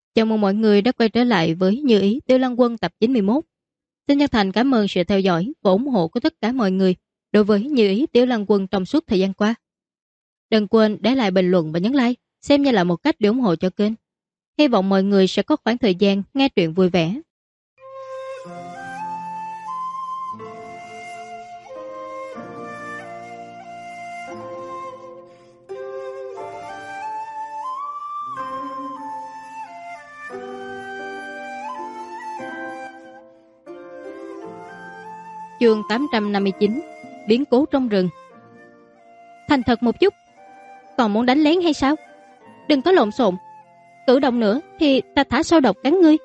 Chào mừng mọi người đã quay trở lại với Như Ý Tiêu Lăng Quân tập 91. Xin chân thành cảm ơn sự theo dõi và ủng hộ của tất cả mọi người đối với Như Ý Tiêu Lăng Quân trong suốt thời gian qua. Đừng quên để lại bình luận và nhấn like, xem như là một cách để ủng hộ cho kênh. Hy vọng mọi người sẽ có khoảng thời gian nghe truyện vui vẻ. Chương 859: Biến cố trong rừng. Thành thật một chút, còn muốn đánh lén hay sao? Đừng có lộn xộn, cử động nữa thì ta thả sâu độc cắn ngươi.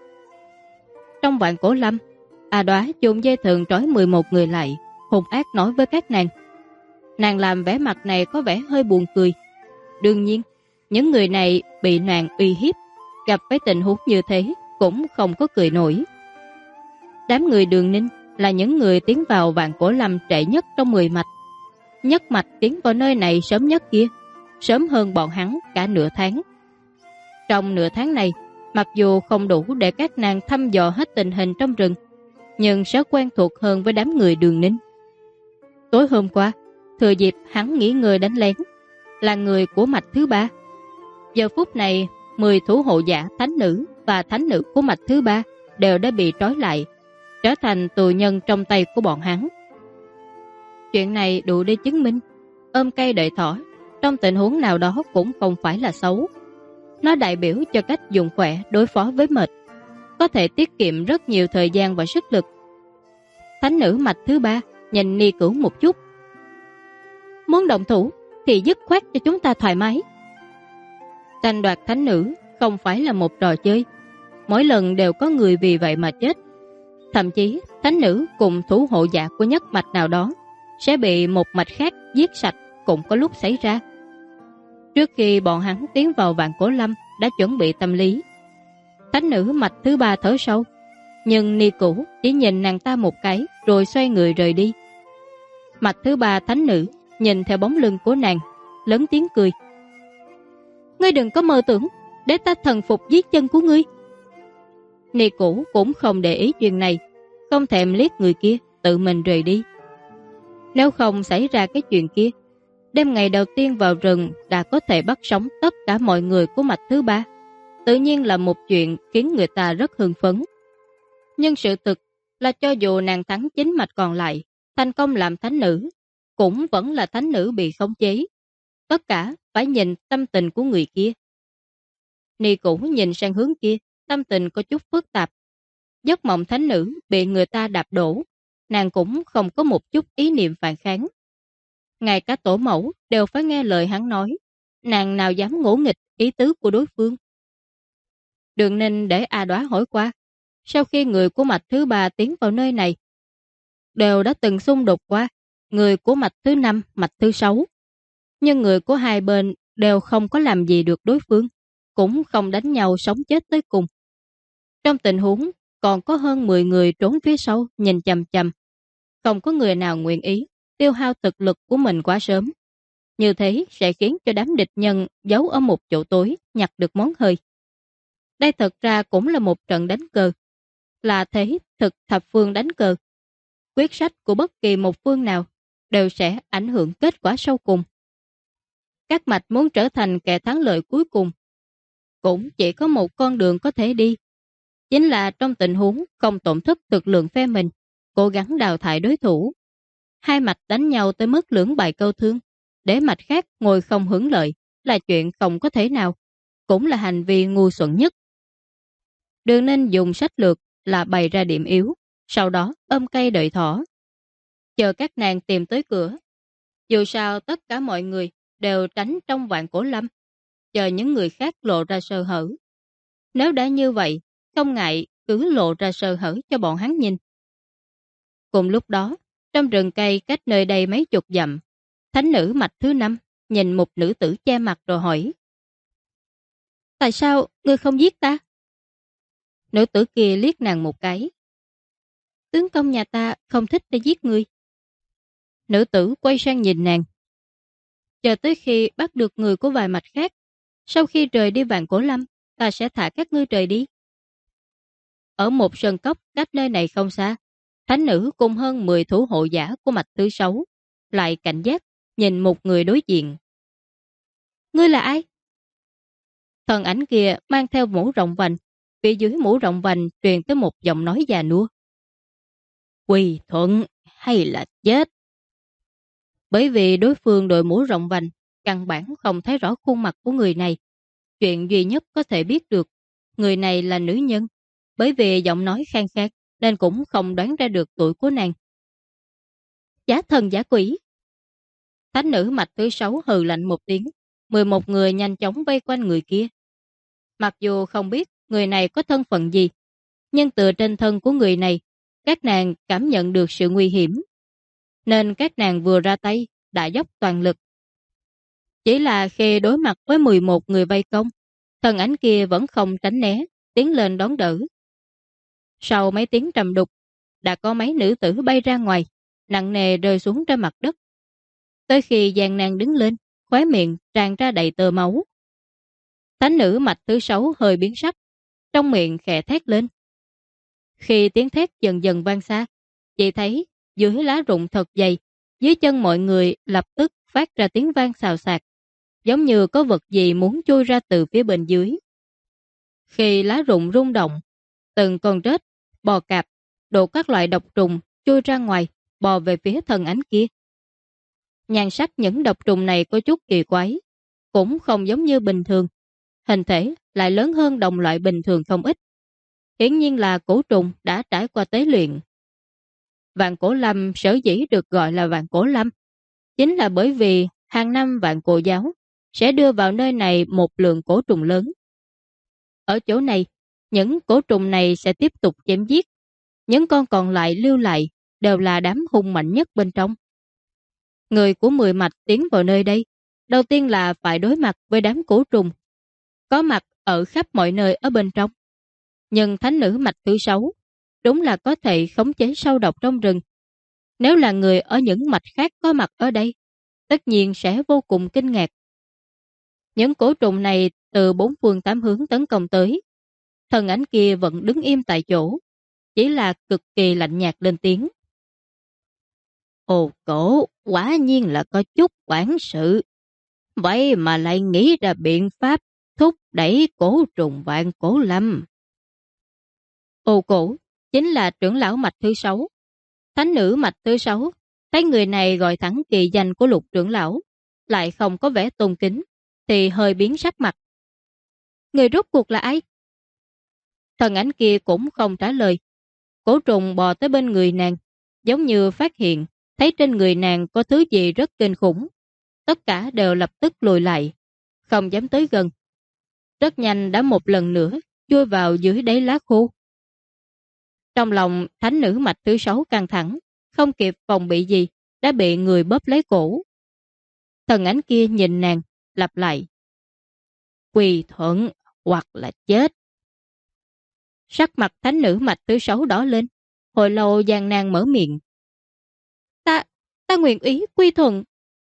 Trong Vạn Cổ Lâm, A Đóa dùng dây thừng trói 11 người lại, hung ác nói với các nàng. Nàng làm vẻ mặt này có vẻ hơi buồn cười. Đương nhiên, những người này bị nàng uy hiếp, gặp phải tình huống như thế cũng không có cười nổi. Đám người Đường Ninh là những người tiến vào Vạn Cổ Lâm trễ nhất trong 10 mạch. Nhất mạch tiến vào nơi này sớm nhất kia, sớm hơn bọn hắn cả nửa tháng. Trong nửa tháng này, mặc dù không đủ để các nàng thăm dò hết tình hình trong rừng, nhưng sẽ quen thuộc hơn với đám người Đường Ninh. Tối hôm qua, thừa dịp hắn nghỉ ngơi đánh lén, là người của mạch thứ 3. Giờ phút này, 10 thủ hộ giả thánh nữ và thánh nữ của mạch thứ 3 đều đã bị trói lại, trở thành tù nhân trong tay của bọn hắn. Chuyện này đủ để chứng minh ôm cây đợi thỏ trong tình huống nào đó cũng không phải là xấu. Nó đại biểu cho cách dùng khỏe đối phó với mệt, có thể tiết kiệm rất nhiều thời gian và sức lực. Thánh nữ mạch thứ 3 nhìn Ni Cửu một chút. Muốn động thủ thì dứt khoát cho chúng ta thoải mái. Tranh đoạt thánh nữ không phải là một trò chơi, mỗi lần đều có người vì vậy mà chết. Thậm chí thánh nữ cùng thủ hộ giả của nhất mạch nào đó sẽ bị một mạch khác giết sạch cũng có lúc xảy ra. Trước khi bọn hắn tiến vào Vạn Cổ Lâm đã chuẩn bị tâm lý. Thánh nữ mạch thứ 3 thở sâu, nhưng Ni Cửu chỉ nhìn nàng ta một cái rồi xoay người rời đi. Mạch thứ 3 thánh nữ nhìn theo bóng lưng của nàng, lớn tiếng cười. Ngươi đừng có mơ tưởng để ta thần phục dưới chân của ngươi. Ni Cửu cũng không để ý chuyện này, không thèm liếc người kia, tự mình rời đi. Nếu không xảy ra cái chuyện kia, đêm ngày đầu tiên vào rừng đã có thể bắt sống tất cả mọi người của mạch thứ 3, tự nhiên là một chuyện khiến người ta rất hưng phấn. Nhưng sự thực là cho dù nàng thắng 9 mạch còn lại, thành công làm thánh nữ, cũng vẫn là thánh nữ bị khống chế. Tất cả phải nhìn tâm tình của người kia. Ni Cửu nhìn sang hướng kia, tâm tình có chút phức tạp. Giấc mộng thánh nữ bị người ta đạp đổ, nàng cũng không có một chút ý niệm phản kháng. Ngay cả tổ mẫu đều phải nghe lời hắn nói, nàng nào dám ngỗ nghịch ý tứ của đối phương. Đường Ninh để A Đóa hỏi qua, sau khi người của mạch thứ 3 tiến vào nơi này, đều đã từng xung đột qua người của mạch thứ 5, mạch thứ 6. Nhưng người của hai bên đều không có làm gì được đối phương, cũng không đánh nhau sống chết tới cùng. Trong tình huống còn có hơn 10 người trốn phía sau nhìn chằm chằm, không có người nào nguyện ý tiêu hao thực lực của mình quá sớm. Như thế sẽ khiến cho đám địch nhân giấu ở một chỗ tối nhặt được món hời. Đây thật ra cũng là một trận đánh cờ, là thế thực thập phương đánh cờ. Quyết sách của bất kỳ một phương nào đều sẽ ảnh hưởng kết quả sau cùng. Các mạch muốn trở thành kẻ thắng lợi cuối cùng, cũng chỉ có một con đường có thể đi, chính là trong tình huống không tổn thất thực lượng phe mình, cố gắng đào thải đối thủ. Hai mạch đánh nhau tới mức lưỡng bại câu thương, để mạch khác ngồi không hưởng lợi là chuyện không có thể nào, cũng là hành vi ngu xuẩn nhất. Đường Ninh dùng sách lược là bày ra điểm yếu, sau đó ôm cây đợi thỏ, chờ các nàng tìm tới cửa. Dù sao tất cả mọi người đều tránh trong Vạn Cổ Lâm, chờ những người khác lộ ra sơ hở. Nếu đã như vậy, không ngại cứ lộ ra sơ hở cho bọn hắn nhìn. Cùng lúc đó, trong rừng cây cách nơi đây mấy chục dặm, thánh nữ mạch thứ 5 nhìn một nữ tử che mặt rồi hỏi. Tại sao ngươi không giết ta? Nữ tử kia liếc nàng một cái. Tướng công nhà ta không thích ta giết ngươi. Nữ tử quay sang nhìn nàng. Chờ tới khi bắt được người của vài mạch khác, sau khi rời đi Vạn Cổ Lâm, ta sẽ thả các ngươi rời đi. Ở một sơn cốc cách nơi này không xa, thánh nữ cùng hơn 10 thủ hộ giả của mạch thứ 6 lại cảnh giác nhìn một người đối diện. Ngươi là ai? Thần ảnh kia mang theo mũ rộng vành, phía dưới mũ rộng vành truyền tới một giọng nói già nua. Quy thuận hay là chết? Bởi vì đối phương đội mũ rộng vành, căn bản không thấy rõ khuôn mặt của người này. Chuyện duy nhất có thể biết được, người này là nữ nhân, bởi vì giọng nói khang khát nên cũng không đoán ra được tuổi của nàng. Giả thần giả quỷ. Thánh nữ mạch thứ 6 hừ lạnh một tiếng, 11 người nhanh chóng vây quanh người kia. Mặc dù không biết người này có thân phận gì, nhưng từ trên thân của người này, các nàng cảm nhận được sự nguy hiểm. Nên các nàng vừa ra tay, đã dốc toàn lực. Chỉ là khi đối mặt với 11 người vây công, thần ảnh kia vẫn không tránh né, tiến lên đón đỡ. Sau mấy tiếng trầm đục, đã có mấy nữ tử bay ra ngoài, nặng nề rơi xuống trên mặt đất. Tới khi gian nàng đứng lên, khóe miệng tràn ra đầy tơ máu. Thánh nữ mạch thứ 6 hơi biến sắc, trong miệng khẽ thét lên. Khi tiếng thét dần dần vang xa, chị thấy dưới lá rụng thật dày, dưới chân mọi người lập tức phát ra tiếng vang xào xạc, giống như có vật gì muốn chui ra từ phía bên dưới. Khi lá rụng rung động, từng con rết, bò cạp, đổ các loại độc trùng chui ra ngoài, bò về phía thần ánh kia. Nhan sắc những độc trùng này có chút kỳ quái, cũng không giống như bình thường. Hình thể lại lớn hơn đồng loại bình thường không ít. Hiển nhiên là cổ trùng đã trải qua tế luyện. Vạn Cổ Lâm sở dĩ được gọi là Vạn Cổ Lâm, chính là bởi vì hàng năm Vạn Cổ giáo sẽ đưa vào nơi này một lượng cổ trùng lớn. Ở chỗ này, những cổ trùng này sẽ tiếp tục chém giết. Những con còn lại lưu lại đều là đám hung mạnh nhất bên trong. Người của 10 mạch tiến vào nơi đây, đầu tiên là phải đối mặt với đám cổ trùng, có mặt ở khắp mọi nơi ở bên trong. Nhưng thánh nữ mạch thứ 6 đúng là có thể khống chế sâu độc trong rừng. Nếu là người ở những mạch khác có mặt ở đây, tất nhiên sẽ vô cùng kinh ngạc. Những cổ trùng này từ 4 phương 8 hướng tấn công tới. Thần ảnh kia vẫn đứng im tại chỗ, chỉ là cực kỳ lạnh nhạt lên tiếng. Ồ cổ, quả nhiên là có chút quản sự. Vậy mà lại nghĩ ra biện pháp thúc đẩy cổ trùng Vạn Cổ Lâm. Ồ cổ chính là trưởng lão mạch thứ 6. Thánh nữ mạch thứ 6 thấy người này gọi thẳng kỳ danh của Lục trưởng lão, lại không có vẻ tôn kính, thì hơi biến sắc mặt. Người rốt cuộc là ai? Thần ảnh kia cũng không trả lời. Cổ trùng bò tới bên người nàng, giống như phát hiện thấy trên người nàng có thứ gì rất kinh khủng. Tất cả đều lập tức lùi lại, không dám tới gần. Rất nhanh đã một lần nữa chui vào dưới đáy lá khô. Trong lòng thánh nữ mạch thứ 6 căng thẳng, không kịp phòng bị gì, đã bị người bóp lấy cổ. Thần ảnh kia nhìn nàng, lặp lại. Quỳ thuận hoặc là chết. Sắc mặt thánh nữ mạch thứ 6 đỏ lên, hồi lâu gian nàng mở miệng. Ta nguyện ý quy thuận.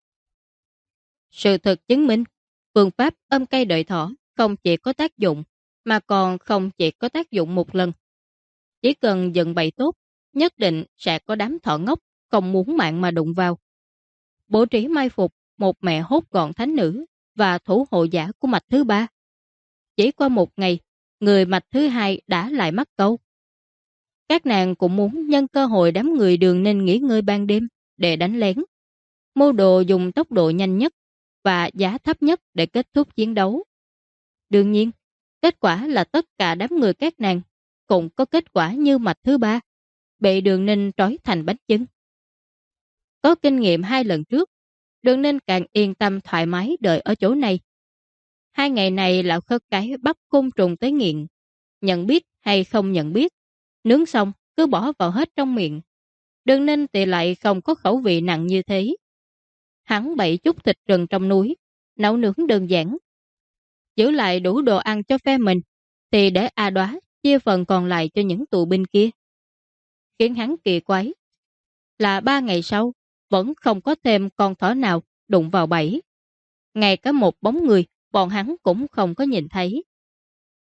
Sự thật chứng minh, phương pháp âm cây đợi thỏ không chỉ có tác dụng, mà còn không chỉ có tác dụng một lần. Chỉ cần dựng bày tốt, nhất định sẽ có đám thỏ ngốc không muốn mạng mà đụng vào. Bố trí mai phục một mẹ hốt gọn thánh nữ và thủ hộ giả của mạch thứ 3. Chỉ qua một ngày, người mạch thứ 2 đã lại mắc câu. Các nàng cũng muốn nhân cơ hội đám người đường nên nghỉ ngơi ban đêm để đánh lén. Mưu đồ dùng tốc độ nhanh nhất và giá thấp nhất để kết thúc chiến đấu. Đương nhiên, kết quả là tất cả đám người các nàng cũng có kết quả như mạch thứ 3, bị Đường Ninh trói thành bánh chưng. Có kinh nghiệm 2 lần trước, Đường Ninh càng yên tâm thoải mái đợi ở chỗ này. 2 ngày này lão khất cái bắt côn trùng tới nghiện, nhận biết hay không nhận biết, nướng xong cứ bỏ vào hết trong miệng. Đường Ninh thì lại không có khẩu vị nặng như thế. Hắn bậy chút thịt rừng trong núi, nấu nướng đơn giản. Giữ lại đủ đồ ăn cho phe mình, thì để A Đoá chia phần còn lại cho những tù binh kia. Khiến hắn kỳ quái là 3 ngày sau, vẫn không có thêm con thỏ nào đụng vào bẫy. Ngay cả một bóng người, bọn hắn cũng không có nhìn thấy.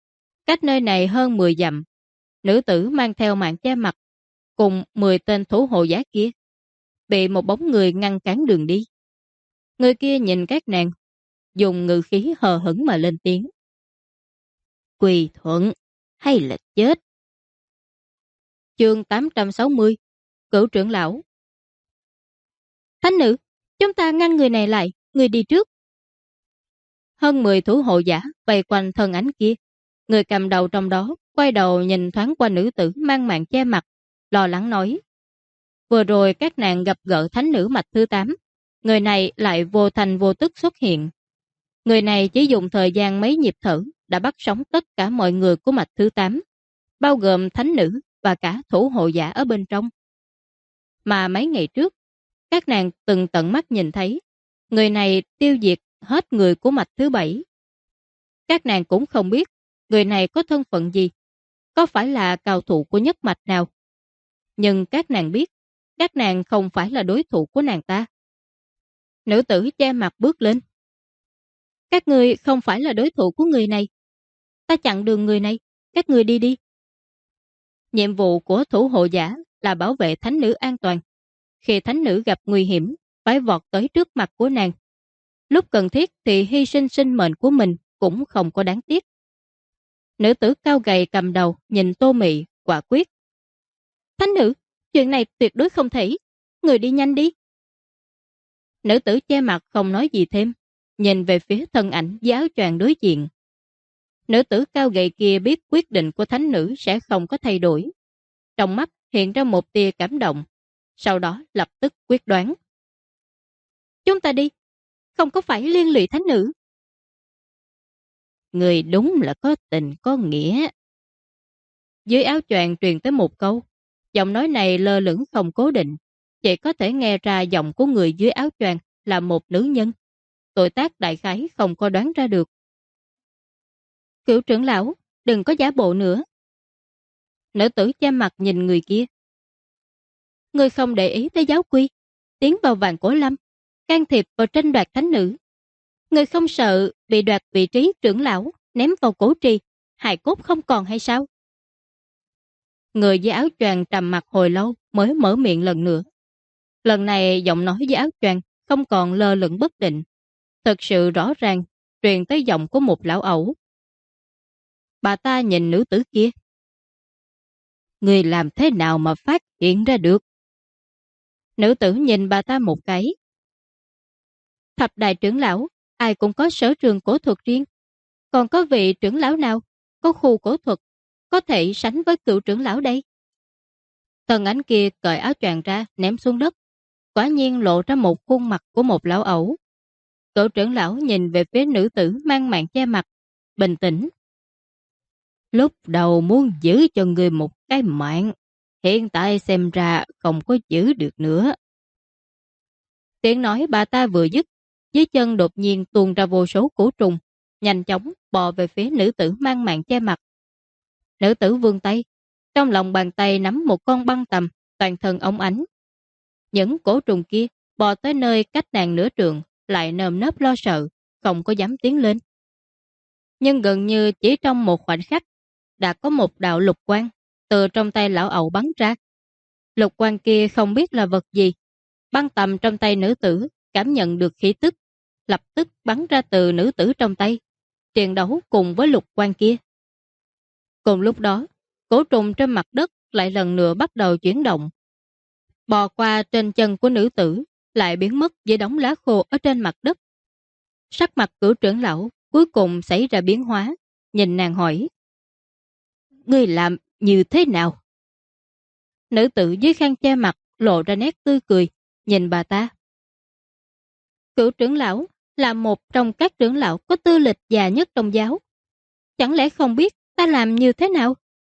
Cách nơi này hơn 10 dặm, nữ tử mang theo mạng che mặt cùng 10 tên thủ hộ giả kia bị một bóng người ngăn cản đường đi. Người kia nhìn các nàng, dùng ngữ khí hờ hững mà lên tiếng. Quỳ thuận hay là chết? Chương 860, Cửu trưởng lão. Thánh nữ, chúng ta ngăn người này lại, người đi trước. Hơn 10 thủ hộ giả vây quanh thân ảnh kia. Người cầm đầu trong đó quay đầu nhìn thoáng qua nữ tử mang mạng che mặt, lo lắng nói. Vừa rồi các nàng gặp gỡ thánh nữ mạch thứ 8, người này lại vô thành vô tức xuất hiện. Người này chỉ dùng thời gian mấy nhịp thở đã bắt sống tất cả mọi người của mạch thứ 8, bao gồm thánh nữ và cả thủ hộ giả ở bên trong. Mà mấy ngày trước, các nàng từng tận mắt nhìn thấy, người này tiêu diệt hết người của mạch thứ 7. Các nàng cũng không biết người này có thân phận gì, có phải là cao thủ của nhất mạch nào. Nhưng các nàng biết, các nàng không phải là đối thủ của nàng ta. Nữ tử che mặt bước lên. Các người không phải là đối thủ của người này. Ta chặn đường người này, các người đi đi. Nhiệm vụ của thủ hộ giả là bảo vệ thánh nữ an toàn. Khi thánh nữ gặp nguy hiểm, phải vọt tới trước mặt của nàng. Lúc cần thiết thì hy sinh sinh mệnh của mình cũng không có đáng tiếc. Nữ tử cao gầy cầm đầu nhìn Tô Mị quả quyết. Thánh nữ, chuyện này tuyệt đối không thể. Người đi nhanh đi. Nữ tử che mặt không nói gì thêm, nhìn về phía thân ảnh với áo choàng đối diện. Nữ tử cao gầy kia biết quyết định của thánh nữ sẽ không có thay đổi. Trong mắt hiện ra một tia cảm động, sau đó lập tức quyết đoán. Chúng ta đi, không có phải liên lụy thánh nữ. Người đúng là có tình có nghĩa. Dưới áo choàng truyền tới một câu, giọng nói này lơ lửng không cố định, chỉ có thể nghe ra giọng của người dưới áo choàng là một nữ nhân. Tuổi tác đại khái không có đoán ra được. Cửu trưởng lão, đừng có giả bộ nữa. Nữ tử che mặt nhìn người kia. Người không để ý tới giáo quy, tiến vào Vạn Cổ Lâm, can thiệp vào tranh đoạt thánh nữ. Người không sợ bị đoạt vị trí trưởng lão, ném vào cổ trì, hài cốt không còn hay sao? Người với áo choàng trầm mặc hồi lâu mới mở miệng lần nữa. Lần này giọng nói với áo choàng không còn lơ lửng bất định. Thật sự rõ ràng, truyền tới giọng của một lão ẩu. Bà ta nhìn nữ tử kia. Người làm thế nào mà phát hiện ra được? Nữ tử nhìn bà ta một cái. Thập đại trưởng lão, ai cũng có sở trường cổ thuật riêng. Còn có vị trưởng lão nào, có khu cổ thuật, có thể sánh với cựu trưởng lão đây? Thần ánh kia cởi áo choàng ra, ném xuống đất. Quả nhiên lộ ra một khuôn mặt của một lão ẩu. Cựu trưởng lão nhìn về phía nữ tử mang mạng che mặt, bình tĩnh. Lúc đầu muốn giữ cho người một cái mạng, hiện tại xem ra không có giữ được nữa. Tiếng nói bà ta vừa dứt, dưới chân đột nhiên tuôn ra vô số củ trùng, nhanh chóng bò về phía nữ tử mang mạng che mặt. Nữ tử vươn tay, trong lòng bàn tay nắm một con băng tầm, toàn thân óng ánh. Những cổ trùng kia bò tới nơi cách nàng nửa trượng, lại nơm nớp lo sợ, không có dám tiến lên. Nhưng gần như chỉ trong một khoảnh khắc, đã có một đạo lục quang từ trong tay lão ẩu bắn ra. Lục quang kia không biết là vật gì. Băng tầm trong tay nữ tử cảm nhận được khí tức, lập tức bắn ra từ nữ tử trong tay, chiến đấu cùng với lục quang kia. Cùng lúc đó, cổ trùng trên mặt đất lại lần nữa bắt đầu chuyển động. Bò qua trên chân của nữ tử, lại biến mất dưới đống lá khô ở trên mặt đất. Sắc mặt cửu trưởng lão cuối cùng xảy ra biến hóa, nhìn nàng hỏi. Ngươi làm như thế nào? Nữ tử dưới khăn che mặt lộ ra nét tươi cười, nhìn bà ta. Cửu trưởng lão là một trong các trưởng lão có tư lịch già nhất trong giáo. Chẳng lẽ không biết ta làm như thế nào?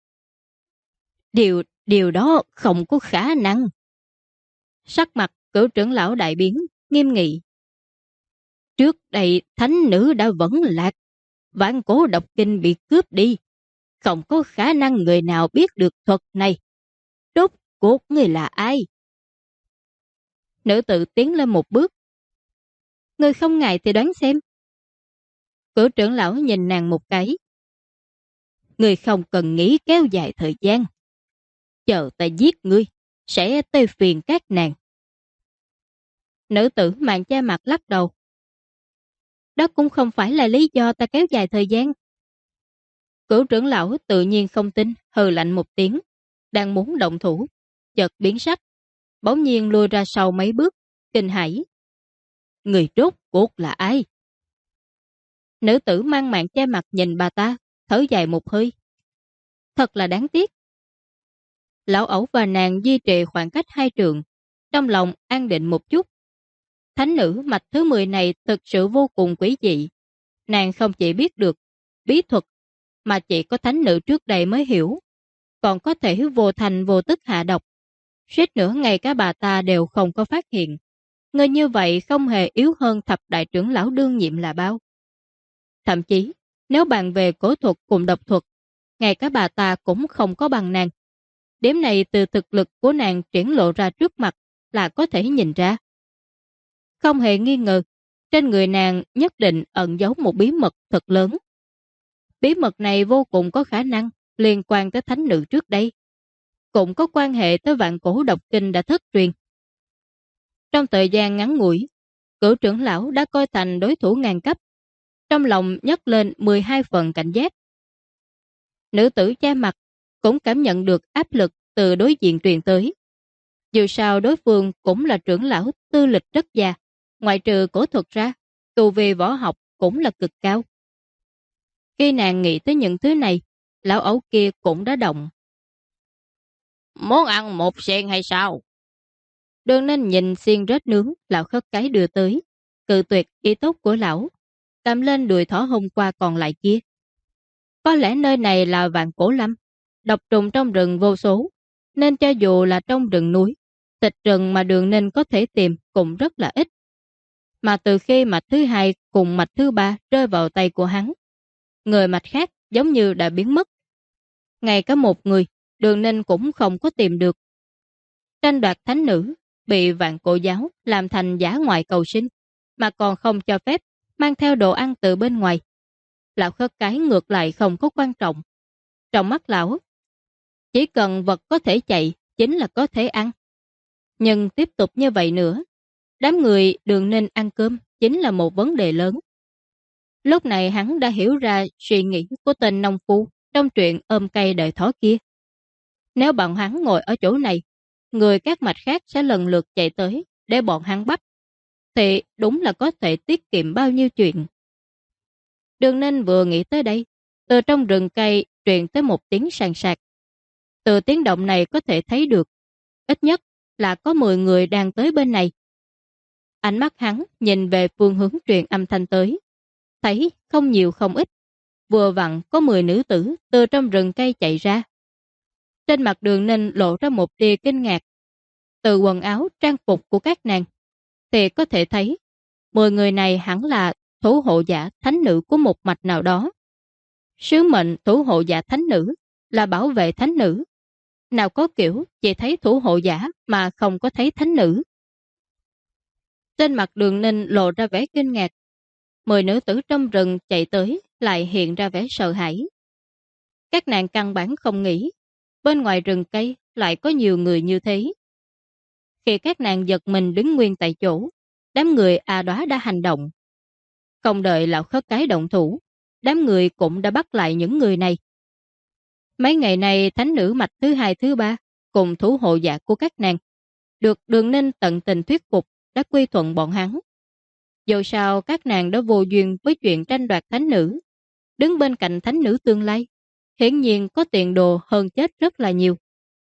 Điều đó không có khả năng. Sắc mặt cửu trưởng lão đại biến, nghiêm nghị. Trước đây thánh nữ đã vẫn lạc, Vạn Cổ độc kinh bị cướp đi. Không có khả năng người nào biết được thuật này. Rốt cuộc người là ai? Nữ tử tiến lên một bước. Người không ngại thì đoán xem. Cửu trưởng lão nhìn nàng một cái. Ngươi không cần nghĩ kéo dài thời gian. Chờ ta giết ngươi, sẽ tới phiền các nàng. Nữ tử mang che mặt lắc đầu. Đó cũng không phải là lý do ta kéo dài thời gian. Cửu trưởng lão tự nhiên không tin, hừ lạnh một tiếng, đang muốn động thủ, chợt biến sắc, bỗng nhiên lùi ra sau mấy bước, kinh hãi. Người rốt cuộc là ai? Nữ tử mang mạng che mặt nhìn bà ta, thở dài một hơi. Thật là đáng tiếc. Lão ẩu và nàng duy trì khoảng cách 2 trượng, trong lòng an định một chút. Thánh nữ mạch thứ 10 này thực sự vô cùng quý dị. Nàng không chỉ biết được bí thuật mà chỉ có thánh nữ trước đây mới hiểu, còn có thể vô thành vô tức hạ độc. Suýt nữa ngay cả bà ta đều không có phát hiện. Người như vậy không hề yếu hơn thập đại trưởng lão đương nhiệm là bao. Thậm chí, nếu bàn về cổ thuật cùng độc thuật, ngay cả bà ta cũng không có bằng nàng. Điểm này từ thực lực của nàng triển lộ ra trước mặt là có thể nhìn ra. Không hề nghi ngờ, trên người nàng nhất định ẩn giấu một bí mật thật lớn. Bí mật này vô cùng có khả năng liên quan tới thánh nữ trước đây, cũng có quan hệ tới vạn cổ độc kinh đã thất truyền. Trong thời gian ngắn ngủi, cửu trưởng lão đã coi thành đối thủ ngang cấp, trong lòng nhấc lên 12 phần cảnh giác. Nữ tử che mặt cũng cảm nhận được áp lực từ đối diện truyền tới. Dù sao đối phương cũng là trưởng lão tư lịch rất già, ngoại trừ cổ thuật ra, tu vi võ học cũng là cực cao. Khi nàng nghĩ tới những thứ này, lão ấu kia cũng đã động. Muốn ăn một xiên hay sao? Đương nên nhìn xiên rết nướng lão khất cái đưa tới, cự tuyệt ý tốt của lão, cầm lên đùi thỏ hôm qua còn lại kia. Có lẽ nơi này là vạn cổ lâm, độc trùng trong rừng vô số, nên cho dù là trong rừng núi, thịt rừng mà Đường Ninh có thể tìm cũng rất là ít. Mà từ khi mạch thứ 2 cùng mạch thứ 3 rơi vào tay của hắn, người mạch khác giống như đã biến mất. Ngay cả một người, Đường Ninh cũng không có tìm được. Tranh đoạt thánh nữ, bị vạn cổ giáo làm thành giả ngoại cầu sinh, mà còn không cho phép mang theo đồ ăn từ bên ngoài. Lão khất cái ngược lại không có quan trọng. Trong mắt lão, chỉ cần vật có thể chạy chính là có thể ăn. Nhưng tiếp tục như vậy nữa, đám người Đường Ninh ăn cơm chính là một vấn đề lớn. Lúc này hắn đã hiểu ra suy nghĩ của tên nông phu trong chuyện ôm cây đợi thỏ kia. Nếu bọn hắn ngồi ở chỗ này, người các mạch khác sẽ lần lượt chạy tới để bọn hắn bắt, thì đúng là có thể tiết kiệm bao nhiêu chuyện. Đường Ninh vừa nghĩ tới đây, từ trong rừng cây truyền tới một tiếng sàn sạc. Từ tiếng động này có thể thấy được, ít nhất là có 10 người đang tới bên này. Ánh mắt hắn nhìn về phương hướng truyền âm thanh tới, thấy không nhiều không ít, vừa vặn có 10 nữ tử từ trong rừng cây chạy ra. Trên mặt Đường Ninh lộ ra một tia kinh ngạc. Từ quần áo trang phục của các nàng thì có thể thấy 10 người này hẳn là thủ hộ giả thánh nữ của một mạch nào đó. Sứ mệnh thủ hộ giả thánh nữ là bảo vệ thánh nữ. Nào có kiểu chỉ thấy thủ hộ giả mà không có thấy thánh nữ. Trên mặt Đường Ninh lộ ra vẻ kinh ngạc. 10 nữ tử trong rừng chạy tới lại hiện ra vẻ sợ hãi. Các nàng căn bản không nghĩ bên ngoài rừng cây lại có nhiều người như thế. Khi các nàng giật mình đứng nguyên tại chỗ, đám người A Đóa đã hành động. Không đợi lão khất cái động thủ, đám người cũng đã bắt lại những người này. Mấy ngày này thánh nữ mạch thứ 2 thứ 3 cùng thủ hộ giả của các nàng được Đường Ninh tận tình thuyết phục đã quy thuận bọn hắn. Dù sao các nàng đã vô duyên với chuyện tranh đoạt thánh nữ, đứng bên cạnh thánh nữ tương lai, hiển nhiên có tiền đồ hơn chết rất là nhiều.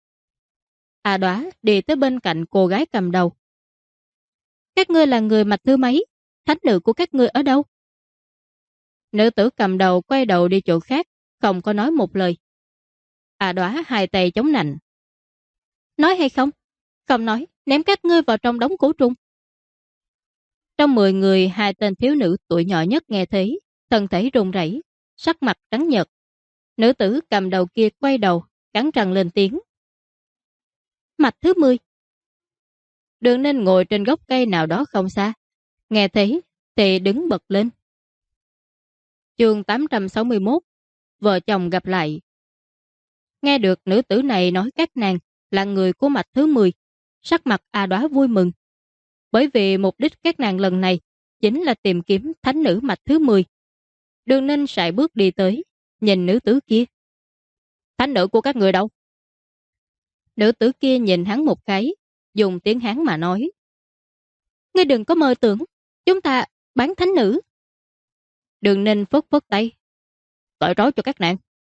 A Đóa đi tới bên cạnh cô gái cầm đầu. Các ngươi là người mạch thứ mấy? Thánh nữ của các ngươi ở đâu? Nữ tử cầm đầu quay đầu đi chỗ khác, không có nói một lời. A Đóa hai tay chống nạnh. Nói hay không? Không nói, ném các ngươi vào trong đống cổ trùng. Trong 10 người, 2 tên thiếu nữ tuổi nhỏ nhất nghe thấy, thân thể run rẩy, sắc mặt trắng nhợt. Nữ tử cầm đầu kia quay đầu, cắn răng lên tiếng. Mạch thứ 10. Đường Ninh ngồi trên gốc cây nào đó không xa, nghe thấy thì đứng bật lên. Chương 861, vợ chồng gặp lại, Nghe được nữ tử này nói các nàng là người của mạch thứ 10, sắc mặt A Đóa vui mừng. Bởi vì mục đích các nàng lần này chính là tìm kiếm thánh nữ mạch thứ 10. Đường Ninh sải bước đi tới, nhìn nữ tử kia. Thánh nữ của các người đâu? Nữ tử kia nhìn hắn một cái, dùng tiếng Hán mà nói. Ngươi đừng có mơ tưởng, chúng ta bán thánh nữ. Đường Ninh phất phất tay. Cởi trói cho các nàng.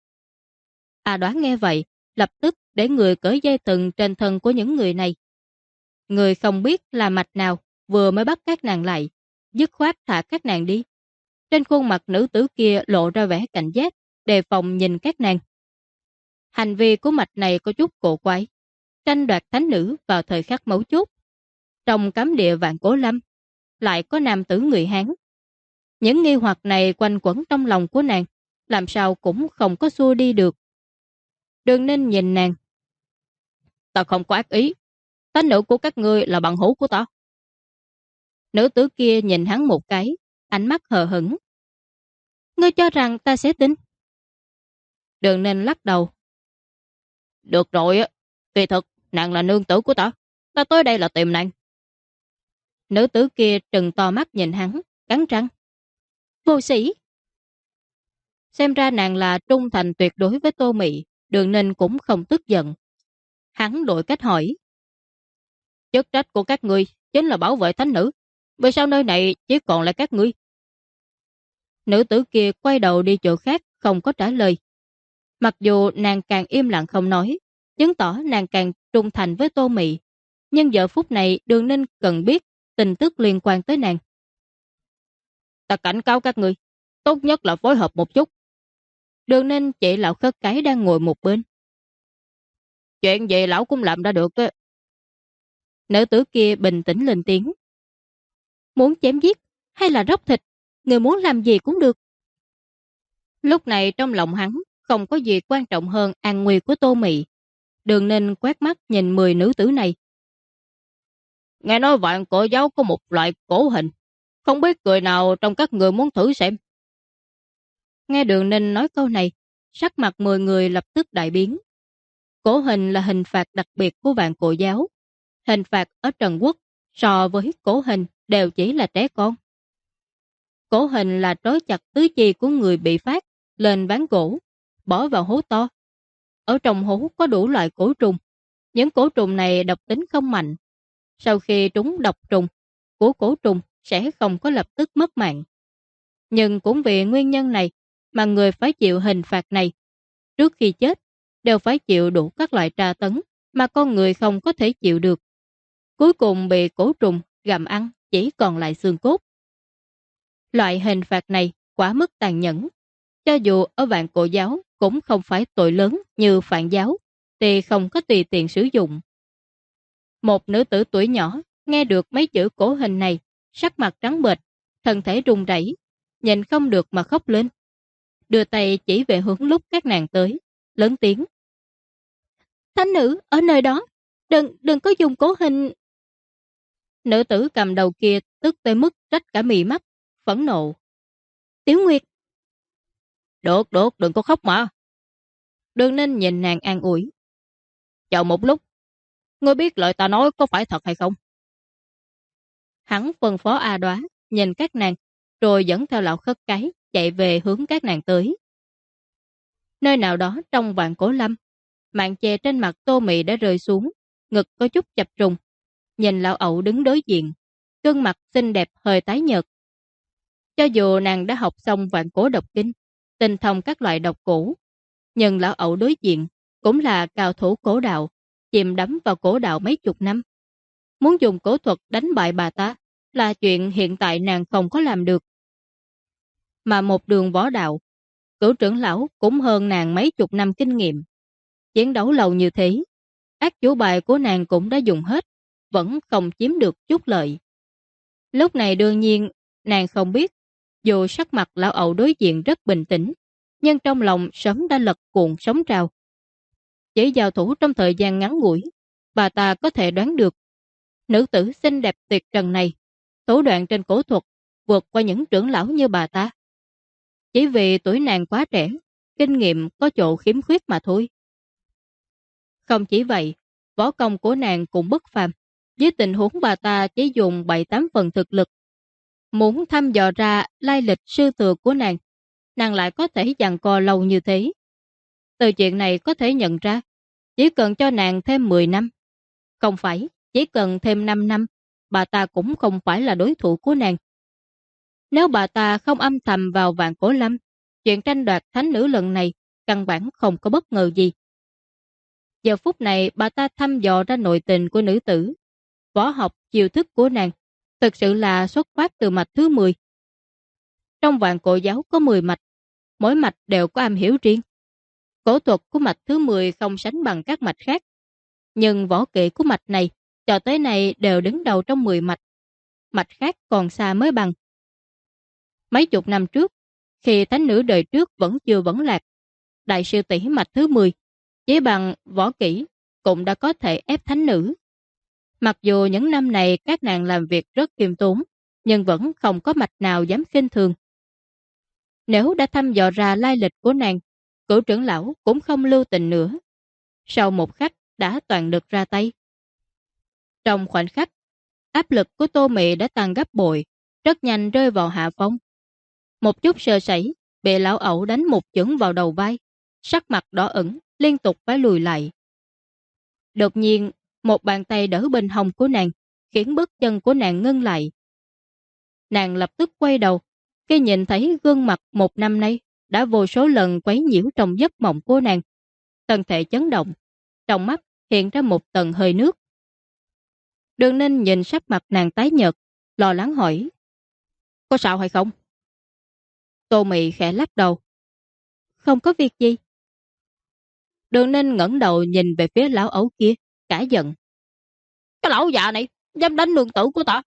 A Đóa nghe vậy, lập tức để người cởi dây thừng trên thân của những người này. Người không biết là mạch nào vừa mới bắt các nàng lại, dứt khoát thả các nàng đi. Trên khuôn mặt nữ tử kia lộ ra vẻ cảnh giác, đề phòng nhìn các nàng. Hành vi của mạch này có chút cổ quái, tranh đoạt thánh nữ vào thời khắc mấu chốt. Trong cấm địa Vạn Cổ Lâm, lại có nam tử người Hán. Những nghi hoặc này quanh quẩn trong lòng của nàng, làm sao cũng không có xua đi được. Đường Ninh nhìn nàng. Ta không có ác ý, thánh nữ của các ngươi là bằng hữu của ta. Nữ tử kia nhìn hắn một cái, ánh mắt hờ hững. Ngươi cho rằng ta sẽ tin? Đường Ninh lắc đầu. Được rồi, kỳ thực nàng là nương tử của ta. Ta tới đây là tìm nàng. Nữ tử kia trừng to mắt nhìn hắn, cắn răng. Vô sĩ! Xem ra nàng là trung thành tuyệt đối với Tô Mị, Đường Ninh cũng không tức giận. Hắn đổi cách hỏi. Chức trách của các ngươi chính là bảo vệ thánh nữ. Vì sao nơi này chỉ còn lại các ngươi? Nữ tử kia quay đầu đi chỗ khác, không có trả lời. Mặc dù nàng càng im lặng không nói, chứng tỏ nàng càng trung thành với Tô Mị. Nhưng giờ phút này Đường Ninh cần biết tin tức liên quan tới nàng. Ta cảnh cáo các ngươi, tốt nhất là phối hợp một chút. Đường Ninh chỉ lão khất cái đang ngồi một bên. Chuyện gì lão cũng làm ra được. Nữ tử kia bình tĩnh lên tiếng. Muốn chém giết hay là róc thịt, người muốn làm gì cũng được. Lúc này trong lòng hắn không có gì quan trọng hơn an nguy của Tô Mị. Đường Ninh quét mắt nhìn 10 nữ tử này. Nghe nói Vạn Cổ giáo có một loại cổ hình, không biết người nào trong các người muốn thử xem. Nghe Đường Ninh nói câu này, sắc mặt 10 người lập tức đại biến. Cổ hình là hình phạt đặc biệt của Vạn Cổ giáo. Hình phạt ở Trần Quốc so với cổ hình đều chỉ là trẻ con. Cổ hình là trói chặt tứ chi của người bị phát lên ván gỗ, bỏ vào hố to. Ở trong hố có đủ loại cổ trùng. Những cổ trùng này độc tính không mạnh. Sau khi trúng độc trùng, của cổ trùng sẽ không có lập tức mất mạng. Nhưng cũng vì nguyên nhân này mà người phải chịu hình phạt này. Trước khi chết, đều phải chịu đủ các loại tra tấn mà con người không có thể chịu được. Cuối cùng bị cổ trùng gặm ăn chỉ còn lại xương cốt. Loại hình phạt này quá mức tàn nhẫn. Cho dù ở Vạn Cổ giáo cũng không phải tội lớn như Phạn giáo, thì không có tùy tiện sử dụng. Một nữ tử tuổi nhỏ nghe được mấy chữ cổ hình này, sắc mặt trắng bệch, thân thể run rẩy, nhìn không được mà khóc lên. Đưa tay chỉ về hướng lúc các nàng tới, lớn tiếng. Thánh nữ ở nơi đó, đừng có dùng cổ hình. Nữ tử cầm đầu kia tức tới mức rách cả mí mắt, phẫn nộ. Tiểu Nguyệt! Được, đừng có khóc mà. Đường Ninh nhìn nàng an ủi. Chờ một lúc, ngươi biết lời ta nói có phải thật hay không? Hắn phân phó A Đóa, nhìn các nàng, rồi dẫn theo lão khất cái, chạy về hướng các nàng tới. Nơi nào đó trong Vạn Cổ Lâm, màn che trên mặt Tô Mị đã rơi xuống, ngực có chút chập trùng. Nhìn lão ẩu đứng đối diện, gương mặt xinh đẹp hơi tái nhợt. Cho dù nàng đã học xong Vạn Cổ độc kinh, tinh thông các loại độc cổ, nhưng lão ẩu đối diện cũng là cao thủ cổ đạo, chìm đắm vào cổ đạo mấy chục năm. Muốn dùng cổ thuật đánh bại bà ta là chuyện hiện tại nàng không có làm được. Mà một đường võ đạo, cửu trưởng lão cũng hơn nàng mấy chục năm kinh nghiệm. Chiến đấu lâu như thế, ác chủ bài của nàng cũng đã dùng hết, vẫn không chiếm được chút lợi. Lúc này đương nhiên, nàng không biết, dù sắc mặt lão ẩu đối diện rất bình tĩnh, nhưng trong lòng sớm đã lật cuộn sóng trào. Chỉ giao thủ trong thời gian ngắn ngủi, bà ta có thể đoán được. Nữ tử xinh đẹp tuyệt trần này, thủ đoạn trên cổ thuật vượt qua những trưởng lão như bà ta. Chỉ vì tuổi nàng quá trẻ, kinh nghiệm có chỗ khiếm khuyết mà thôi. Không chỉ vậy, võ công của nàng cũng bất phàm. Dưới tình huống bà ta chỉ dùng 7-8 phần thực lực, muốn thăm dò ra lai lịch sư thừa của nàng lại có thể giằng co lâu như thế. Từ chuyện này có thể nhận ra, chỉ cần cho nàng thêm 10 năm, không phải, chỉ cần thêm 5 năm, bà ta cũng không phải là đối thủ của nàng. Nếu bà ta không âm thầm vào Vạn Cổ Lâm, chuyện tranh đoạt thánh nữ lần này căn bản không có bất ngờ gì. Giờ phút này bà ta thăm dò ra nội tình của nữ tử, võ học chiêu thức của nàng thực sự là xuất phát từ mạch thứ 10. Trong Vạn Cổ giáo có 10 mạch, mỗi mạch đều có am hiểu riêng. Cổ thuật của mạch thứ 10 không sánh bằng các mạch khác, nhưng võ kỹ của mạch này cho tới nay đều đứng đầu trong 10 mạch. Mạch khác còn xa mới bằng. Mấy chục năm trước, khi thánh nữ đời trước vẫn chưa vấn lạc, đại sư tỷ mạch thứ 10 chỉ bằng võ kỹ cũng đã có thể ép thánh nữ. Mặc dù những năm này các nàng làm việc rất kiêm tốn, nhưng vẫn không có mạch nào dám khinh thường. Nếu đã thăm dò ra lai lịch của nàng, cửu trưởng lão cũng không lưu tình nữa. Sau một khắc đã toàn lực ra tay. Trong khoảnh khắc, áp lực của Tô Mị đã tăng gấp bội, rất nhanh rơi vào hạ phong. Một chút sơ sẩy, bị lão ẩu đánh một chưởng vào đầu vai, sắc mặt đỏ ửng, liên tục phải lùi lại. Đột nhiên, một bàn tay đỡ bên hông của nàng, khiến bước chân của nàng ngưng lại. Nàng lập tức quay đầu, khi nhìn thấy gương mặt một năm nay đã vô số lần quấy nhiễu trong giấc mộng của nàng. Thân thể chấn động, trong mắt hiện ra một tầng hơi nước. Đường Ninh nhìn sắc mặt nàng tái nhợt, lo lắng hỏi: có sao hay không? Tô Mị khẽ lắc đầu: không có việc gì. Đường Ninh ngẩng đầu nhìn về phía lão ấu kia, cả giận: cái lão già này dám đánh nương tử của ta.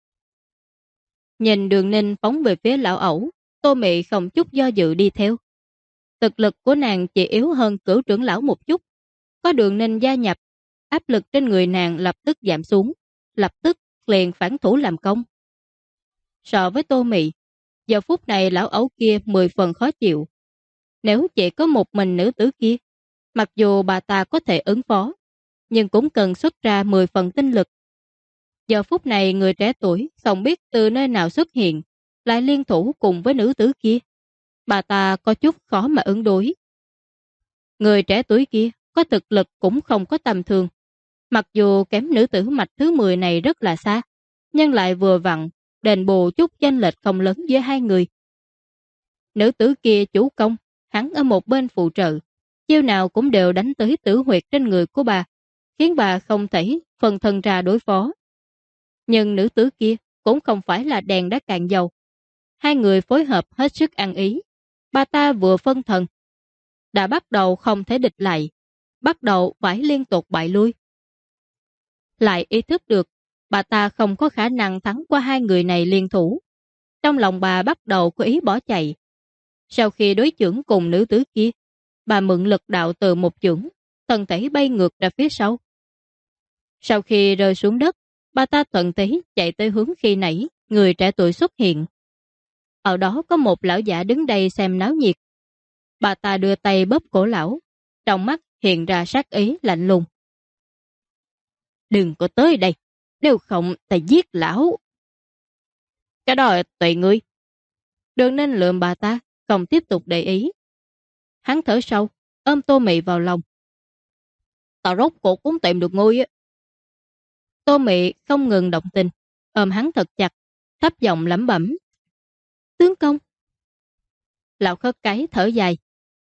Nhìn Đường Ninh phóng về phía lão ẩu, Tô Mị không chút do dự đi theo. Thực lực của nàng chỉ yếu hơn cửu trưởng lão một chút. Có Đường Ninh gia nhập, áp lực trên người nàng lập tức giảm xuống, lập tức liền phản thủ làm công. So với Tô Mị, giờ phút này lão ẩu kia 10 phần khó chịu. Nếu chỉ có một mình nữ tử kia, mặc dù bà ta có thể ứng phó, nhưng cũng cần xuất ra 10 phần tinh lực. Giờ phút này người trẻ tuổi không biết từ nơi nào xuất hiện, lại liên thủ cùng với nữ tử kia. Bà ta có chút khó mà ứng đối. Người trẻ tuổi kia có thực lực cũng không có tầm thường. Mặc dù kém nữ tử mạch thứ 10 này rất là xa, nhưng lại vừa vặn đền bù chút chênh lệch không lớn giữa hai người. Nữ tử kia chủ công, hắn ở một bên phụ trợ, chiêu nào cũng đều đánh tới tử huyệt trên người của bà, khiến bà không thể phần thân ra đối phó. Nhưng nữ tử kia cũng không phải là đèn đã cạn dầu. Hai người phối hợp hết sức ăn ý. Bà ta vừa phân thần, đã bắt đầu không thể địch lại, bắt đầu phải liên tục bại lui. Lại ý thức được, bà ta không có khả năng thắng qua hai người này liên thủ. Trong lòng bà bắt đầu có ý bỏ chạy. Sau khi đối chưởng cùng nữ tử kia, bà mượn lực đạo từ một chưởng, thân thể bay ngược ra phía sau. Sau khi rơi xuống đất, bà ta thuận thế chạy tới hướng khi nãy người trẻ tuổi xuất hiện. Ở đó có một lão giả đứng đây xem náo nhiệt. Bà ta đưa tay bóp cổ lão, trong mắt hiện ra sát ý lạnh lùng. Đừng có tới đây, nếu không ta giết lão. Cái đó tùy ngươi. Đường Ninh lườm bà ta, không tiếp tục để ý. Hắn thở sâu, ôm Tô Mị vào lòng. Ta rốt cuộc cũng tìm được ngươi á. Tô Mị không ngừng động tình, ôm hắn thật chặt, thấp giọng lẩm bẩm. Tướng công. Lão Khất Cái thở dài.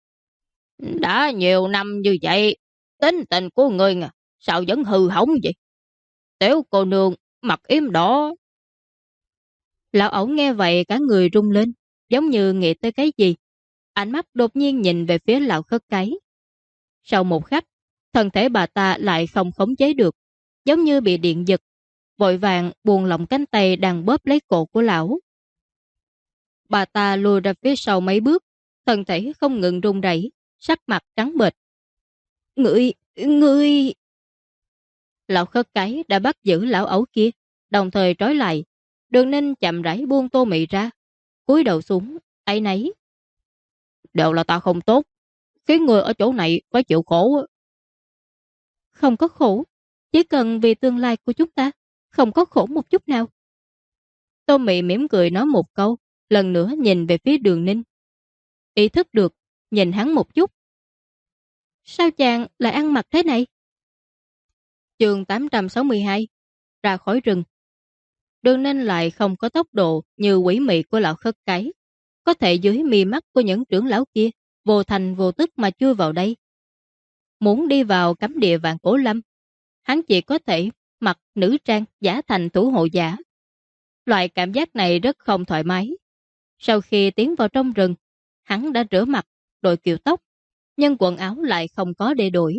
Đã nhiều năm như vậy, tính tình của ngươi sao vẫn hư hỏng vậy? Tiểu cô nương mặt yếm đỏ. Lão ẩu nghe vậy cả người rung lên, giống như nghĩ tới cái gì. Ánh mắt đột nhiên nhìn về phía lão Khất Cái. Sau một khắc, thân thể bà ta lại không khống chế được, giống như bị điện giật, vội vàng buông lỏng cánh tay đang bóp lấy cổ của lão. Bà ta lùi ra phía sau mấy bước, thân thể không ngừng run rẩy, sắc mặt trắng bệch. Ngươi... Lão Khất Cái đã bắt giữ lão ẩu kia, đồng thời trói lại. Đường Ninh chậm rãi buông Tô Mị ra, cúi đầu xuống, áy náy. Đều là ta không tốt, khiến người ở chỗ này phải chịu khổ. Không có khổ, chỉ cần vì tương lai của chúng ta, không có khổ một chút nào. Tô Mị mỉm cười nói một câu, lần nữa nhìn về phía Đường Ninh. Ý thức được, nhìn hắn một chút. Sao chàng lại ăn mặc thế này? Chương 862, ra khỏi rừng. Đường Ninh lại không có tốc độ như quỷ mị của lão khất cái, có thể dưới mí mắt của những trưởng lão kia, vô thành vô tức mà chui vào đây. Muốn đi vào cấm địa Vạn Cổ Lâm, hắn chỉ có thể mặc nữ trang giả thành thủ hộ giả. Loại cảm giác này rất không thoải mái. Sau khi tiến vào trong rừng, hắn đã rửa mặt, đội kiểu tóc, nhưng quần áo lại không có để đổi.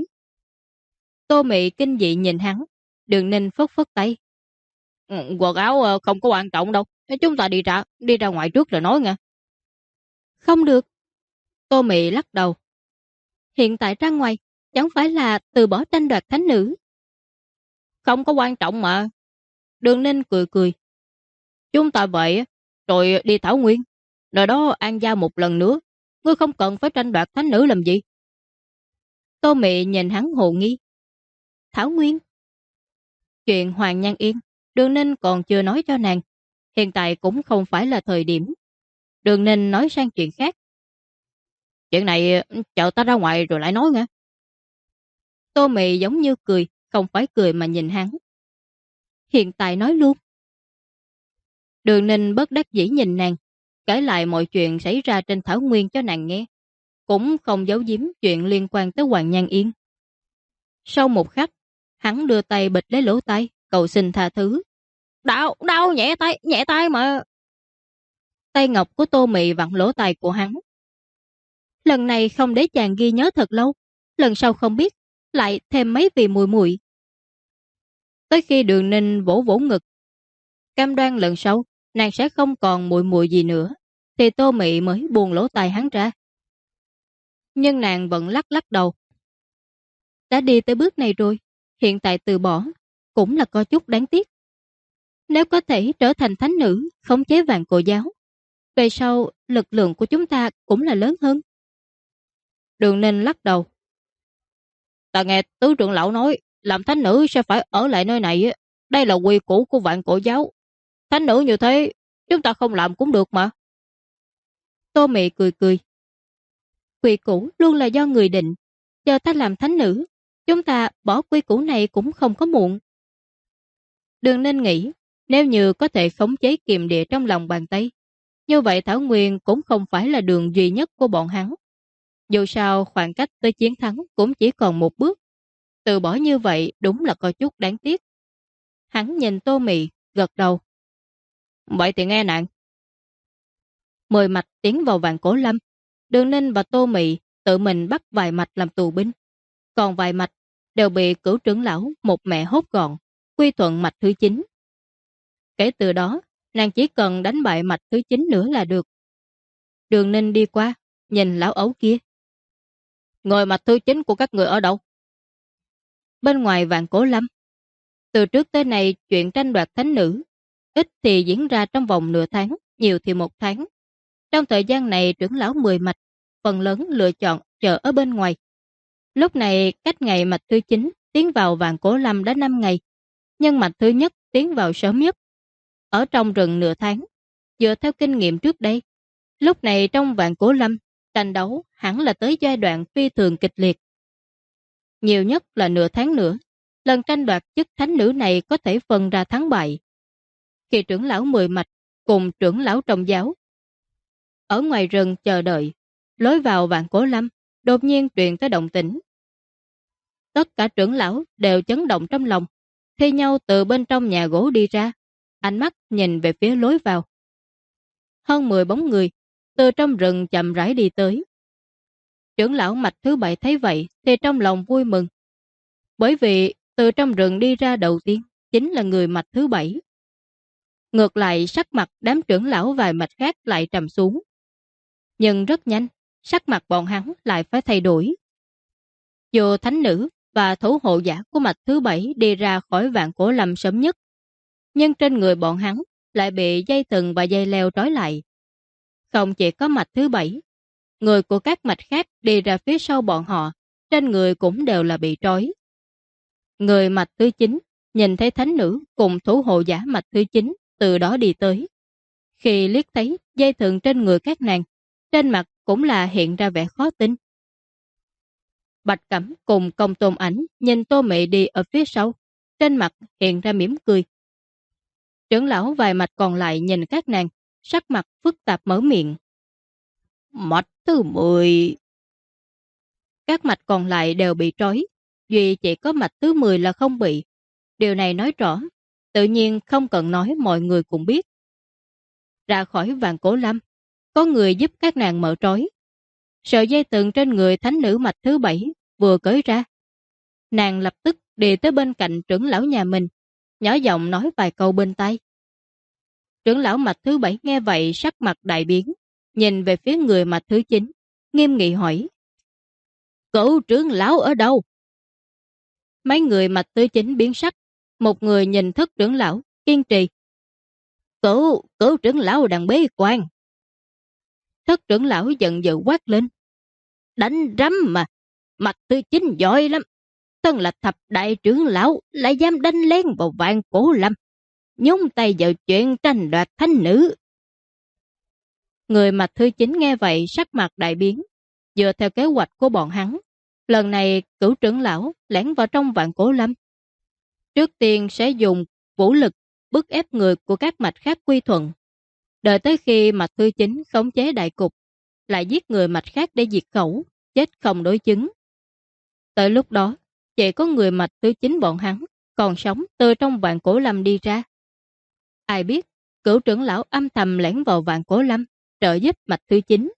Tô Mị kinh dị nhìn hắn, Đường Ninh phất phất tay. Quần áo không có quan trọng đâu, chúng ta đi ra ngoài trước rồi nói nha. Không được. Tô Mị lắc đầu. Hiện tại ra ngoài, chẳng phải là từ bỏ tranh đoạt thánh nữ. Không có quan trọng mà. Đường Ninh cười cười. Chúng ta vậy, rồi đi Thảo Nguyên. Nơi đó an gia một lần nữa. Ngươi không cần phải tranh đoạt thánh nữ làm gì. Tô Mị nhìn hắn hồ nghi. Thảo Nguyên. Chuyện Hoàng Nhan Yên, Đường Ninh còn chưa nói cho nàng. Hiện tại cũng không phải là thời điểm. Đường Ninh nói sang chuyện khác. Chuyện này chờ ta ra ngoài rồi lại nói nghe. Tô Mị giống như cười, không phải cười mà nhìn hắn. Hiện tại nói luôn. Đường Ninh bất đắc dĩ nhìn nàng, kể lại mọi chuyện xảy ra trên Thảo Nguyên cho nàng nghe, cũng không giấu giếm chuyện liên quan tới Hoàng Nhan Yên. Sau một khắc, hắn đưa tay bịch lấy lỗ tai, cầu xin tha thứ. Đau, nhẹ tay mà. Tay ngọc của Tô Mị vặn lỗ tai của hắn. Lần này không để chàng ghi nhớ thật lâu, lần sau không biết, lại thêm mấy vị mùi mùi. Tới khi Đường Ninh vỗ vỗ ngực, cam đoan lần sau, nàng sẽ không còn mùi mùi gì nữa, thì Tô Mị mới buông lỗ tai hắn ra. Nhưng nàng vẫn lắc lắc đầu. Đã đi tới bước này rồi, hiện tại từ bỏ, cũng là có chút đáng tiếc. Nếu có thể trở thành thánh nữ, khống chế Vạn Cổ giáo, về sau lực lượng của chúng ta cũng là lớn hơn. Đường Ninh lắc đầu. Ta nghe tứ trưởng lão nói, làm thánh nữ sẽ phải ở lại nơi này. Đây là quy củ của Vạn Cổ giáo. Thánh nữ như thế, chúng ta không làm cũng được mà. Tô Mị cười cười. Quy củ luôn là do người định. Chờ ta làm thánh nữ, chúng ta bỏ quy củ này cũng không có muộn. Đường Ninh nghĩ, nếu như có thể khống chế kiềm địa trong lòng bàn tay, như vậy Thảo Nguyên cũng không phải là đường duy nhất của bọn hắn. Dù sao khoảng cách tới chiến thắng cũng chỉ còn một bước. Từ bỏ như vậy đúng là có chút đáng tiếc. Hắn nhìn Tô Mị, gật đầu. Vậy thì nghe nạn. 10 mạch tiến vào Vạn Cổ Lâm. Đường Ninh và Tô Mị tự mình bắt vài mạch làm tù binh. Còn vài mạch đều bị cửu trưởng lão một mẹ hốt gọn, quy thuận mạch thứ 9. Kể từ đó, nàng chỉ cần đánh bại mạch thứ 9 nữa là được. Đường Ninh đi qua, nhìn lão ấu kia. Người mạch thứ 9 của các người ở đâu? Bên ngoài Vạn Cổ Lâm. Từ trước tới nay chuyện tranh đoạt thánh nữ, ít thì diễn ra trong vòng nửa tháng, nhiều thì 1 tháng. Trong thời gian này trưởng lão 10 mạch, phần lớn lựa chọn chờ ở bên ngoài. Lúc này cách ngày mạch thứ 9 tiến vào Vạn Cổ Lâm đã 5 ngày, nhưng mạch thứ nhất tiến vào sớm nhất. Ở trong rừng nửa tháng, dựa theo kinh nghiệm trước đây, lúc này trong Vạn Cổ Lâm, tranh đấu hẳn là tới giai đoạn phi thường kịch liệt. Nhiều nhất là nửa tháng nữa, lần tranh đoạt chức thánh nữ này có thể phân ra thắng bại. Khi trưởng lão 10 mạch cùng trưởng lão trong giáo ở ngoài rừng chờ đợi, lối vào Vạn Cổ Lâm đột nhiên truyền tới động tĩnh. Tất cả trưởng lão đều chấn động trong lòng, thi nhau từ bên trong nhà gỗ đi ra, ánh mắt nhìn về phía lối vào. Hơn 10 bóng người từ trong rừng chậm rãi đi tới. Trưởng lão mạch thứ 7 thấy vậy thì trong lòng vui mừng, bởi vì từ trong rừng đi ra đầu tiên chính là người mạch thứ 7. Ngược lại sắc mặt đám trưởng lão vài mạch khác lại trầm xuống. Nhưng rất nhanh, sắc mặt bọn hắn lại phải thay đổi. Dù thánh nữ và thủ hộ giả của mạch thứ 7 đi ra khỏi Vạn Cổ Lâm sớm nhất, nhưng trên người bọn hắn lại bị dây thừng và dây leo trói lại. Không chỉ có mạch thứ 7, người của các mạch khác đi ra phía sau bọn họ, trên người cũng đều là bị trói. Người mạch thứ 9 nhìn thấy thánh nữ cùng thủ hộ giả mạch thứ 9 từ đó đi tới. Khi liếc thấy dây thừng trên người các nàng, trên mặt cũng là hiện ra vẻ khó tin. Bạch Cẩm cùng Công Tôn Ảnh nhìn Tô Mị đi ở phía sau, trên mặt hiện ra mỉm cười. Trưởng lão vài mạch còn lại nhìn các nàng, sắc mặt phức tạp mở miệng. Mạch thứ 10. Các mạch còn lại đều bị trói, duy chỉ có mạch thứ 10 là không bị. Điều này nói rõ, tự nhiên không cần nói mọi người cũng biết. Ra khỏi Vạn Cổ Lâm, có người giúp các nàng mở trói. Sợi dây thừng trên người thánh nữ mạch thứ 7 vừa cởi ra. Nàng lập tức đi tới bên cạnh trưởng lão nhà mình, nhỏ giọng nói vài câu bên tai. Trưởng lão mạch thứ 7 nghe vậy sắc mặt đại biến, nhìn về phía người mạch thứ 9, nghiêm nghị hỏi. Cửu trưởng lão ở đâu? Mấy người mạch thứ 9 biến sắc, một người nhìn Thất trưởng lão, kiên trì. Cửu trưởng lão đang bế quan. Thất trưởng lão giận dữ quát lên. Đánh rắm mà, mạch thứ 9 giỏi lắm. Thân là thập đại trưởng lão lại dám đánh lén vào Vạn Cổ Lâm, nhúng tay vào chuyện tranh đoạt thánh nữ. Người mạch thứ 9 nghe vậy sắc mặt đại biến, dựa theo kế hoạch của bọn hắn. Lần này cửu trưởng lão lẻn vào trong Vạn Cổ Lâm. Trước tiên sẽ dùng vũ lực bức ép người của các mạch khác quy thuận. Đợi tới khi mạch thứ 9 khống chế đại cục, lại giết người mạch khác để diệt khẩu, chết không đối chứng. Tới lúc đó, chỉ có người mạch thứ 9 bọn hắn còn sống từ trong Vạn Cổ Lâm đi ra. Ai biết, cửu trưởng lão âm thầm lẻn vào Vạn Cổ Lâm, trợ giúp mạch thứ 9.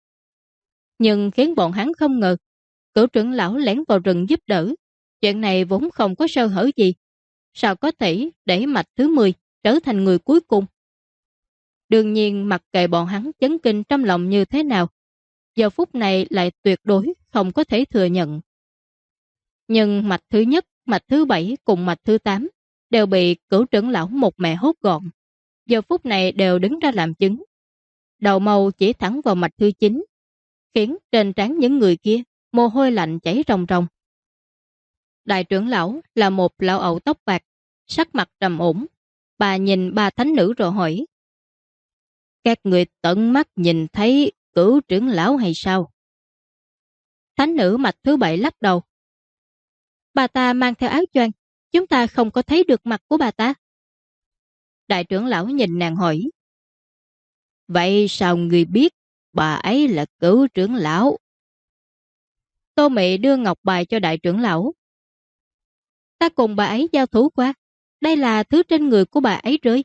Nhưng khiến bọn hắn không ngờ, cửu trưởng lão lẻn vào rừng giúp đỡ. Chuyện này vốn không có sơ hở gì. Sao có thể để mạch thứ 10 trở thành người cuối cùng? Đương nhiên mặc kệ bọn hắn chấn kinh trong lòng như thế nào, giờ phút này lại tuyệt đối không có thể thừa nhận. Nhưng mạch thứ nhất, mạch thứ 7 cùng mạch thứ 8 đều bị cửu trưởng lão một mẹ hốt gọn. Giờ phút này đều đứng ra làm chứng. Đầu mâu chỉ thẳng vào mạch thứ 9, khiến trên trán những người kia mồ hôi lạnh chảy ròng ròng. Đại trưởng lão là một lão ẩu tóc bạc, sắc mặt trầm ổn. Bà nhìn ba thánh nữ rồi hỏi. Các người tận mắt nhìn thấy cửu trưởng lão hay sao? Thánh nữ mạch thứ 7 lắc đầu. Bà ta mang theo áo choàng, chúng ta không có thấy được mặt của bà ta. Đại trưởng lão nhìn nàng hỏi. Vậy sao người biết bà ấy là cửu trưởng lão? Tô Mị đưa ngọc bài cho đại trưởng lão. Ta cùng bà ấy giao thủ qua, đây là thứ trên người của bà ấy rơi.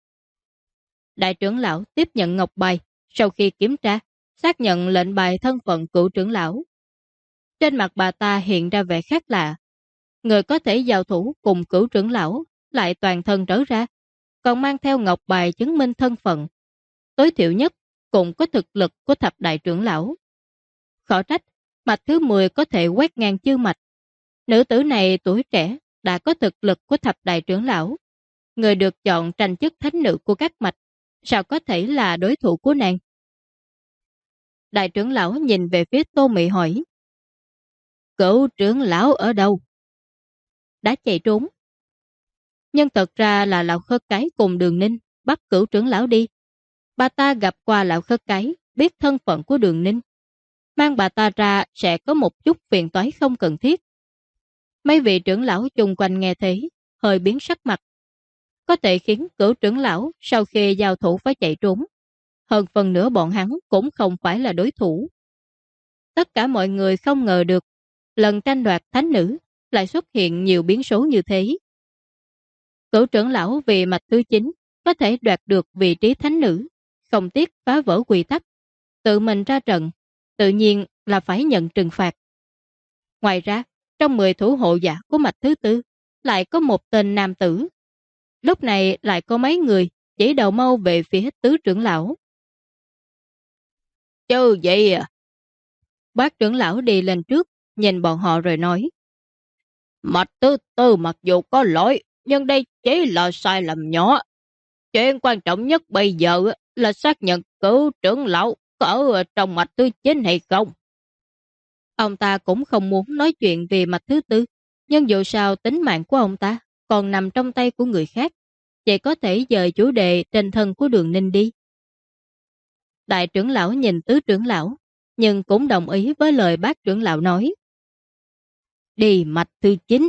Đại trưởng lão tiếp nhận ngọc bài, sau khi kiểm tra, xác nhận lệnh bài thân phận cửu trưởng lão. Trên mặt bà ta hiện ra vẻ khác lạ. Người có thể giao thủ cùng cửu trưởng lão lại toàn thân trở ra, còn mang theo ngọc bài chứng minh thân phận. Tối thiểu nhất cũng có thực lực của thập đại trưởng lão. Khó trách, mạch thứ 10 có thể quét ngang chư mạch. Nữ tử này tuổi trẻ đã có thực lực của thập đại trưởng lão. Người được chọn tranh chức thánh nữ của các mạch, sao có thể là đối thủ của nàng? Đại trưởng lão nhìn về phía Tô Mị hỏi. Cửu trưởng lão ở đâu? Đã chạy trốn. Nhưng thật ra là lão Khất Cái cùng Đường Ninh bắt cửu trưởng lão đi. Bà ta gặp qua lão Khất Cái, biết thân phận của Đường Ninh. Mang bà ta ra sẽ có một chút phiền toái không cần thiết. Mấy vị trưởng lão chung quanh nghe thế, hơi biến sắc mặt. Có thể khiến cửu trưởng lão sau khi giao thủ phải chạy trốn. Hơn phần nữa bọn hắn cũng không phải là đối thủ. Tất cả mọi người không ngờ được, lần tranh đoạt thánh nữ lại xuất hiện nhiều biến số như thế. Cửu trưởng lão vì mạch thứ 9 có thể đoạt được vị trí thánh nữ, không tiếc phá vỡ quy tắc, tự mình ra trận, tự nhiên là phải nhận trừng phạt. Ngoài ra, trong 10 thủ hộ giả của mạch thứ 4 lại có một tên nam tử. Lúc này lại có mấy người chỉ đầu mâu về phía tứ trưởng lão. Chứ vậy à? Bác trưởng lão đi lên trước, nhìn bọn họ rồi nói. Mạch thứ 4 mặc dù có lỗi, nhưng đây chỉ là sai lầm nhỏ. Chuyện quan trọng nhất bây giờ là xác nhận cửu trưởng lão có ở trong mạch thứ 9 hay không. Ông ta cũng không muốn nói chuyện về mạch thứ 4, Nhưng dù sao tính mạng của ông ta còn nằm trong tay của người khác, chỉ có thể dời chủ đề trên thân của Đường Ninh đi. Đại trưởng lão nhìn tứ trưởng lão, nhưng cũng đồng ý với lời bác trưởng lão nói. Đi mạch thứ 9.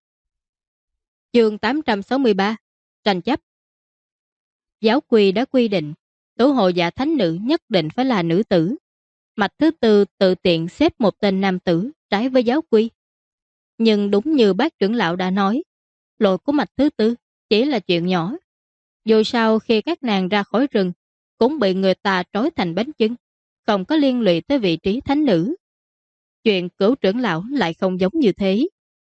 Chương 863. Tranh chấp. Giáo quy đã quy định, tứ hộ giả thánh nữ nhất định phải là nữ tử. Mạch thứ tư tự tiện xếp một tên nam tử trái với giáo quy. Nhưng đúng như bác trưởng lão đã nói, lỗi của mạch thứ tư chỉ là chuyện nhỏ. Dù sao khi các nàng ra khỏi rừng, cũng bị người ta trói thành bánh chưng, không có liên lụy tới vị trí thánh nữ. Chuyện cửu trưởng lão lại không giống như thế.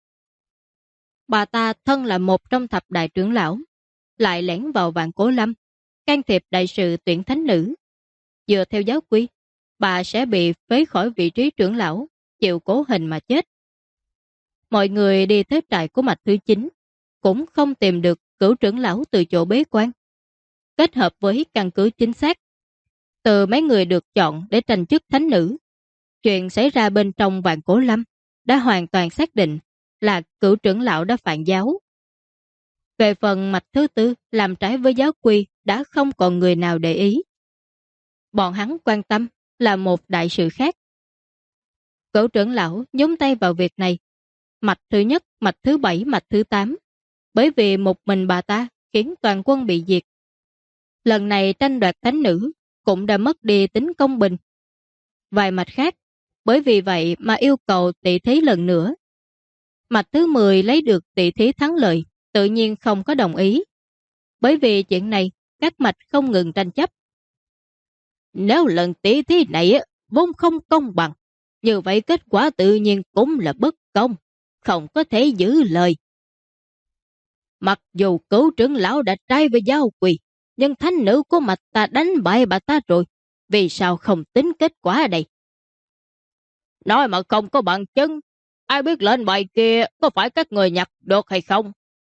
Bà ta thân là một trong thập đại trưởng lão, lại lẻn vào Vạn Cổ Lâm, can thiệp đại sự tuyển thánh nữ. Dựa theo giáo quy, bà sẽ bị phế khỏi vị trí trưởng lão, chịu cố hình mà chết. Mọi người đi tới trại của mạch thứ 9, cũng không tìm được cửu trưởng lão từ chỗ bế quan. Kết hợp với căn cứ chính xác, từ mấy người được chọn để tranh chức thánh nữ, chuyện xảy ra bên trong Vạn Cổ Lâm đã hoàn toàn xác định là cửu trưởng lão đã phản giáo. Về phần mạch thứ tư làm trái với giáo quy đã không còn người nào để ý. Bọn hắn quan tâm là một đại sự khác. Cửu trưởng lão nhúng tay vào việc này. Mạch thứ nhất, mạch thứ 7, mạch thứ 8. Bởi vì một mình bà ta khiến toàn quân bị diệt. Lần này tranh đoạt thánh nữ cũng đã mất đi tính công bình. Vài mạch khác, bởi vì vậy mà yêu cầu tỷ thí lần nữa. Mạch thứ 10 lấy được tỷ thí thắng lợi, tự nhiên không có đồng ý. Bởi vì chuyện này, các mạch không ngừng tranh chấp. Nếu lần tỷ thí này vốn không công bằng, như vậy kết quả tự nhiên cũng là bất công, không có thể giữ lời. Mặc dù cửu trưởng lão đã trái với giáo quy, nhưng thánh nữ của mạch ta đánh bại bà ta rồi, vì sao không tính kết quả đây? Nói mà không có bằng chứng, ai biết lên bài kia có phải các người nhặt được hay không?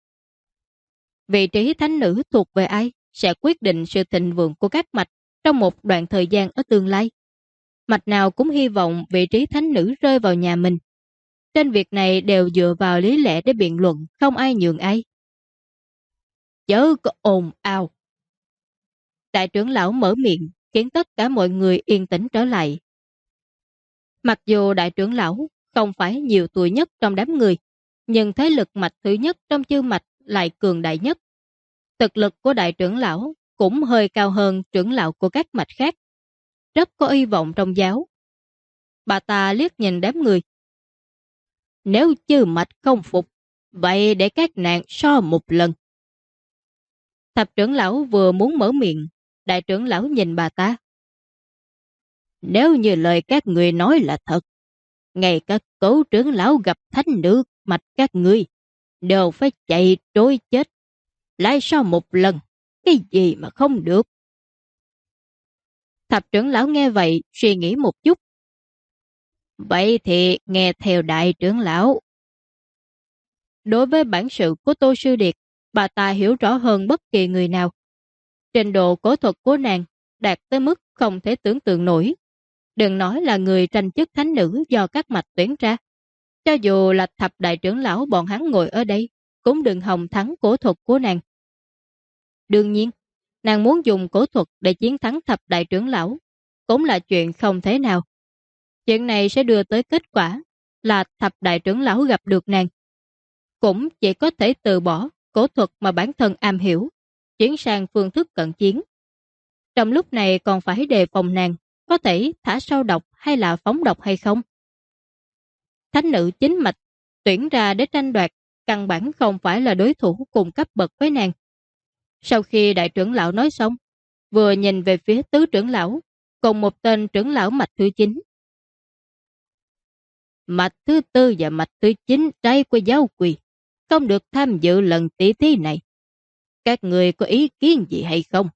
Vị trí thánh nữ thuộc về ai sẽ quyết định sự thịnh vượng của các mạch trong một đoạn thời gian ở tương lai. Mạch nào cũng hy vọng vị trí thánh nữ rơi vào nhà mình. Trên việc này đều dựa vào lý lẽ để biện luận, không ai nhường ai. Chớ có ồn ào. Đại trưởng lão mở miệng, khiến tất cả mọi người yên tĩnh trở lại. Mặc dù đại trưởng lão không phải nhiều tuổi nhất trong đám người, nhưng thế lực mạch thứ nhất trong chư mạch lại cường đại nhất. Thực lực của đại trưởng lão cũng hơi cao hơn trưởng lão của các mạch khác. Rất có hy vọng trong giáo. Bà ta liếc nhìn đám người. Nếu chư mạch không phục, vậy để các nàng so một lần. Thập trưởng lão vừa muốn mở miệng, đại trưởng lão nhìn bà ta. Nếu như lời các người nói là thật, ngay cả cửu trưởng lão gặp thánh nữ mạch các ngươi đều phải chạy trối chết. Lại so một lần, cái gì mà không được? Thập trưởng lão nghe vậy, suy nghĩ một chút. Vậy thì nghe theo đại trưởng lão. Đối với bản sự của Tô Sư Điệt, bà ta hiểu rõ hơn bất kỳ người nào. Trình độ cổ thuật của nàng đạt tới mức không thể tưởng tượng nổi. Đừng nói là người tranh chức thánh nữ do các mạch tuyển ra. Cho dù là thập đại trưởng lão bọn hắn ngồi ở đây, cũng đừng hòng thắng cổ thuật của nàng. Đương nhiên, nàng muốn dùng cổ thuật để chiến thắng thập đại trưởng lão, cũng là chuyện không thể nào. Chuyện này sẽ đưa tới kết quả là thập đại trưởng lão gặp được nàng. Cũng chỉ có thể từ bỏ cổ thuật mà bản thân am hiểu, chuyển sang phương thức cận chiến. Trong lúc này còn phải đề phòng nàng có thể thả sâu độc hay là phóng độc hay không. Thánh nữ chính mạch tuyển ra để tranh đoạt căn bản không phải là đối thủ cùng cấp bậc với nàng. Sau khi đại trưởng lão nói xong, vừa nhìn về phía tứ trưởng lão cùng một tên trưởng lão mạch thứ 9. Mạch thứ tư và mạch thứ 9 trái của giáo quy, không được tham dự lần tỷ thí này. Các người có ý kiến gì hay không?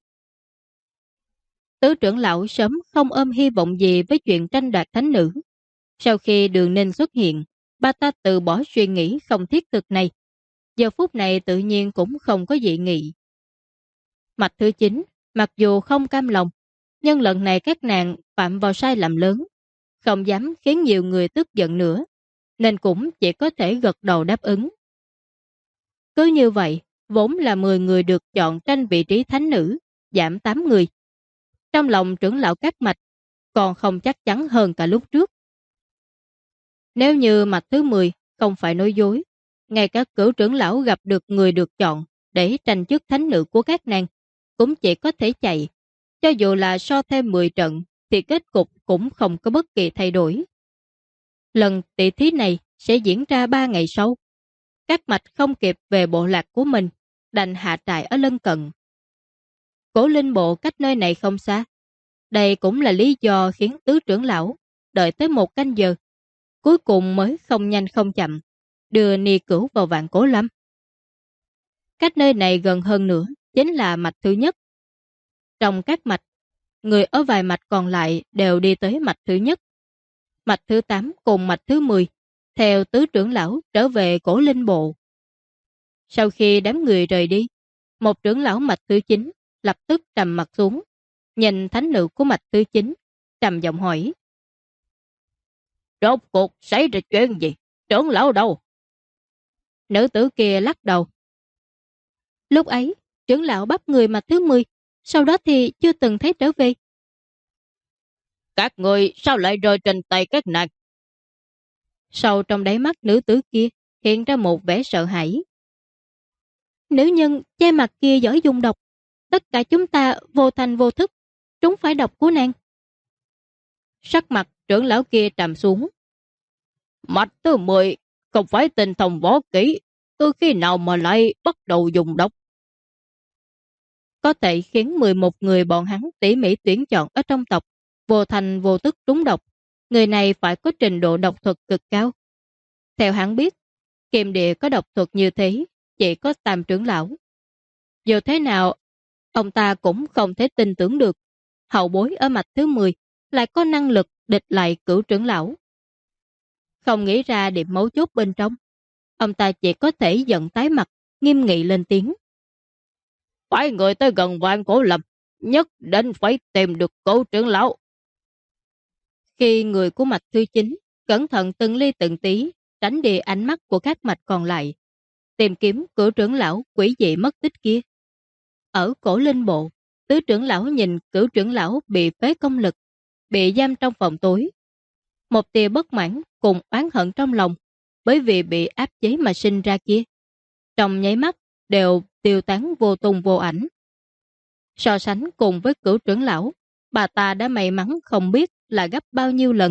Tứ trưởng lão sớm không ôm hy vọng gì với chuyện tranh đoạt thánh nữ. Sau khi Đường Ninh xuất hiện, bà ta từ bỏ suy nghĩ không thiết thực này. Giờ phút này tự nhiên cũng không có dị nghị. Mạch thứ 9, mặc dù không cam lòng, nhưng lần này các nàng phạm vào sai lầm lớn, không dám khiến nhiều người tức giận nữa. nên cũng chỉ có thể gật đầu đáp ứng. Cứ như vậy, vốn là 10 người được chọn tranh vị trí thánh nữ, giảm 8 người. Trong lòng trưởng lão Các Mạch còn không chắc chắn hơn cả lúc trước. Nếu như mạch thứ 10 không phải nói dối, ngay cả cửu trưởng lão gặp được người được chọn để tranh chức thánh nữ của các nàng, cũng chỉ có thể chạy. Cho dù là so thêm 10 trận, thì kết cục cũng không có bất kỳ thay đổi. Lần tỷ thí này sẽ diễn ra 3 ngày sau. Các mạch không kịp về bộ lạc của mình, đành hạ trại ở lân cận. Cổ linh bộ cách nơi này không xa. Đây cũng là lý do khiến tứ trưởng lão đợi tới 1 canh giờ, cuối cùng mới không nhanh không chậm đưa Ni Cửu vào Vạn Cổ Lâm. Cách nơi này gần hơn nữa chính là mạch thứ nhất. Trong các mạch, người ở vài mạch còn lại đều đi tới mạch thứ nhất. Mạch thứ 8 cùng mạch thứ 10 theo tứ trưởng lão trở về Cổ Linh Bộ. Sau khi đám người rời đi, một trưởng lão mạch thứ 9 lập tức trầm mặt xuống, nhìn thánh nữ của mạch thứ 9, trầm giọng hỏi: "Rốt cuộc xảy ra chuyện gì? Trưởng lão đâu?" Nữ tử kia lắc đầu: "Lúc ấy, trưởng lão bắt người mạch thứ 10, sau đó thì chưa từng thấy trở về." "Các người sao lại rơi trên tay các nàng?" Sâu trong đáy mắt nữ tử kia hiện ra một vẻ sợ hãi. "Nữ nhân che mặt kia giỏi dùng độc, tất cả chúng ta vô thành vô thức trúng phải độc của nàng." Sắc mặt trưởng lão kia trầm xuống. "Mạch thứ 10 không phải tinh thông võ kỹ, từ khi nào mà lại bắt đầu dùng độc?" Có thể khiến 11 người bọn hắn tỉ mỉ tuyển chọn ở trong tộc vô thành vô tức trúng độc, người này phải có trình độ độc thuật cực cao. Theo hắn biết, Kiềm Địa có độc thuật như thế chỉ có Tam trưởng lão. Dù thế nào, ông ta cũng không thể tin tưởng được hậu bối ở mạch thứ 10 lại có năng lực địch lại Cửu trưởng lão. Không nghĩ ra điểm mấu chốt bên trong, ông ta chỉ có thể giận tái mặt, nghiêm nghị lên tiếng: "Phải người tới gần Vạn Cổ Lâm, nhất định phải tìm được Cửu trưởng lão." Khi người của mạch thứ 9 cẩn thận từng ly từng tí tránh đi ánh mắt của các mạch còn lại, tìm kiếm Cửu trưởng lão quỷ dị mất tích kia. Ở Cổ Linh Bộ, tứ trưởng lão nhìn Cửu trưởng lão bị phế công lực, bị giam trong phòng tối. Một tia bất mãn cùng oán hận trong lòng bởi vì bị áp chế mà sinh ra kia, trong nháy mắt đều tiêu tán vô tung vô ảnh. So sánh cùng với Cửu trưởng lão, bà ta đã may mắn không biết là gấp bao nhiêu lần.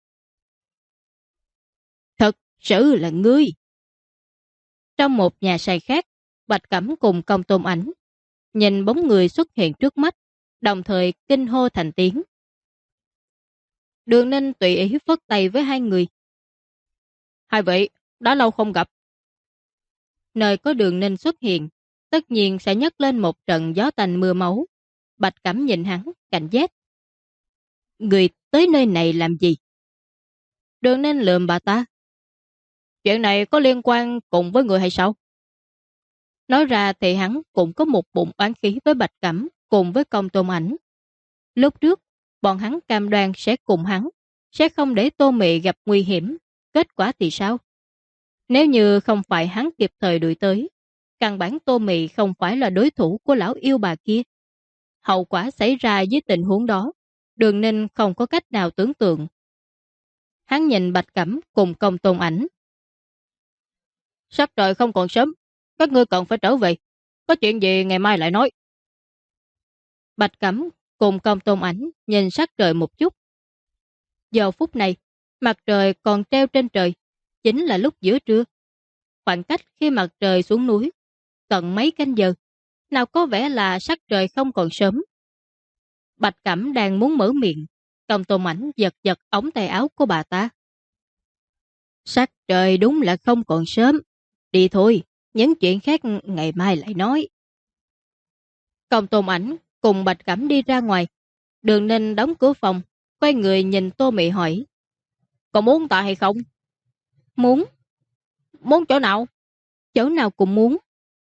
"Thật sự là ngươi!" Trong một nhà sài khác, Bạch Cẩm cùng Công Tôn Ảnh nhìn bóng người xuất hiện trước mắt, đồng thời kinh hô thành tiếng. Đường Ninh tùy ý phất tay với hai người: "Hai vị, đã lâu không gặp." Nơi có Đường Ninh xuất hiện, tất nhiên sẽ nhấc lên một trận gió tanh mưa máu. Bạch Cẩm nhìn hắn, cảnh giác: "Người tới nơi này làm gì?" Đường Ninh lườm bà ta: "Chuyện này có liên quan cùng với người hay sao?" Nói ra thì hắn cũng có một bụng oán khí với Bạch Cẩm cùng với Công Tôn Ảnh. Lúc trước, bọn hắn cam đoan sẽ cùng hắn, sẽ không để Tô Mị gặp nguy hiểm. Kết quả thì sao? Nếu như không phải hắn kịp thời đuổi tới, căn bản Tô Mị không phải là đối thủ của lão yêu bà kia. Hậu quả xảy ra dưới tình huống đó, Đường Ninh không có cách nào tưởng tượng. Hắn nhìn Bạch Cẩm cùng Công Tôn Ảnh: "Sắp trời không còn sớm, các ngươi cần phải trở về. Có chuyện gì ngày mai lại nói." Bạch Cẩm cùng Công Tôn Ảnh nhìn sắc trời một chút. Giờ phút này, mặt trời còn treo trên trời, chính là lúc giữa trưa. Khoảng cách khi mặt trời xuống núi tận mấy canh giờ, nào có vẻ là sắc trời không còn sớm. Bạch Cẩm đang muốn mở miệng, Công Tôn Ảnh giật giật ống tay áo của bà ta: "Sắc trời đúng là không còn sớm. Đi thôi, những chuyện khác ngày mai lại nói." Công Tôn Ảnh cùng Bạch Cẩm đi ra ngoài. Đường Ninh đóng cửa phòng, quay người nhìn Tô Mị hỏi: "Có muốn ta hay không?" "Muốn." "Muốn chỗ nào?" "Chỗ nào cũng muốn."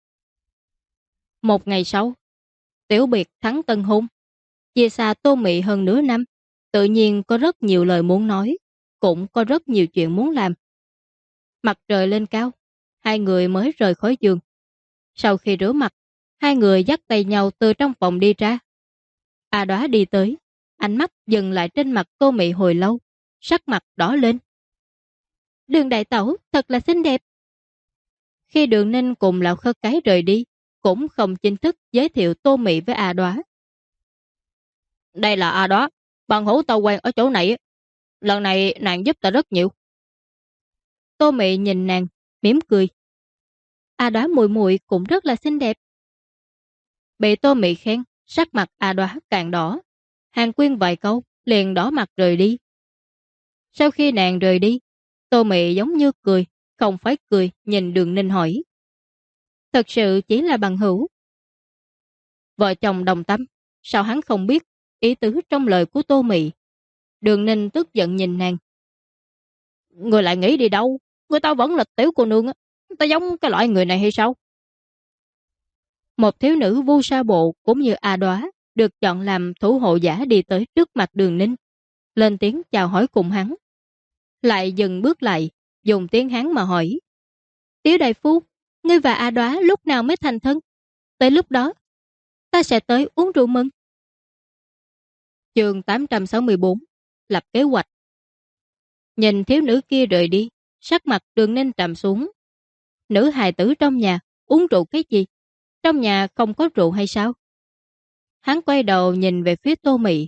Một ngày sau, tiểu biệt thắng tân hôn. Chia xa Tô Mị hơn nửa năm, tự nhiên có rất nhiều lời muốn nói, cũng có rất nhiều chuyện muốn làm. Mặt trời lên cao, hai người mới rời khỏi giường. Sau khi rửa mặt, hai người dắt tay nhau từ trong phòng đi ra. A Đóa đi tới, ánh mắt dừng lại trên mặt Tô Mị hồi lâu, sắc mặt đỏ lên. Đường đại tẩu thật là xinh đẹp. Khi Đường Ninh cùng Lão Khất Cái rời đi, cũng không chính thức giới thiệu Tô Mị với A Đóa. Đây là A Đóa, bằng hữu tao quen ở chỗ này. Lần này nàng giúp ta rất nhiều. Tô Mị nhìn nàng, mỉm cười. A Đóa muội muội cũng rất là xinh đẹp. Bị Tô Mị khen, sắc mặt A Đóa càng đỏ. Hàng Quyên vài câu, liền đỏ mặt rời đi. Sau khi nàng rời đi, Tô Mị giống như cười, không phải cười, nhìn Đường Ninh hỏi. Thật sự chỉ là bằng hữu. Vợ chồng đồng tâm, sao hắn không biết ý tứ trong lời của Tô Mị? Đường Ninh tức giận nhìn nàng. Người lại nghĩ đi đâu? Người ta vẫn là tiểu cô nương á. Ta giống cái loại người này hay sao? Một thiếu nữ vu sa bộ cũng như A Đóa được chọn làm thủ hộ giả đi tới trước mặt Đường Ninh, lên tiếng chào hỏi cùng hắn. Lại dừng bước lại, dùng tiếng Hán mà hỏi. Tiếu đại phu, ngươi và A Đóa lúc nào mới thành thân? Tới lúc đó, ta sẽ tới uống rượu mừng. Chương 864, lập kế hoạch. Nhìn thiếu nữ kia rời đi, sắc mặt Đường Ninh trầm xuống. Nữ hài tử trong nhà, uống rượu cái gì? Trong nhà không có rượu hay sao? Hắn quay đầu nhìn về phía Tô Mị.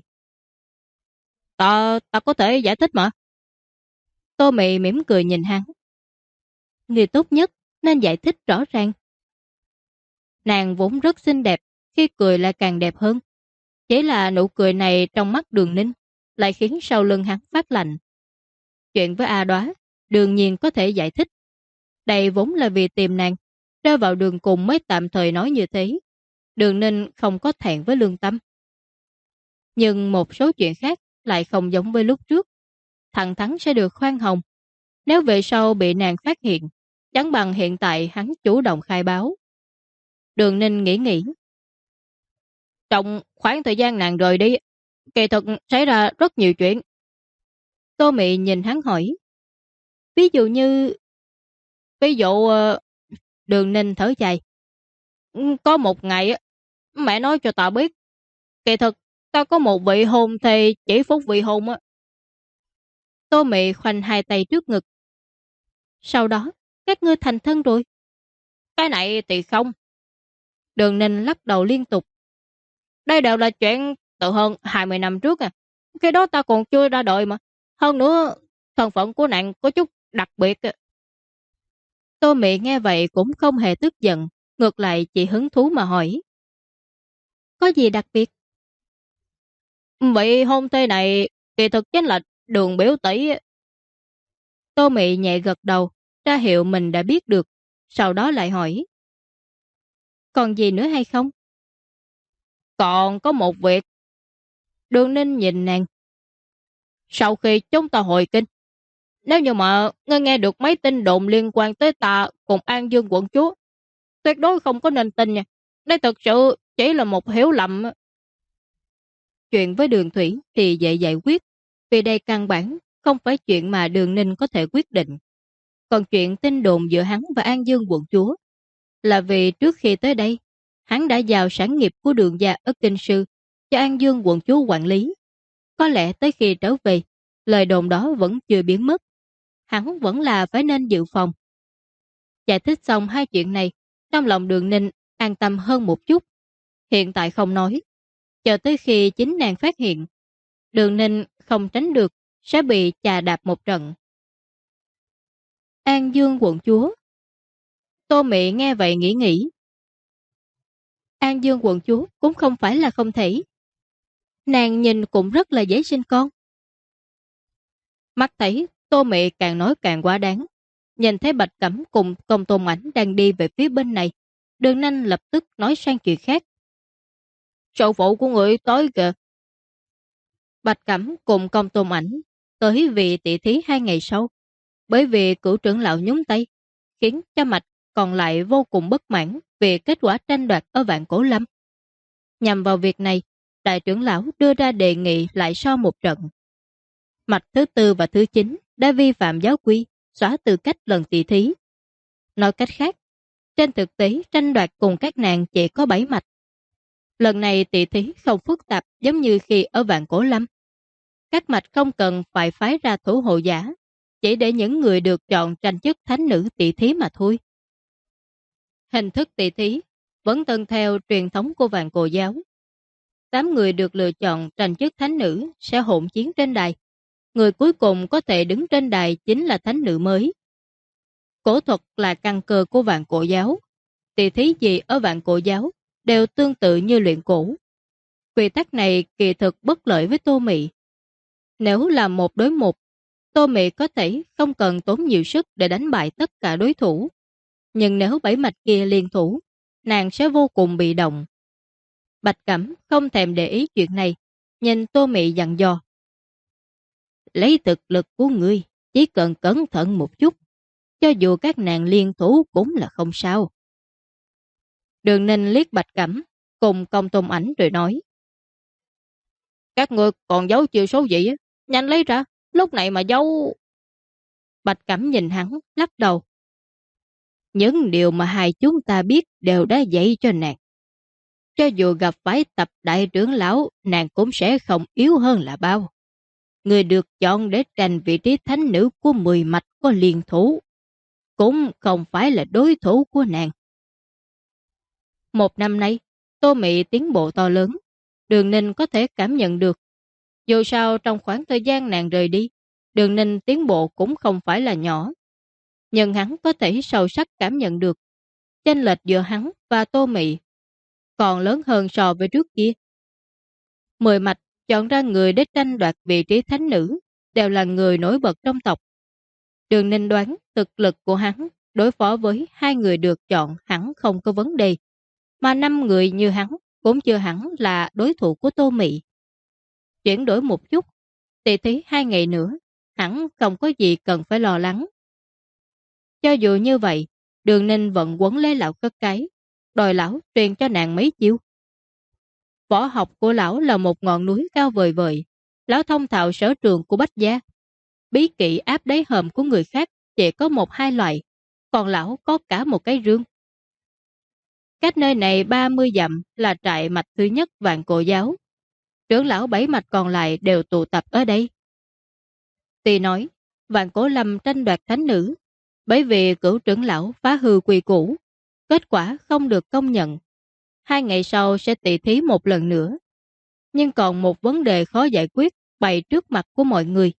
Ta có thể giải thích mà. Tô Mị mỉm cười nhìn hắn. Người tốt nhất nên giải thích rõ ràng. Nàng vốn rất xinh đẹp, khi cười lại càng đẹp hơn. Chỉ là nụ cười này trong mắt Đường Ninh lại khiến sau lưng hắn phát lạnh. Chuyện với A Đóa đương nhiên có thể giải thích. Đây vốn là vì tìm nàng, rơi vào đường cùng mới tạm thời nói như thế. Đường Ninh không có thẹn với lương tâm. Nhưng một số chuyện khác lại không giống với lúc trước. Thẳng thắn sẽ được khoan hồng. Nếu về sau bị nàng phát hiện, chẳng bằng hiện tại hắn chủ động khai báo. Đường Ninh nghĩ. Trong khoảng thời gian nàng rời đi, kỳ thực xảy ra rất nhiều chuyện. Tô Mị nhìn hắn hỏi. Ví dụ như... Ví dụ... Đường Ninh thở dài. Có một ngày, mẹ nói cho ta biết, kỳ thực ta có một vị hôn thê chỉ phúc vị hôn á. Tô Mị khoanh hai tay trước ngực. Sau đó, các ngươi thành thân rồi. Cái này thì không. Đường Ninh lắc đầu liên tục. Đây đều là chuyện từ hơn 20 năm trước à. Cái đó ta còn chưa ra đời mà. Hơn nữa, thân phận của nàng có chút đặc biệt. Tô Mị nghe vậy cũng không hề tức giận, ngược lại chỉ hứng thú mà hỏi. Có gì đặc biệt? Vị hôn thê này kỳ thực chính là Đường biểu tỷ. Tô Mị nhẹ gật đầu, ra hiệu mình đã biết được, sau đó lại hỏi. Còn gì nữa hay không? Còn có một việc. Đường Ninh nhìn nàng. Sau khi chúng ta hồi kinh, nếu như mà ngươi nghe được mấy tin đồn liên quan tới ta cùng An Dương quận chúa, tuyệt đối không có nên tin nha. Đây thực sự chỉ là một hiểu lầm. Chuyện với Đường Thủy thì dễ giải quyết, vì đây căn bản không phải chuyện mà Đường Ninh có thể quyết định. Còn chuyện tin đồn giữa hắn và An Dương quận chúa là vì trước khi tới đây, hắn đã giao sản nghiệp của Đường gia ở Kinh Sư cho An Dương quận chúa quản lý. Có lẽ tới khi trở về, lời đồn đó vẫn chưa biến mất. Hắn vẫn là phải nên dự phòng. Giải thích xong hai chuyện này, trong lòng Đường Ninh an tâm hơn một chút. Hiện tại không nói, chờ tới khi chính nàng phát hiện, Đường Ninh không tránh được sẽ bị chà đạp một trận. An Dương quận chúa. Tô Mị nghe vậy nghĩ. An Dương quận chúa cũng không phải là không thể. Nàng nhìn cũng rất là dễ sinh con. Mắt thấy Tô Mị càng nói càng quá đáng. Nhìn thấy Bạch Cẩm cùng Công Tôn Ảnh đang đi về phía bên này, Đường Ninh lập tức nói sang chuyện khác. Sậu phụ của người tới kìa. Bạch Cẩm cùng Công Tôn Ảnh tới vị tỷ thí 2 ngày sau. Bởi vì cửu trưởng lão nhúng tay, khiến cho Mạch còn lại vô cùng bất mãn về kết quả tranh đoạt ở Vạn Cổ Lâm. Nhằm vào việc này, đại trưởng lão đưa ra đề nghị lại so một trận. Mạch thứ 4 và thứ 9 đã vi phạm giáo quy, xóa tư cách lần tỷ thí. Nói cách khác, trên thực tế tranh đoạt cùng các nàng chỉ có 7 mạch. Lần này tỷ thí không phức tạp giống như khi ở Vạn Cổ Lâm. Các mạch không cần phải phái ra thủ hộ giả, chỉ để những người được chọn tranh chức thánh nữ tỷ thí mà thôi. Hình thức tỷ thí vẫn tuân theo truyền thống của Vạn Cổ giáo. 8 người được lựa chọn tranh chức thánh nữ sẽ hỗn chiến trên đài. Người cuối cùng có thể đứng trên đài chính là thánh nữ mới. Cổ thuật là căn cơ của Vạn Cổ giáo. Tỷ thí gì ở Vạn Cổ giáo đều tương tự như luyện cổ. Quy tắc này kỳ thực bất lợi với Tô Mị. Nếu là 1 đối 1, Tô Mị có thể không cần tốn nhiều sức để đánh bại tất cả đối thủ. Nhưng nếu 7 mạch kia liên thủ, nàng sẽ vô cùng bị động. Bạch Cẩm không thèm để ý chuyện này, nhìn Tô Mị dặn dò. Lấy thực lực của ngươi, chỉ cần cẩn thận một chút, cho dù các nàng liên thủ cũng là không sao. Đường Ninh liếc Bạch Cẩm, cùng Công Tôn Ảnh rồi nói. Các ngươi còn giấu chiêu số gì á? Nhanh lấy ra, lúc này mà giấu... Bạch Cẩm nhìn hắn, lắc đầu. Những điều mà hai chúng ta biết đều đã dạy cho nàng. Cho dù gặp phải tập đại trưởng lão, nàng cũng sẽ không yếu hơn là bao. Người được chọn để tranh vị trí thánh nữ của 10 mạch có liên thủ, cũng không phải là đối thủ của nàng. 1 năm nay, Tô Mị tiến bộ to lớn, Đường Ninh có thể cảm nhận được. Dù sao trong khoảng thời gian nàng rời đi, Đường Ninh tiến bộ cũng không phải là nhỏ. Nhưng hắn có thể sâu sắc cảm nhận được chênh lệch giữa hắn và Tô Mị còn lớn hơn so với trước kia. 10 mạch chọn ra người để tranh đoạt vị trí thánh nữ đều là người nổi bật trong tộc. Đường Ninh đoán thực lực của hắn đối phó với 2 người được chọn hẳn không có vấn đề, mà 5 người như hắn cũng chưa hẳn là đối thủ của Tô Mị. Chuyển đổi một chút, tỷ thí 2 ngày nữa, hẳn không có gì cần phải lo lắng. Cho dù như vậy, Đường Ninh vẫn quấn lấy lão cất cái, đòi lão truyền cho nàng mấy chiêu. Võ học của lão là một ngọn núi cao vời vời, lão thông thạo sở trường của Bách gia. Bí kỹ áp đáy hòm của người khác chỉ có 1-2 loại, còn lão có cả một cái rương. Cách nơi này 30 dặm là trại mạch thứ nhất Vạn Cổ giáo. Trưởng lão 7 mạch còn lại đều tụ tập ở đây. Tuy nói, Vạn Cổ Lâm tranh đoạt thánh nữ, bởi vì cửu trưởng lão phá hư quy củ, kết quả không được công nhận. 2 ngày sau sẽ tỷ thí một lần nữa. Nhưng còn một vấn đề khó giải quyết bày trước mặt của mọi người.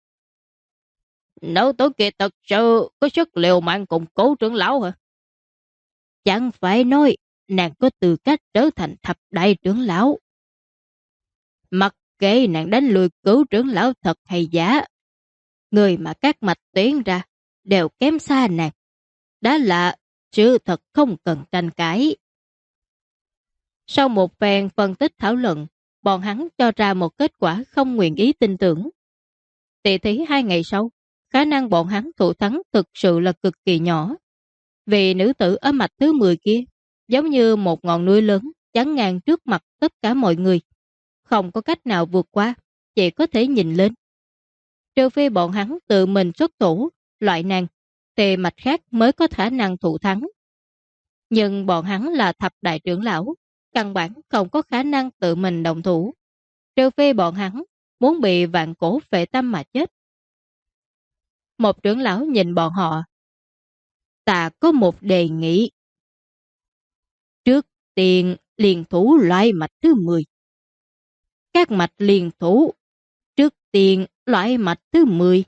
Nữ tử kia thật sự có sức liều mạng cùng cố trưởng lão hả? Chẳng phải nói nàng có tư cách trở thành thập đại trưởng lão. Mặc kệ nàng đánh lùi cửu trưởng lão thật hay giả, người mà các mạch tuyển ra đều kém xa nàng. Đã là sự thật không cần tranh cãi. Sau một phen phân tích thảo luận, bọn hắn cho ra một kết quả không nguyện ý tin tưởng. Tỷ thí 2 ngày sau, khả năng bọn hắn thủ thắng thực sự là cực kỳ nhỏ. Vì nữ tử ở mạch thứ 10 kia, giống như một ngọn núi lớn chắn ngang trước mặt tất cả mọi người. Không có cách nào vượt qua, chỉ có thể nhìn lên. Trừ phi bọn hắn tự mình xuất thủ, loại nàng, thì mạch khác mới có khả năng thủ thắng. Nhưng bọn hắn là thập đại trưởng lão, căn bản không có khả năng tự mình động thủ. Trừ phi bọn hắn muốn bị vạn cổ phệ tâm mà chết. Một trưởng lão nhìn bọn họ. Ta có một đề nghị. Trước tiên liền thủ loại mạch thứ 10. Các mạch liền thủ. Trước tiên loại mạch thứ 10.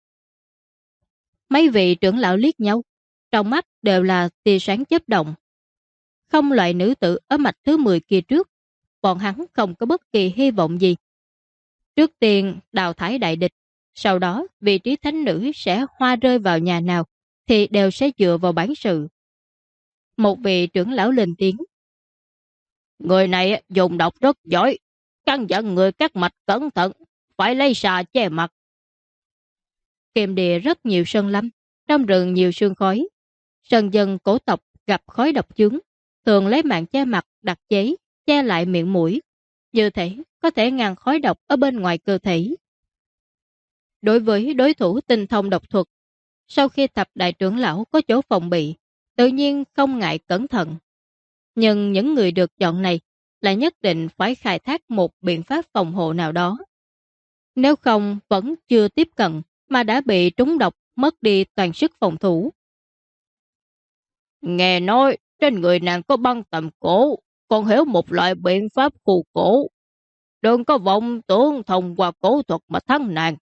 Mấy vị trưởng lão liếc nhau, trong mắt đều là tia sáng chớp động. Không loại nữ tử ở mạch thứ 10 kia trước, bọn hắn không có bất kỳ hy vọng gì. Trước tiên đào thải đại địch, sau đó vị trí thánh nữ sẽ hoa rơi vào nhà nào thì đều sẽ dựa vào bản sự. Một vị trưởng lão lên tiếng. Người này dùng độc rất giỏi, căn dặn người các mạch cẩn thận, phải lấy xà che mặt. Kiềm địa rất nhiều sơn lâm, trong rừng nhiều sương khói. Sơn dân cổ tộc gặp khói độc chướng, thường lấy mạng che mặt đặc chế, che lại miệng mũi. Như thế có thể ngăn khói độc ở bên ngoài cơ thể. Đối với đối thủ tinh thông độc thuật, Sau khi thập đại trưởng lão có chỗ phòng bị, tự nhiên không ngại cẩn thận. Nhưng những người được chọn này lại nhất định phải khai thác một biện pháp phòng hộ nào đó. Nếu không vẫn chưa tiếp cận mà đã bị trúng độc mất đi toàn sức phòng thủ. Nghe nói trên người nàng có băng tầm cổ, còn hiểu một loại biện pháp phù cổ. Đừng có vọng tưởng thông qua cổ thuật mà thắng nàng.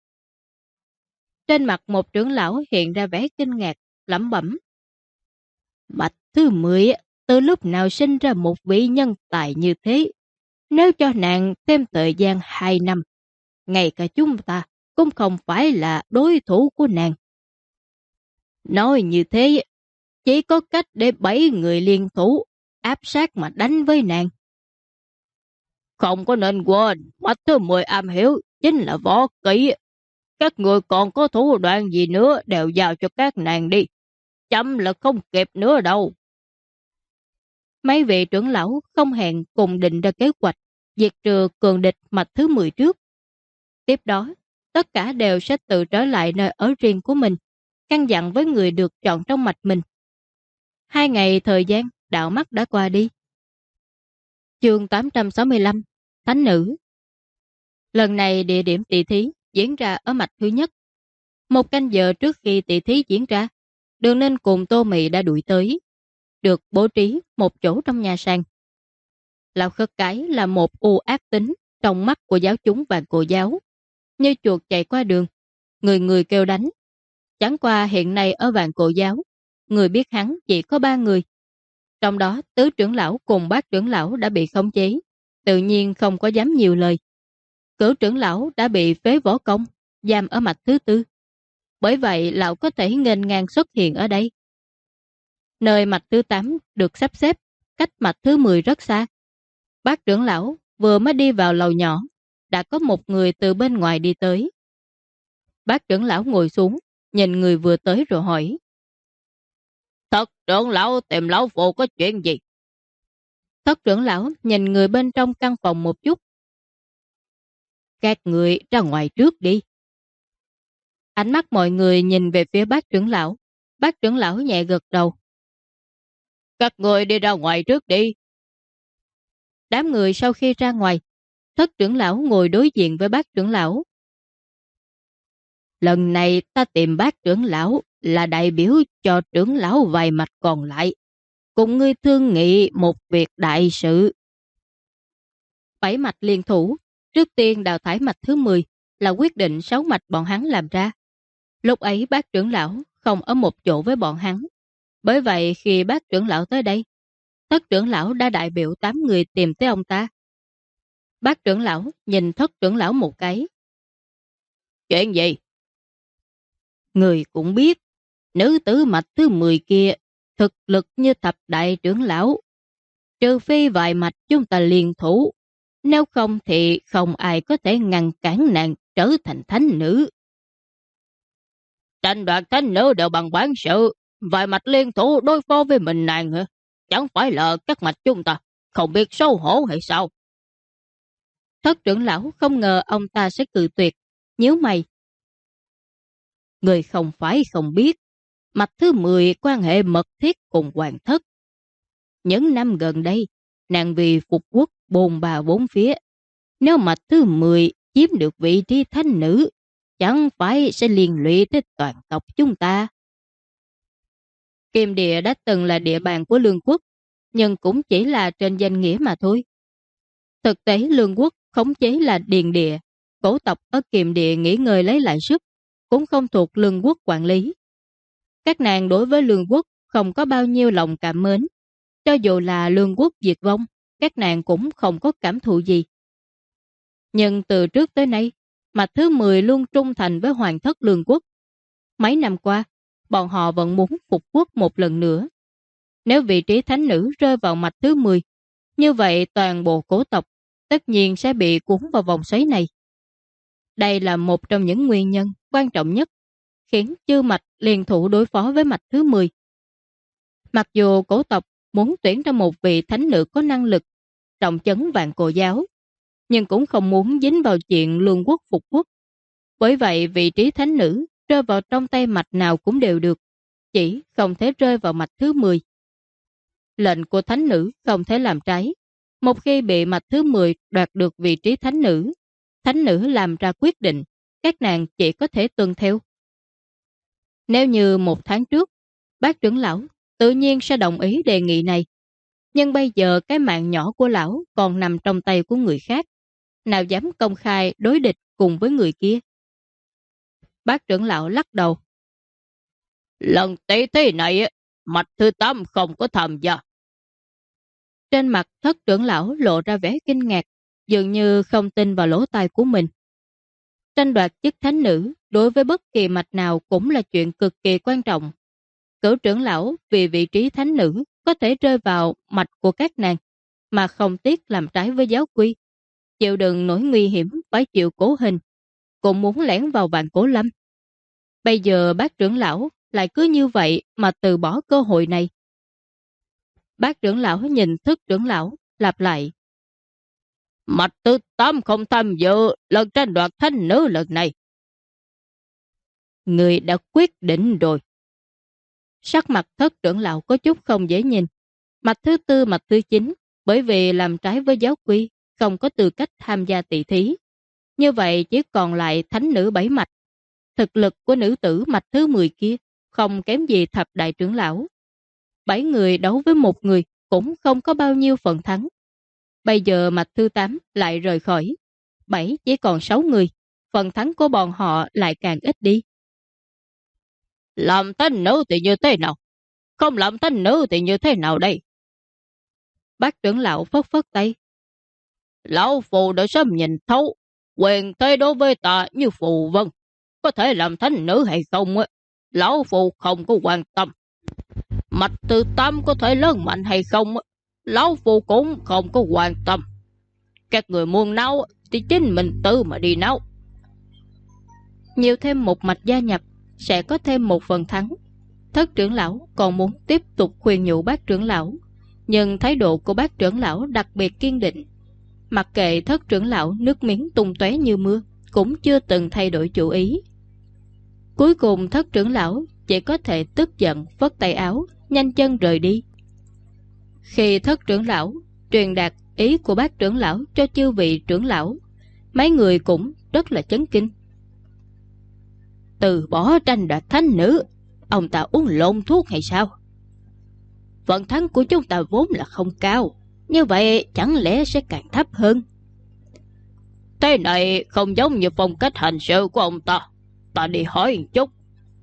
Trên mặt một trưởng lão hiện ra vẻ kinh ngạc, lẩm bẩm. Bạch thứ 10 từ lúc nào sinh ra một vị nhân tài như thế? Nếu cho nàng thêm thời gian 2 năm, ngay cả chúng ta cũng không phải là đối thủ của nàng. Nói như thế, chỉ có cách để 7 người liên thủ áp sát mà đánh với nàng. Không có nên quên, Bạch thứ 10 am hiểu chính là võ kỹ. Các người còn có thủ đoạn gì nữa đều giao cho các nàng đi. Chậm là không kịp nữa đâu. Mấy vị trưởng lão không hẹn cùng định ra kế hoạch diệt trừ cường địch mạch thứ 10 trước. Tiếp đó, tất cả đều sẽ tự trở lại nơi ở riêng của mình, căn dặn với người được chọn trong mạch mình. 2 ngày thời gian đạo mắt đã qua đi. Chương 865 Thánh nữ. Lần này địa điểm tỷ thí diễn ra ở mạch thứ nhất. 1 canh giờ trước khi tỷ thí diễn ra, Đường Ninh cùng Tô Mị đã đuổi tới, được bố trí một chỗ trong nhà sàn. Lão Khất Cái là một u ác tính trong mắt của giáo chúng và cô giáo, như chuột chạy qua đường, người người kêu đánh. Chẳng qua hiện nay ở Vạn Cổ Giáo, người biết hắn chỉ có 3 người. Trong đó tứ trưởng lão cùng bát trưởng lão đã bị khống chế, tự nhiên không có dám nhiều lời. Cửu trưởng lão đã bị phế võ công, giam ở mạch thứ 4. Bởi vậy lão có thể nghênh ngang xuất hiện ở đây. Nơi mạch thứ 8 được sắp xếp, cách mạch thứ 10 rất xa. Bác trưởng lão vừa mới đi vào lầu nhỏ, đã có một người từ bên ngoài đi tới. Bác trưởng lão ngồi xuống, nhìn người vừa tới rồi hỏi. Thất trưởng lão tìm lão phụ có chuyện gì? Thất trưởng lão nhìn người bên trong căn phòng một chút. Các người ra ngoài trước đi. Ánh mắt mọi người nhìn về phía bác trưởng lão. Bác trưởng lão nhẹ gật đầu. Các người đi ra ngoài trước đi. Đám người sau khi ra ngoài, thất trưởng lão ngồi đối diện với bác trưởng lão. Lần này ta tìm bác trưởng lão là đại biểu cho trưởng lão vài mạch còn lại, cùng ngươi thương nghị một việc đại sự. 7 mạch liên thủ, trước tiên đào thải mạch thứ 10 là quyết định 6 mạch bọn hắn làm ra. Lúc ấy bác trưởng lão không ở một chỗ với bọn hắn. Bởi vậy khi bác trưởng lão tới đây, thất trưởng lão đã đại biểu 8 người tìm tới ông ta. Bác trưởng lão nhìn thất trưởng lão một cái. Chuyện gì? Người cũng biết, nữ tử mạch thứ 10 kia thực lực như thập đại trưởng lão. Trừ phi vài mạch chúng ta liên thủ, nếu không thì không ai có thể ngăn cản nàng trở thành thánh nữ. Tranh đoạt thánh nữ đều bằng bản sự, vài mạch liên thủ đối phó với mình nàng hả? Chẳng phải là các mạch chúng ta không biết xấu hổ hay sao? Thất trưởng lão không ngờ ông ta sẽ cự tuyệt, nhíu mày. Người không phải không biết, mạch thứ 10 quan hệ mật thiết cùng hoàng thất. Những năm gần đây, nàng vì phục quốc bồn bà bốn phía. Nếu mạch thứ 10 chiếm được vị trí thánh nữ, chẳng phải sẽ liên lụy tới toàn tộc chúng ta. Kim địa đã từng là địa bàn của Lương quốc, nhưng cũng chỉ là trên danh nghĩa mà thôi. Thực tế Lương quốc khống chế là điền địa, cổ tộc ở Kiềm địa nghỉ ngơi lấy lại sức, cũng không thuộc Lương quốc quản lý. Các nàng đối với Lương quốc không có bao nhiêu lòng cảm mến. Cho dù là Lương quốc diệt vong, các nàng cũng không có cảm thụ gì. Nhưng từ trước tới nay, mạch thứ 10 luôn trung thành với hoàng thất Lương quốc. Mấy năm qua, bọn họ vẫn muốn phục quốc một lần nữa. Nếu vị trí thánh nữ rơi vào mạch thứ 10, như vậy toàn bộ cổ tộc tất nhiên sẽ bị cuốn vào vòng xoáy này. Đây là một trong những nguyên nhân quan trọng nhất khiến chư mạch liên thủ đối phó với mạch thứ 10. Mặc dù cổ tộc muốn tuyển ra một vị thánh nữ có năng lực trọng chấn Vạn Cổ Giáo, nhưng cũng không muốn dính vào chuyện Lương quốc phục quốc. Bởi vậy vị trí thánh nữ rơi vào trong tay mạch nào cũng đều được, chỉ không thể rơi vào mạch thứ 10. Lệnh của thánh nữ không thể làm trái. Một khi bị mạch thứ 10 đoạt được vị trí thánh nữ làm ra quyết định, các nàng chỉ có thể tuân theo. Nếu như 1 tháng trước, bác trưởng lão tự nhiên sẽ đồng ý đề nghị này. Nhưng bây giờ cái mạng nhỏ của lão còn nằm trong tay của người khác. Nào dám công khai đối địch cùng với người kia. Bác trưởng lão lắc đầu. Lần tỷ thí này, mạch thứ 8 không có tham gia. Trên mặt thất trưởng lão lộ ra vẻ kinh ngạc, dường như không tin vào lỗ tai của mình. Tranh đoạt chức thánh nữ đối với bất kỳ mạch nào cũng là chuyện cực kỳ quan trọng. Cửu trưởng lão vì vị trí thánh nữ có thể rơi vào mạch của các nàng, mà không tiếc làm trái với giáo quy. Chịu đựng nỗi nguy hiểm phải chịu cố hình, cũng muốn lẻn vào Vạn Cổ Lâm. Bây giờ bác trưởng lão lại cứ như vậy mà từ bỏ cơ hội này. Bác trưởng lão nhìn thức trưởng lão, lặp lại. Mạch thứ 8 không tham dự lần tranh đoạt thánh nữ lần này. Người đã quyết định rồi. Sắc mặt thất trưởng lão có chút không dễ nhìn. Mạch thứ 4, mạch thứ 9, bởi vì làm trái với giáo quy, không có tư cách tham gia tỷ thí. Như vậy chỉ còn lại thánh nữ 7 mạch. Thực lực của nữ tử mạch thứ 10 kia không kém gì thập đại trưởng lão. 7 người đấu với 1 người cũng không có bao nhiêu phần thắng. Bây giờ mạch thứ 8 lại rời khỏi. 7 chỉ còn 6 người. Phần thắng của bọn họ lại càng ít đi. Làm thánh nữ thì như thế nào? Không làm thánh nữ thì như thế nào đây? Bác trưởng lão phất phất tay. Lão phù đã sớm nhìn thấu. Quyền thế đối với ta như phù vân. Có thể làm thánh nữ hay không? Lão phù không có quan tâm. Mạch thứ 8 có thể lớn mạnh hay không? Lão phù cũng không có quan tâm. Các người muốn nấu thì chính mình tự mà đi nấu. Nhiều thêm một mạch gia nhập sẽ có thêm một phần thắng. Thất trưởng lão còn muốn tiếp tục khuyên nhủ bác trưởng lão, nhưng thái độ của bác trưởng lão đặc biệt kiên định. Mặc kệ thất trưởng lão nước miếng tung tóe như mưa, cũng chưa từng thay đổi chủ ý. Cuối cùng thất trưởng lão chỉ có thể tức giận phất tay áo, nhanh chân rời đi. Khi thất trưởng lão truyền đạt ý của bác trưởng lão cho chư vị trưởng lão, mấy người cũng rất là chấn kinh. Từ bỏ tranh đoạt thánh nữ, ông ta uống lộn thuốc hay sao? Vận thắng của chúng ta vốn là không cao, như vậy chẳng lẽ sẽ càng thấp hơn? Thế này không giống như phong cách hành sự của ông ta. Ta đi hỏi một chút.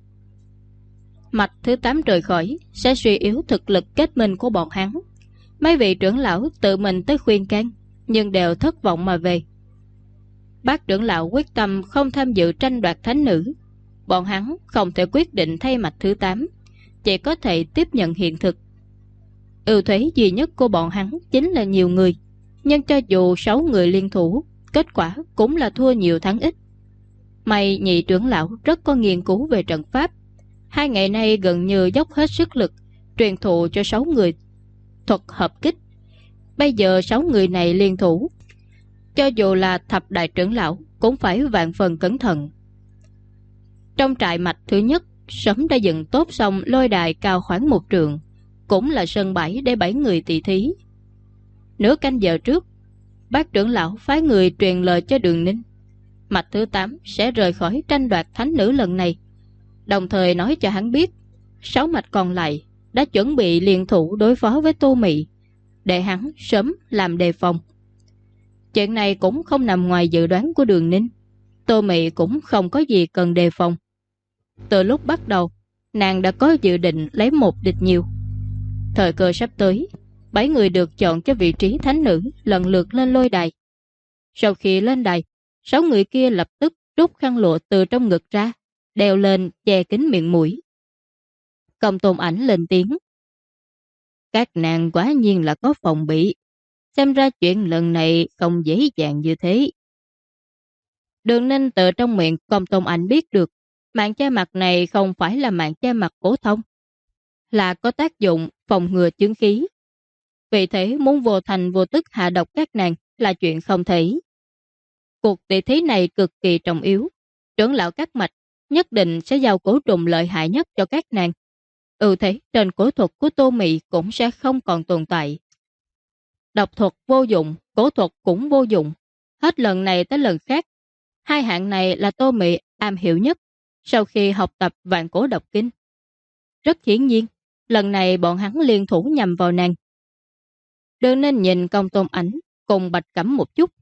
Mạch thứ 8 rời khỏi sẽ suy yếu thực lực kết minh của bọn hắn. Mấy vị trưởng lão tự mình tới khuyên can, nhưng đều thất vọng mà về. Bác trưởng lão quyết tâm không tham dự tranh đoạt thánh nữ. Bọn hắn không thể quyết định thay mạch thứ 8, chỉ có thể tiếp nhận hiện thực. Ưu thế duy nhất của bọn hắn chính là nhiều người, nhưng cho dù 6 người liên thủ, kết quả cũng là thua nhiều thắng ít. May nhị trưởng lão rất có nghiên cứu về trận pháp, 2 ngày nay gần như dốc hết sức lực truyền thụ cho 6 người thuật hợp kích. Bây giờ 6 người này liên thủ, cho dù là thập đại trưởng lão cũng phải vạn phần cẩn thận. Trong trại mạch thứ nhất, sớm đã dựng tốt xong lôi đài cao khoảng 1 trượng, cũng là sân bãi để 7 người tỷ thí. Nửa canh giờ trước, bác trưởng lão phái người truyền lời cho Đường Ninh, mạch thứ 8 sẽ rời khỏi tranh đoạt thánh nữ lần này, đồng thời nói cho hắn biết 6 mạch còn lại đã chuẩn bị liên thủ đối phó với Tô Mị, để hắn sớm làm đề phòng. Chuyện này cũng không nằm ngoài dự đoán của Đường Ninh. Tô Mị cũng không có gì cần đề phòng. Từ lúc bắt đầu, nàng đã có dự định lấy một địch nhiều. Thời cơ sắp tới, 7 người được chọn cho vị trí thánh nữ lần lượt lên lôi đài. Sau khi lên đài, 6 người kia lập tức rút khăn lụa từ trong ngực ra, đeo lên che kín miệng mũi. Công Tôn Ảnh lên tiếng. Các nàng quả nhiên là có phòng bị. Xem ra chuyện lần này không dễ dàng như thế. Đường Ninh từ trong miệng Công Tôn Ảnh biết được mạng che mặt này không phải là mạng che mặt phổ thông, là có tác dụng phòng ngừa chứng khí. Vì thế muốn vô thành vô tức hạ độc các nàng là chuyện không thể. Cuộc tỷ thí này cực kỳ trọng yếu. Trưởng lão các mạch nhất định sẽ giao cổ trùng lợi hại nhất cho các nàng. Ưu thế trên cổ thuật của Tô Mị cũng sẽ không còn tồn tại. Độc thuật vô dụng, cổ thuật cũng vô dụng. Hết lần này tới lần khác, hai hạng này là Tô Mị am hiểu nhất sau khi học tập vạn cổ độc kinh. Rất hiển nhiên, lần này bọn hắn liên thủ nhằm vào nàng. Đừng nên nhìn Công Tôn Ảnh cùng Bạch Cẩm một chút.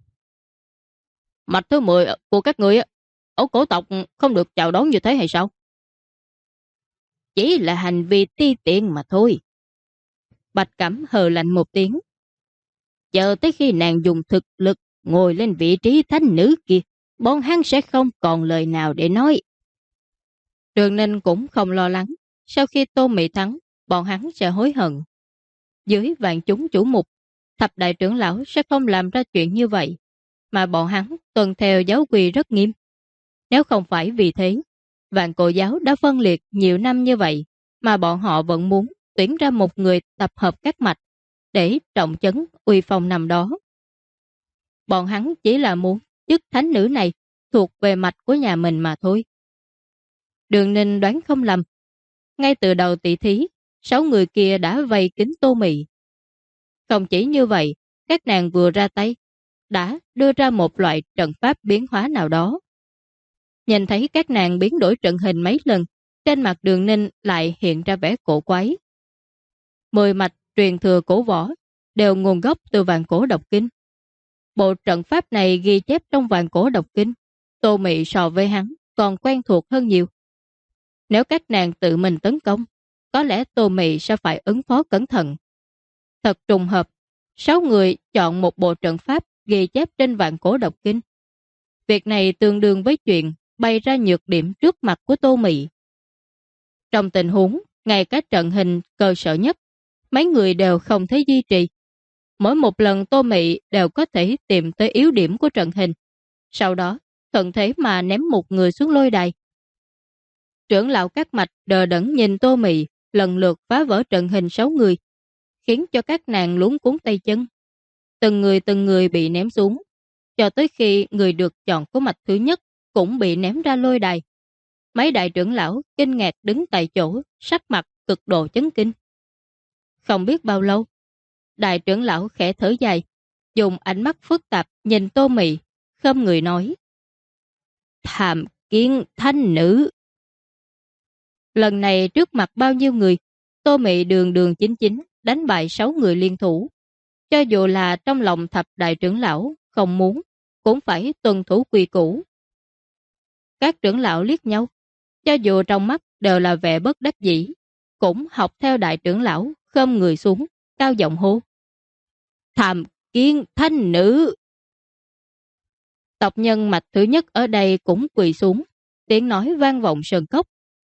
Mạch thứ 10 của các người ở cổ tộc không được chào đón như thế hay sao? Chỉ là hành vi ti tiện mà thôi. Bạch Cẩm hừ lạnh một tiếng. Chờ tới khi nàng dùng thực lực ngồi lên vị trí thánh nữ kia, bọn hắn sẽ không còn lời nào để nói. Đường Ninh cũng không lo lắng. Sau khi Tô Mị thắng, bọn hắn sẽ hối hận. Dưới vạn chúng chủ mục, thập đại trưởng lão sẽ không làm ra chuyện như vậy, mà bọn hắn tuân theo giáo quy rất nghiêm. Nếu không phải vì thế, vạn cổ giáo đã phân liệt nhiều năm như vậy, mà bọn họ vẫn muốn tuyển ra một người tập hợp các mạch để trọng chấn uy phong nằm đó. Bọn hắn chỉ là muốn chức thánh nữ này thuộc về mạch của nhà mình mà thôi. Đường Ninh đoán không lầm. Ngay từ đầu tỷ thí, 6 người kia đã vây kín Tô Mị. Không chỉ như vậy, các nàng vừa ra tay, đã đưa ra một loại trận pháp biến hóa nào đó. Nhìn thấy các nàng biến đổi trận hình mấy lần, trên mặt Đường Ninh lại hiện ra vẻ cổ quái. 10 mạch truyền thừa cổ võ đều nguồn gốc từ vạn cổ độc kinh. Bộ trận pháp này ghi chép trong vạn cổ độc kinh, Tô Mị so với hắn còn quen thuộc hơn nhiều. Nếu các nàng tự mình tấn công, có lẽ Tô Mị sẽ phải ứng phó cẩn thận. Thật trùng hợp, 6 người chọn một bộ trận pháp ghi chép trên vạn cổ độc kinh. Việc này tương đương với chuyện bày ra nhược điểm trước mặt của Tô Mị. Trong tình huống, ngay cả trận hình cơ sở nhất, mấy người đều không thể duy trì. Mỗi một lần Tô Mị đều có thể tìm tới yếu điểm của trận hình. Sau đó, thuận thế mà ném một người xuống lôi đài. Trưởng lão các mạch đờ đẫn nhìn Tô Mị lần lượt phá vỡ trận hình 6 người, khiến cho các nàng luống cuống tay chân. Từng người bị ném xuống, cho tới khi người được chọn của mạch thứ nhất cũng bị ném ra lôi đài. Mấy đại trưởng lão kinh ngạc đứng tại chỗ, sắc mặt cực độ chấn kinh. Không biết bao lâu, đại trưởng lão khẽ thở dài, dùng ánh mắt phức tạp nhìn Tô Mị, khom người nói: Tham kiến thánh nữ. Lần này trước mặt bao nhiêu người, Tô Mị đường đường chính chính đánh bại 6 người liên thủ. Cho dù là trong lòng thập đại trưởng lão không muốn, cũng phải tuân thủ quy củ. Các trưởng lão liếc nhau, cho dù trong mắt đều là vẻ bất đắc dĩ, cũng học theo đại trưởng lão khom người xuống, cao giọng hô: Tham kiến thánh nữ. Tộc nhân mạch thứ nhất ở đây cũng quỳ xuống, tiếng nói vang vọng sơn cốc.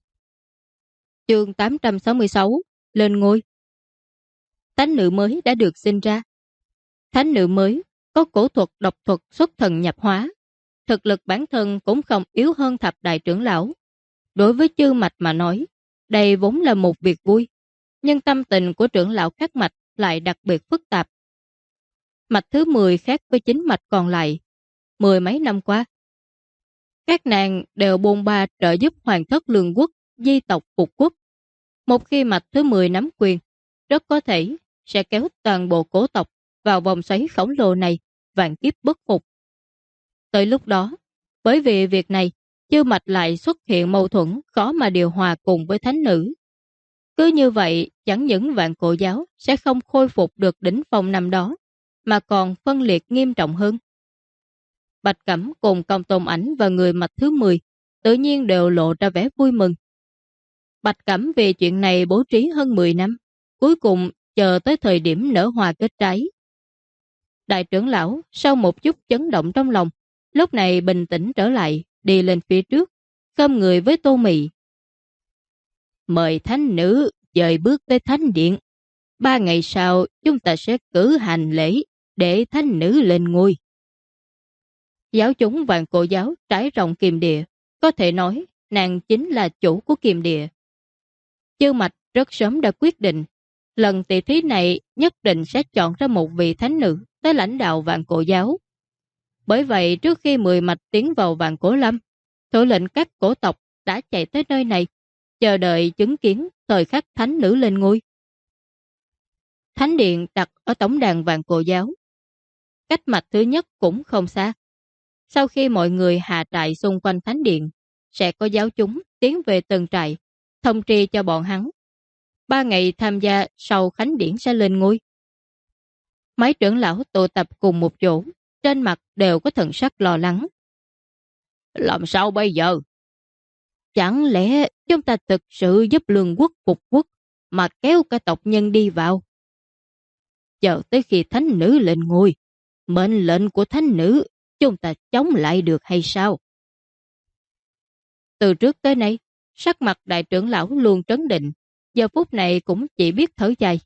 Chương 866, lên ngôi. Thánh nữ mới đã được sinh ra. Thánh nữ mới có cổ thuật độc thuật xuất thần nhập hóa, thực lực bản thân cũng không yếu hơn thập đại trưởng lão. Đối với chư mạch mà nói, đây vốn là một việc vui, nhưng tâm tình của trưởng lão các mạch lại đặc biệt phức tạp. Mạch thứ 10 khác với 9 mạch còn lại. 10 mấy năm qua, các nàng đều bôn ba trợ giúp hoàng thất lương quốc, di tộc phục quốc. Một khi mạch thứ 10 nắm quyền, rất có thể sẽ kéo toàn bộ cổ tộc vào vòng xoáy khổng lồ này, vạn kiếp bất phục. Tới lúc đó, bởi vì việc này, chư mạch lại xuất hiện mâu thuẫn khó mà điều hòa cùng với thánh nữ. Cứ như vậy, chẳng những vạn cổ giáo sẽ không khôi phục được đỉnh phong năm đó, mà còn phân liệt nghiêm trọng hơn. Bạch Cẩm cùng Công Tôn Ảnh và người mạch thứ 10 tự nhiên đều lộ ra vẻ vui mừng. Bạch Cẩm vì chuyện này bố trí hơn 10 năm, cuối cùng chờ tới thời điểm nở hoa kết trái. Đại trưởng lão sau một chút chấn động trong lòng, lúc này bình tĩnh trở lại, đi lên phía trước, khom người với Tô Mị. Mời thánh nữ dời bước tới thánh điện. 3 ngày sau chúng ta sẽ cử hành lễ để thánh nữ lên ngôi. Giáo chúng vạn cổ giáo trải rộng Kiềm Địa, có thể nói nàng chính là chủ của Kiềm Địa. Chư mạch rất sớm đã quyết định, lần tỷ thí này nhất định sẽ chọn ra một vị thánh nữ tới lãnh đạo vạn cổ giáo. Bởi vậy trước khi 10 mạch tiến vào vạn cổ lâm, thủ lĩnh các cổ tộc đã chạy tới nơi này, chờ đợi chứng kiến thời khắc thánh nữ lên ngôi. Thánh điện đặt ở tổng đàn Vạn Cổ Giáo. Cách mạch thứ nhất cũng không xa. Sau khi mọi người hạ trại xung quanh thánh điện, sẽ có giáo chúng tiến về từng trại, thông tri cho bọn hắn. 3 ngày tham gia sau khánh điển sẽ lên ngôi. Mấy trưởng lão tụ tập cùng một chỗ, trên mặt đều có thần sắc lo lắng. Làm sao bây giờ? Chẳng lẽ chúng ta thực sự giúp lương quốc phục quốc mà kéo cả tộc nhân đi vào? Chờ tới khi thánh nữ lên ngôi, mệnh lệnh của thánh nữ chúng ta chống lại được hay sao? Từ trước tới nay, sắc mặt đại trưởng lão luôn trấn định, giờ phút này cũng chỉ biết thở dài.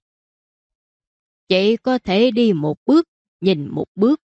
Chỉ có thể đi một bước, nhìn một bước.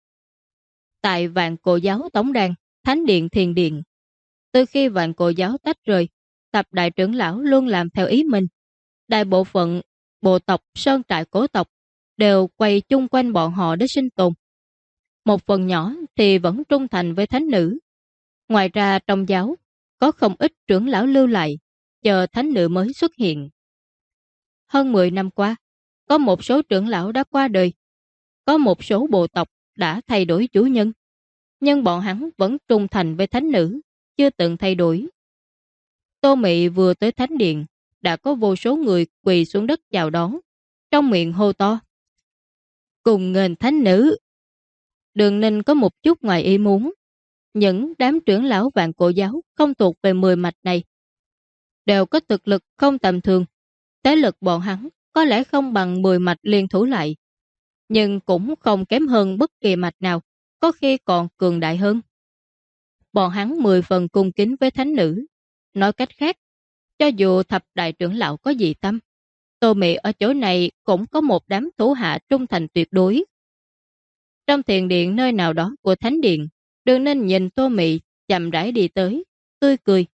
Tại Vạn Cổ Giáo tổng đàn, Thánh điện Thiền điện, từ khi Vạn Cổ Giáo tách rời, tập đại trưởng lão luôn làm theo ý mình. Đại bộ phận bộ tộc sơn trại cổ tộc đều quay chung quanh bọn họ để sinh tồn. Một phần nhỏ thì vẫn trung thành với thánh nữ. Ngoài ra trong giáo có không ít trưởng lão lưu lại, chờ thánh nữ mới xuất hiện. Hơn 10 năm qua, có một số trưởng lão đã qua đời, có một số bộ tộc đã thay đổi chủ nhân, nhưng bọn hắn vẫn trung thành với thánh nữ, chưa từng thay đổi. Tô Mị vừa tới thánh điện, đã có vô số người quỳ xuống đất chào đón, trong miệng hô to. Cùng nghênh thánh nữ. Đường Ninh có một chút ngoài ý muốn. Những đám trưởng lão Vạn Cổ Giáo không thuộc về 10 mạch này, đều có thực lực không tầm thường. Thế lực bọn hắn có lẽ không bằng 10 mạch liên thủ lại, nhưng cũng không kém hơn bất kỳ mạch nào, có khi còn cường đại hơn. Bọn hắn 10 phần cung kính với thánh nữ. Nói cách khác, cho dù thập đại trưởng lão có dị tâm, Tô Mị ở chỗ này cũng có một đám thủ hạ trung thành tuyệt đối. Trong thiền điện nơi nào đó của thánh điện, Đường Ninh nhìn Tô Mị chậm rãi đi tới, tươi cười.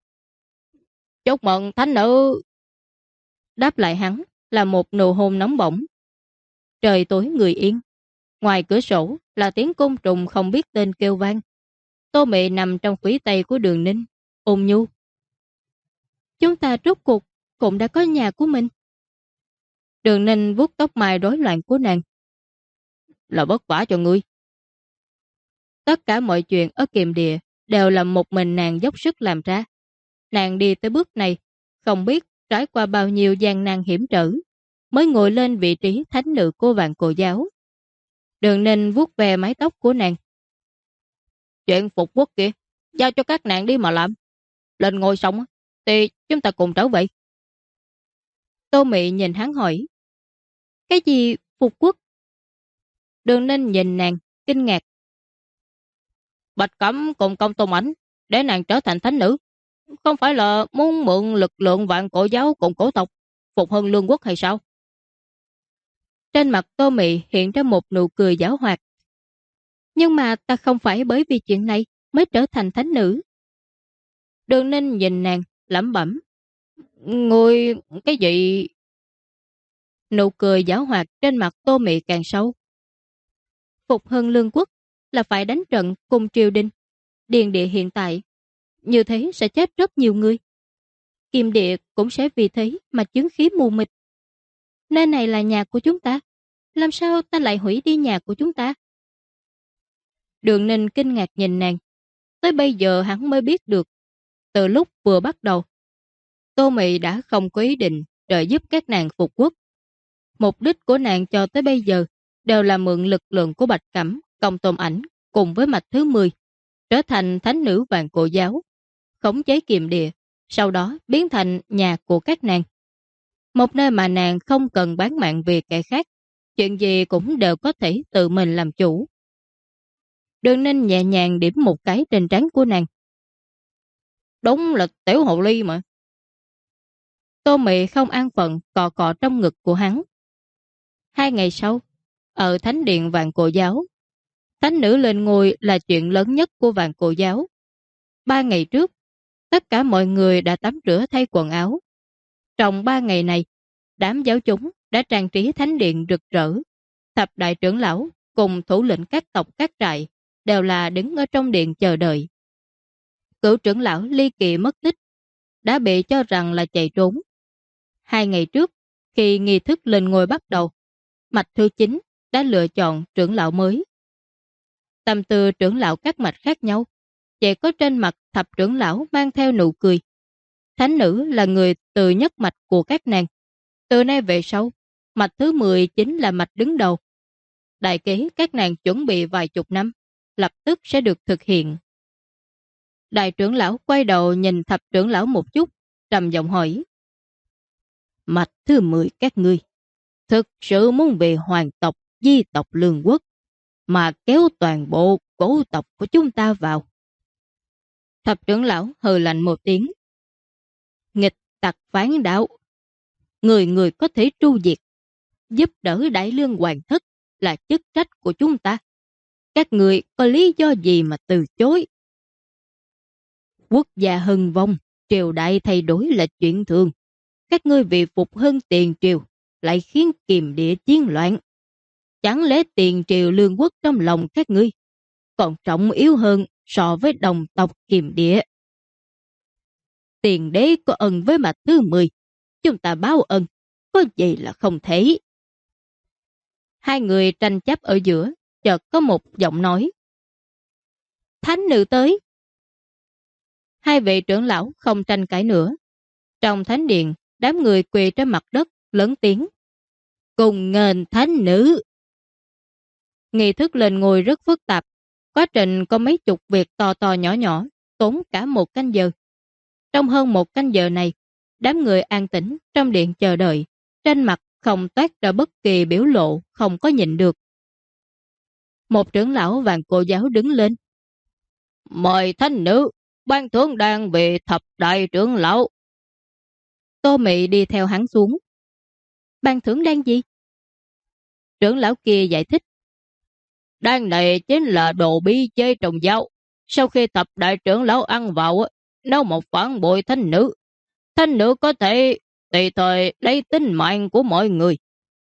Chúc mừng thánh nữ. Đáp lại hắn là một nụ hôn nóng bỏng. Trời tối người yên. Ngoài cửa sổ là tiếng côn trùng không biết tên kêu vang. Tô Mị nằm trong khuỷu tay của Đường Ninh, ôn nhu. Chúng ta rốt cuộc cũng đã có nhà của mình. Đường Ninh vuốt tóc mai rối loạn của nàng. Là vất vả cho ngươi. Tất cả mọi chuyện ở Kiềm Địa đều là một mình nàng dốc sức làm ra. Nàng đi tới bước này, không biết trải qua bao nhiêu gian nan hiểm trở, mới ngồi lên vị trí thánh nữ của Vạn Cổ Giáo. Đường Ninh vuốt về mái tóc của nàng. Chuyện phục quốc kìa, giao cho các nàng đi mà làm. Lên ngôi xong thì chúng ta cùng trở về. Tô Mị nhìn hắn hỏi. Cái gì phục quốc? Đường Ninh nhìn nàng, kinh ngạc. Bạch Cẩm cùng Công Tôn Ảnh để nàng trở thành thánh nữ, không phải là muốn mượn lực lượng Vạn Cổ Giáo cùng cổ tộc phục hưng lương quốc hay sao? Trên mặt Tô Mị hiện ra một nụ cười giảo hoạt. Nhưng mà ta không phải bởi vì chuyện này mới trở thành thánh nữ. Đường Ninh nhìn nàng, lẩm bẩm. Ngươi cái gì? Nụ cười giảo hoạt trên mặt Tô Mị càng sâu. Phục hưng lương quốc là phải đánh trận cùng triều đình. Điền địa hiện tại, như thế sẽ chết rất nhiều người. Kim địa cũng sẽ vì thế mà chứng khí mù mịt. Nơi này là nhà của chúng ta, làm sao ta lại hủy đi nhà của chúng ta? Đường Ninh kinh ngạc nhìn nàng. Tới bây giờ hắn mới biết được, từ lúc vừa bắt đầu, Tô Mị đã không có ý định trợ giúp các nàng phục quốc. Mục đích của nàng cho tới bây giờ đều là mượn lực lượng của Bạch Cẩm, Công Tôn Ảnh cùng với mạch thứ 10, trở thành thánh nữ Vạn Cổ Giáo, khống chế Kiềm Địa, sau đó biến thành nhà của các nàng. Một nơi mà nàng không cần bán mạng vì kẻ khác, chuyện gì cũng đều có thể tự mình làm chủ. Đường Ninh nhẹ nhàng điểm một cái trên trán của nàng. Đúng là tiểu hồ ly mà. Tô Mị không an phận cọ cọ trong ngực của hắn. 2 ngày sau, ở thánh điện Vạn Cổ Giáo, thánh nữ lên ngôi là chuyện lớn nhất của Vạn Cổ Giáo. 3 ngày trước, tất cả mọi người đã tắm rửa thay quần áo. Trong 3 ngày này, đám giáo chúng đã trang trí thánh điện rực rỡ. Thập đại trưởng lão cùng thủ lĩnh các tộc các trại đều là đứng ở trong điện chờ đợi. Cửu trưởng lão ly kỳ mất tích, đã bị cho rằng là chạy trốn. 2 ngày trước, khi nghi thức lên ngôi bắt đầu, mạch thứ 9 đã lựa chọn trưởng lão mới. Tâm tư trưởng lão các mạch khác nhau, chỉ có trên mặt thập trưởng lão mang theo nụ cười. Thánh nữ là người từ nhất mạch của các nàng. Từ nay về sau, mạch thứ 10 chính là mạch đứng đầu. Đại kế các nàng chuẩn bị vài chục năm, lập tức sẽ được thực hiện. Đại trưởng lão quay đầu nhìn thập trưởng lão một chút, trầm giọng hỏi. Mạch thứ 10 các ngươi, thực sự muốn về hoàng tộc, di tộc Lương Quốc, mà kéo toàn bộ cổ tộc của chúng ta vào? Thập trưởng lão hừ lạnh một tiếng. Nghịch tặc phản đạo, người người có thể tru diệt, giúp đỡ Đại Lương hoàng thất là chức trách của chúng ta. Các người có lý do gì mà từ chối? Quốc gia hưng vong, triều đại thay đổi là chuyện thường. Các ngươi vì phục hưng tiền triều lại khiến kiềm địa chiến loạn. Chẳng lẽ tiền triều Lương Quốc trong lòng các ngươi còn trọng yếu hơn so với đồng tộc kiềm địa? Tiền đế có ân với mạch thứ 10, chúng ta báo ân, có gì là không thể. Hai người tranh chấp ở giữa, chợt có một giọng nói. Thánh nữ tới. Hai vị trưởng lão không tranh cãi nữa. Trong thánh điện, đám người quỳ trên mặt đất, lớn tiếng. Cùng nghênh thánh nữ. Nghi thức lên ngôi rất phức tạp. Quá trình có mấy chục việc to to nhỏ nhỏ, tốn cả 1 canh giờ. Trong hơn 1 canh giờ này, đám người an tĩnh trong điện chờ đợi, trên mặt không toát ra bất kỳ biểu lộ không có nhịn được. Một trưởng lão Vạn Cổ Giáo đứng lên. Mời thánh nữ, ban thưởng đang về thập đại trưởng lão. Tô Mị đi theo hắn xuống. Ban thưởng đang gì? Trưởng lão kia giải thích. Đan này chính là đồ bí chế trồng dao. Sau khi thập đại trưởng lão ăn vào, nếu một phản bội thánh nữ có thể tùy thời lấy tính mạng của mọi người.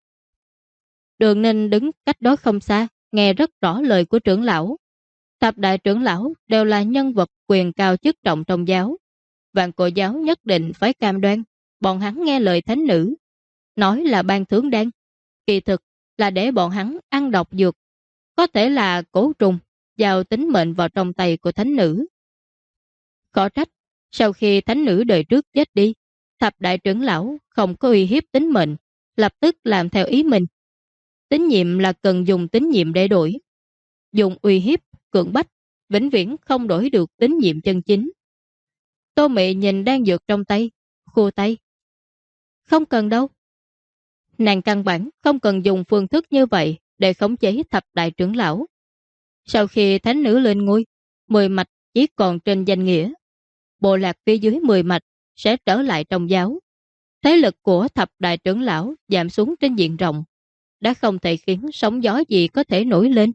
Đường Ninh đứng cách đó không xa, nghe rất rõ lời của trưởng lão. Thập đại trưởng lão đều là nhân vật quyền cao chức trọng trong giáo. Vạn Cổ Giáo nhất định phải cam đoan bọn hắn nghe lời thánh nữ. Nói là ban thưởng đan, kỳ thực là để bọn hắn ăn độc dược. Có thể là cổ trùng, giao tính mệnh vào trong tay của thánh nữ. Khó trách, sau khi thánh nữ đời trước chết đi, thập đại trưởng lão không có uy hiếp tính mệnh, lập tức làm theo ý mình. Tín nhiệm là cần dùng tín nhiệm để đổi. Dùng uy hiếp, cưỡng bách, vĩnh viễn không đổi được tín nhiệm chân chính. Tô Mị nhìn đang dược trong tay, khua tay. Không cần đâu. Nàng căn bản không cần dùng phương thức như vậy để khống chế thập đại trưởng lão. Sau khi thánh nữ lên ngôi, 10 mạch chỉ còn trên danh nghĩa. Bộ lạc phía dưới 10 mạch sẽ trở lại trong giáo. Thế lực của thập đại trưởng lão giảm xuống trên diện rộng, đã không thể khiến sóng gió gì có thể nổi lên.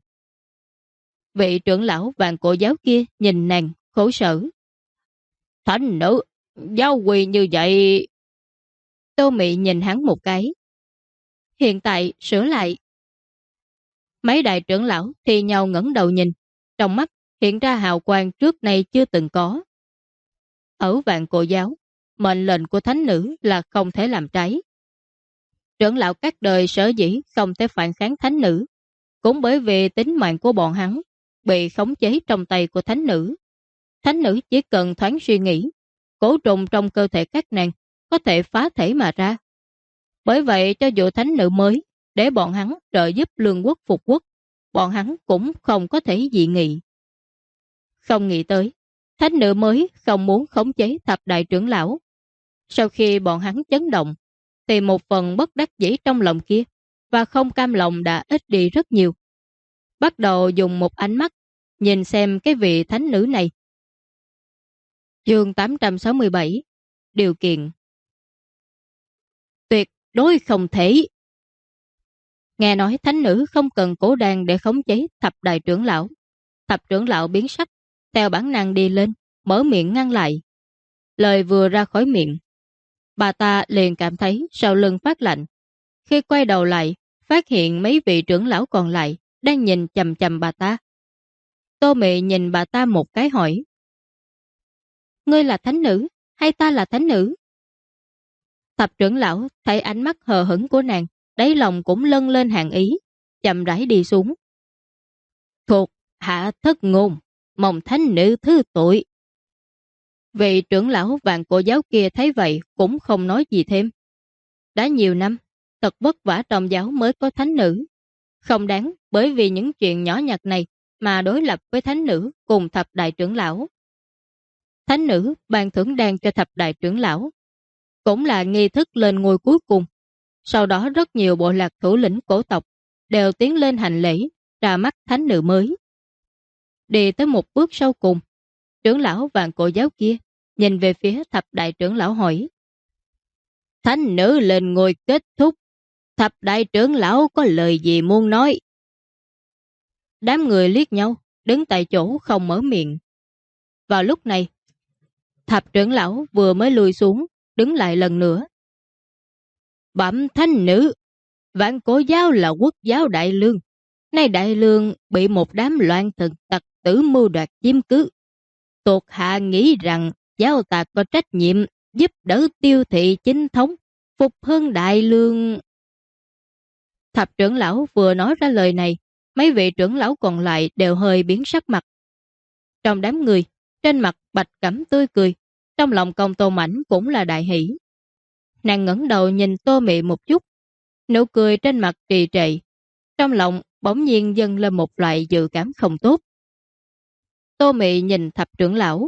Vị trưởng lão Vạn Cổ Giáo kia nhìn nàng, khổ sở. Thánh nữ, giáo quỳ như vậy. Tô Mị nhìn hắn một cái. Hiện tại sửa lại. Mấy đại trưởng lão thì nhau ngẩng đầu nhìn, trong mắt hiện ra hào quang trước nay chưa từng có. Ở Vạn Cổ Giáo, mệnh lệnh của thánh nữ là không thể làm trái. Trưởng lão các đời sở dĩ không thể phản kháng thánh nữ, cũng bởi vì tính mạng của bọn hắn bị khống chế trong tay của thánh nữ. Thánh nữ chỉ cần thoáng suy nghĩ, cổ trùng trong cơ thể các nàng có thể phá thể mà ra. Bởi vậy cho dù thánh nữ mới để bọn hắn trợ giúp Lương Quốc phục quốc, bọn hắn cũng không có thể dị nghị. Không nghĩ tới, thánh nữ mới không muốn khống chế thập đại trưởng lão. Sau khi bọn hắn chấn động, thì một phần bất đắc dĩ trong lòng kia và không cam lòng đã ít đi rất nhiều. Bắt đầu dùng một ánh mắt nhìn xem cái vị thánh nữ này. Chương 867. Điều kiện. Tuyệt đối không thể. Nghe nói thánh nữ không cần cổ đàn để khống chế thập đại trưởng lão. Thập trưởng lão biến sắc, theo bản năng đi lên, mở miệng ngăn lại. Lời vừa ra khỏi miệng, bà ta liền cảm thấy sau lưng phát lạnh. Khi quay đầu lại, phát hiện mấy vị trưởng lão còn lại đang nhìn chằm chằm bà ta. Tô Mị nhìn bà ta một cái hỏi. Ngươi là thánh nữ, hay ta là thánh nữ? Thập trưởng lão thấy ánh mắt hờ hững của nàng, đáy lòng cũng lân lên hàng ý, chậm rãi đi xuống. Thuộc hạ thất ngôn, mong thánh nữ thứ tội. Vị trưởng lão vạn cổ giáo kia thấy vậy cũng không nói gì thêm. Đã nhiều năm, thật vất vả trong giáo mới có thánh nữ. Không đáng bởi vì những chuyện nhỏ nhặt này mà đối lập với thánh nữ cùng thập đại trưởng lão. Thánh nữ ban thưởng đan cho thập đại trưởng lão, cũng là nghi thức lên ngôi cuối cùng. Sau đó rất nhiều bộ lạc thủ lĩnh cổ tộc đều tiến lên hành lễ ra mắt thánh nữ mới. Đi tới một bước sau cùng, trưởng lão vạn cổ giáo kia nhìn về phía thập đại trưởng lão hỏi: Thánh nữ lên ngôi kết thúc, thập đại trưởng lão có lời gì muốn nói? Đám người liếc nhau, đứng tại chỗ không mở miệng. Vào lúc này, thập trưởng lão vừa mới lùi xuống, đứng lại lần nữa. Bẩm thánh nữ, vạn cổ giáo là quốc giáo đại lương. Nay đại lương bị một đám loạn thần tặc tử mưu đoạt chiếm cứ. Thuộc hạ nghĩ rằng giáo ta có trách nhiệm giúp đỡ tiêu thị chính thống, phục hưng đại lương. Thập trưởng lão vừa nói ra lời này, mấy vị trưởng lão còn lại đều hơi biến sắc mặt. Trong đám người, trên mặt Bạch Cẩm tươi cười, trong lòng Công Tôn Mảnh cũng là đại hỷ. Nàng ngẩng đầu nhìn Tô Mị một chút, nụ cười trên mặt trì trệ, trong lòng bỗng nhiên dâng lên một loại dự cảm không tốt. Tô Mị nhìn thập trưởng lão.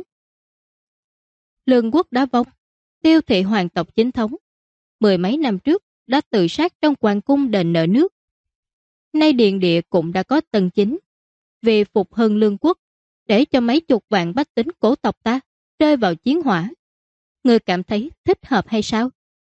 Lương quốc đã vong, tiêu thị hoàng tộc chính thống, mười mấy năm trước đã tự sát trong hoàng cung đền nợ nước. Nay điện địa cũng đã có tầng chính, vì phục hưng lương quốc, để cho mấy chục vạn bách tính cổ tộc ta rơi vào chiến hỏa. Ngươi cảm thấy thích hợp hay sao?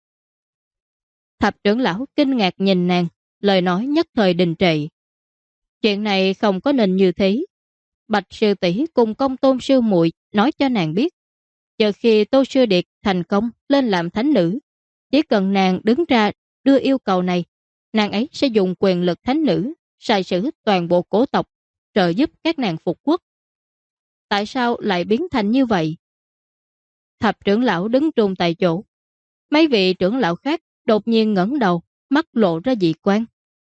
Thập trưởng lão kinh ngạc nhìn nàng, lời nói nhất thời đình trệ. Chuyện này không có nên như thế. Bạch sư tỷ cùng Công Tôn sư muội nói cho nàng biết, chờ khi Tô Sư Điệt thành công lên làm thánh nữ, chỉ cần nàng đứng ra đưa yêu cầu này, nàng ấy sẽ dùng quyền lực thánh nữ sai sử toàn bộ cổ tộc, trợ giúp các nàng phục quốc. Tại sao lại biến thành như vậy? Thập trưởng lão đứng trung tại chỗ. Mấy vị trưởng lão khác đột nhiên ngẩng đầu, mắt lộ ra dị quan.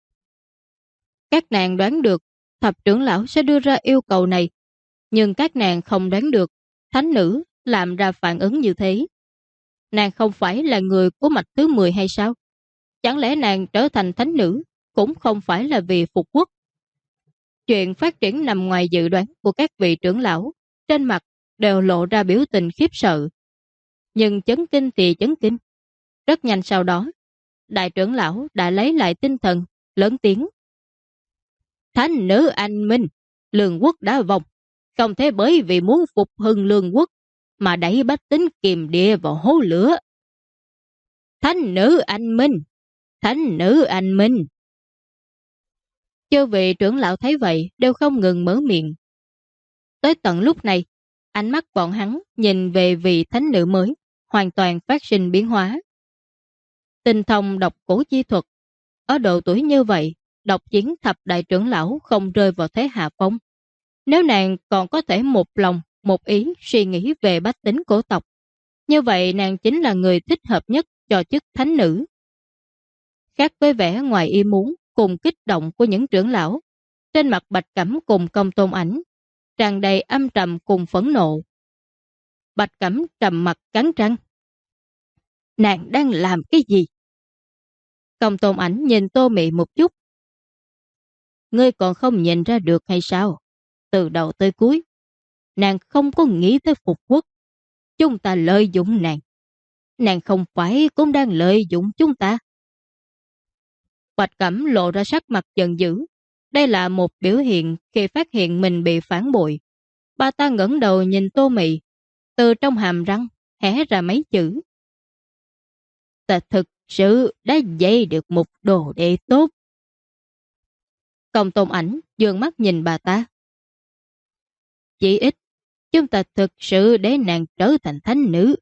Các nàng đoán được thập trưởng lão sẽ đưa ra yêu cầu này, nhưng các nàng không đoán được thánh nữ làm ra phản ứng như thế. Nàng không phải là người của mạch thứ 10 hay sao? Chẳng lẽ nàng trở thành thánh nữ cũng không phải là vì phục quốc? Chuyện phát triển nằm ngoài dự đoán của các vị trưởng lão, trên mặt đều lộ ra biểu tình khiếp sợ. Nhưng chấn kinh thì chấn kinh. Rất nhanh sau đó, đại trưởng lão đã lấy lại tinh thần, lớn tiếng. Thánh nữ anh minh, lương quốc đã vong, không thể bởi vì muốn phục hưng lương quốc mà đẩy bách tính kìm địa vào hố lửa. Thánh nữ anh minh, thánh nữ anh minh. Chư vị trưởng lão thấy vậy đều không ngừng mở miệng. Tới tận lúc này, ánh mắt bọn hắn nhìn về vị thánh nữ mới hoàn toàn phát sinh biến hóa. Tinh thông độc cổ chi thuật, ở độ tuổi như vậy, độc chiến thập đại trưởng lão không rơi vào thế hạ phong. Nếu nàng còn có thể một lòng, một ý suy nghĩ về bách tính cổ tộc, như vậy nàng chính là người thích hợp nhất cho chức thánh nữ. Khác với vẻ ngoài ý muốn cùng kích động của những trưởng lão, trên mặt Bạch Cẩm cùng Công Tôn Ảnh tràn đầy âm trầm cùng phẫn nộ. Bạch Cẩm trầm mặt cắn răng. Nàng đang làm cái gì? Công Tôn Ảnh nhìn Tô Mị một chút. Ngươi còn không nhìn ra được hay sao? Từ đầu tới cuối, nàng không có nghĩ tới phục quốc. Chúng ta lợi dụng nàng. Nàng không phải cũng đang lợi dụng chúng ta. Bạch Cẩm lộ ra sắc mặt giận dữ. Đây là một biểu hiện khi phát hiện mình bị phản bội. Bà ta ngẩng đầu nhìn Tô Mị, từ trong hàm răng hé ra mấy chữ. Ta thực sự đã dạy được một đồ đệ tốt. Công Tôn Ảnh dường mắt nhìn bà ta. Chỉ ít, chúng ta thực sự để nàng trở thành thánh nữ.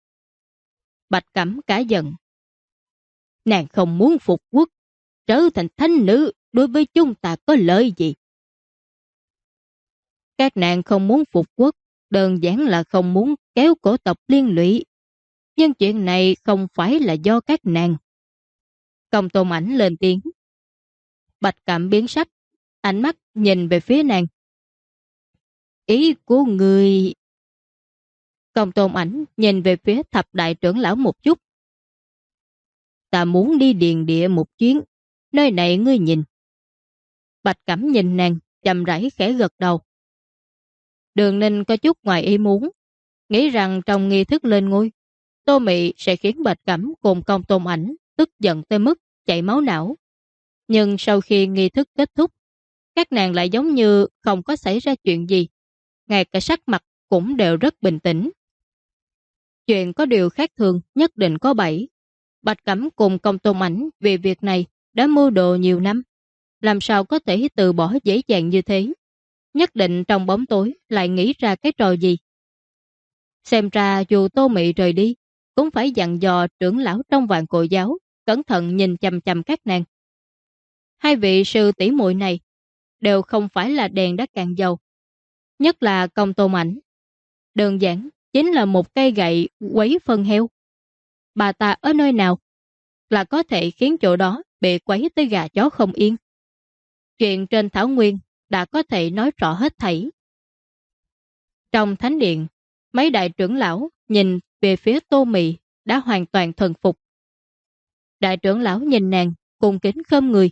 Bạch Cẩm cả giận. Nàng không muốn phục quốc, trở thành thánh nữ đối với chúng ta có lợi gì? Các nàng không muốn phục quốc đơn giản là không muốn kéo cổ tộc liên lụy. Nhưng chuyện này không phải là do các nàng. Công Tôn Ảnh lên tiếng. Bạch Cẩm biến sắc, ánh mắt nhìn về phía nàng. Ý của người... Công Tôn Ảnh nhìn về phía thập đại trưởng lão một chút. Ta muốn đi điền địa một chuyến, nơi này ngươi nhìn. Bạch Cẩm nhìn nàng, chậm rãi khẽ gật đầu. Đường Ninh có chút ngoài ý muốn, nghĩ rằng trong nghi thức lên ngôi, Tô Mị sẽ khiến Bạch Cẩm cùng Công Tôn Ảnh tức giận tới mức chảy máu não. Nhưng sau khi nghi thức kết thúc, các nàng lại giống như không có xảy ra chuyện gì. Ngay cả sắc mặt cũng đều rất bình tĩnh. Chuyện có điều khác thường nhất định có bẫy. Bạch Cẩm cùng Công Tôn Ảnh vì việc này đã mưu đồ nhiều năm. Làm sao có thể từ bỏ dễ dàng như thế? Nhất định trong bóng tối lại nghĩ ra cái trò gì. Xem ra dù Tô Mị rời đi, cũng phải dặn dò trưởng lão trong Vạn Cổ Giáo cẩn thận nhìn chằm chằm các nàng. Hai vị sư tỷ muội này đều không phải là đèn đã cạn dầu. Nhất là Công Tôn Ảnh. Đơn giản chính là một cây gậy quấy phân heo. Bà ta ở nơi nào là có thể khiến chỗ đó bị quấy tới gà chó không yên. Chuyện trên Thảo Nguyên đã có thể nói rõ hết thảy. Trong thánh điện, mấy đại trưởng lão nhìn về phía Tô Mị đã hoàn toàn thần phục. Đại trưởng lão nhìn nàng cung kính khom người.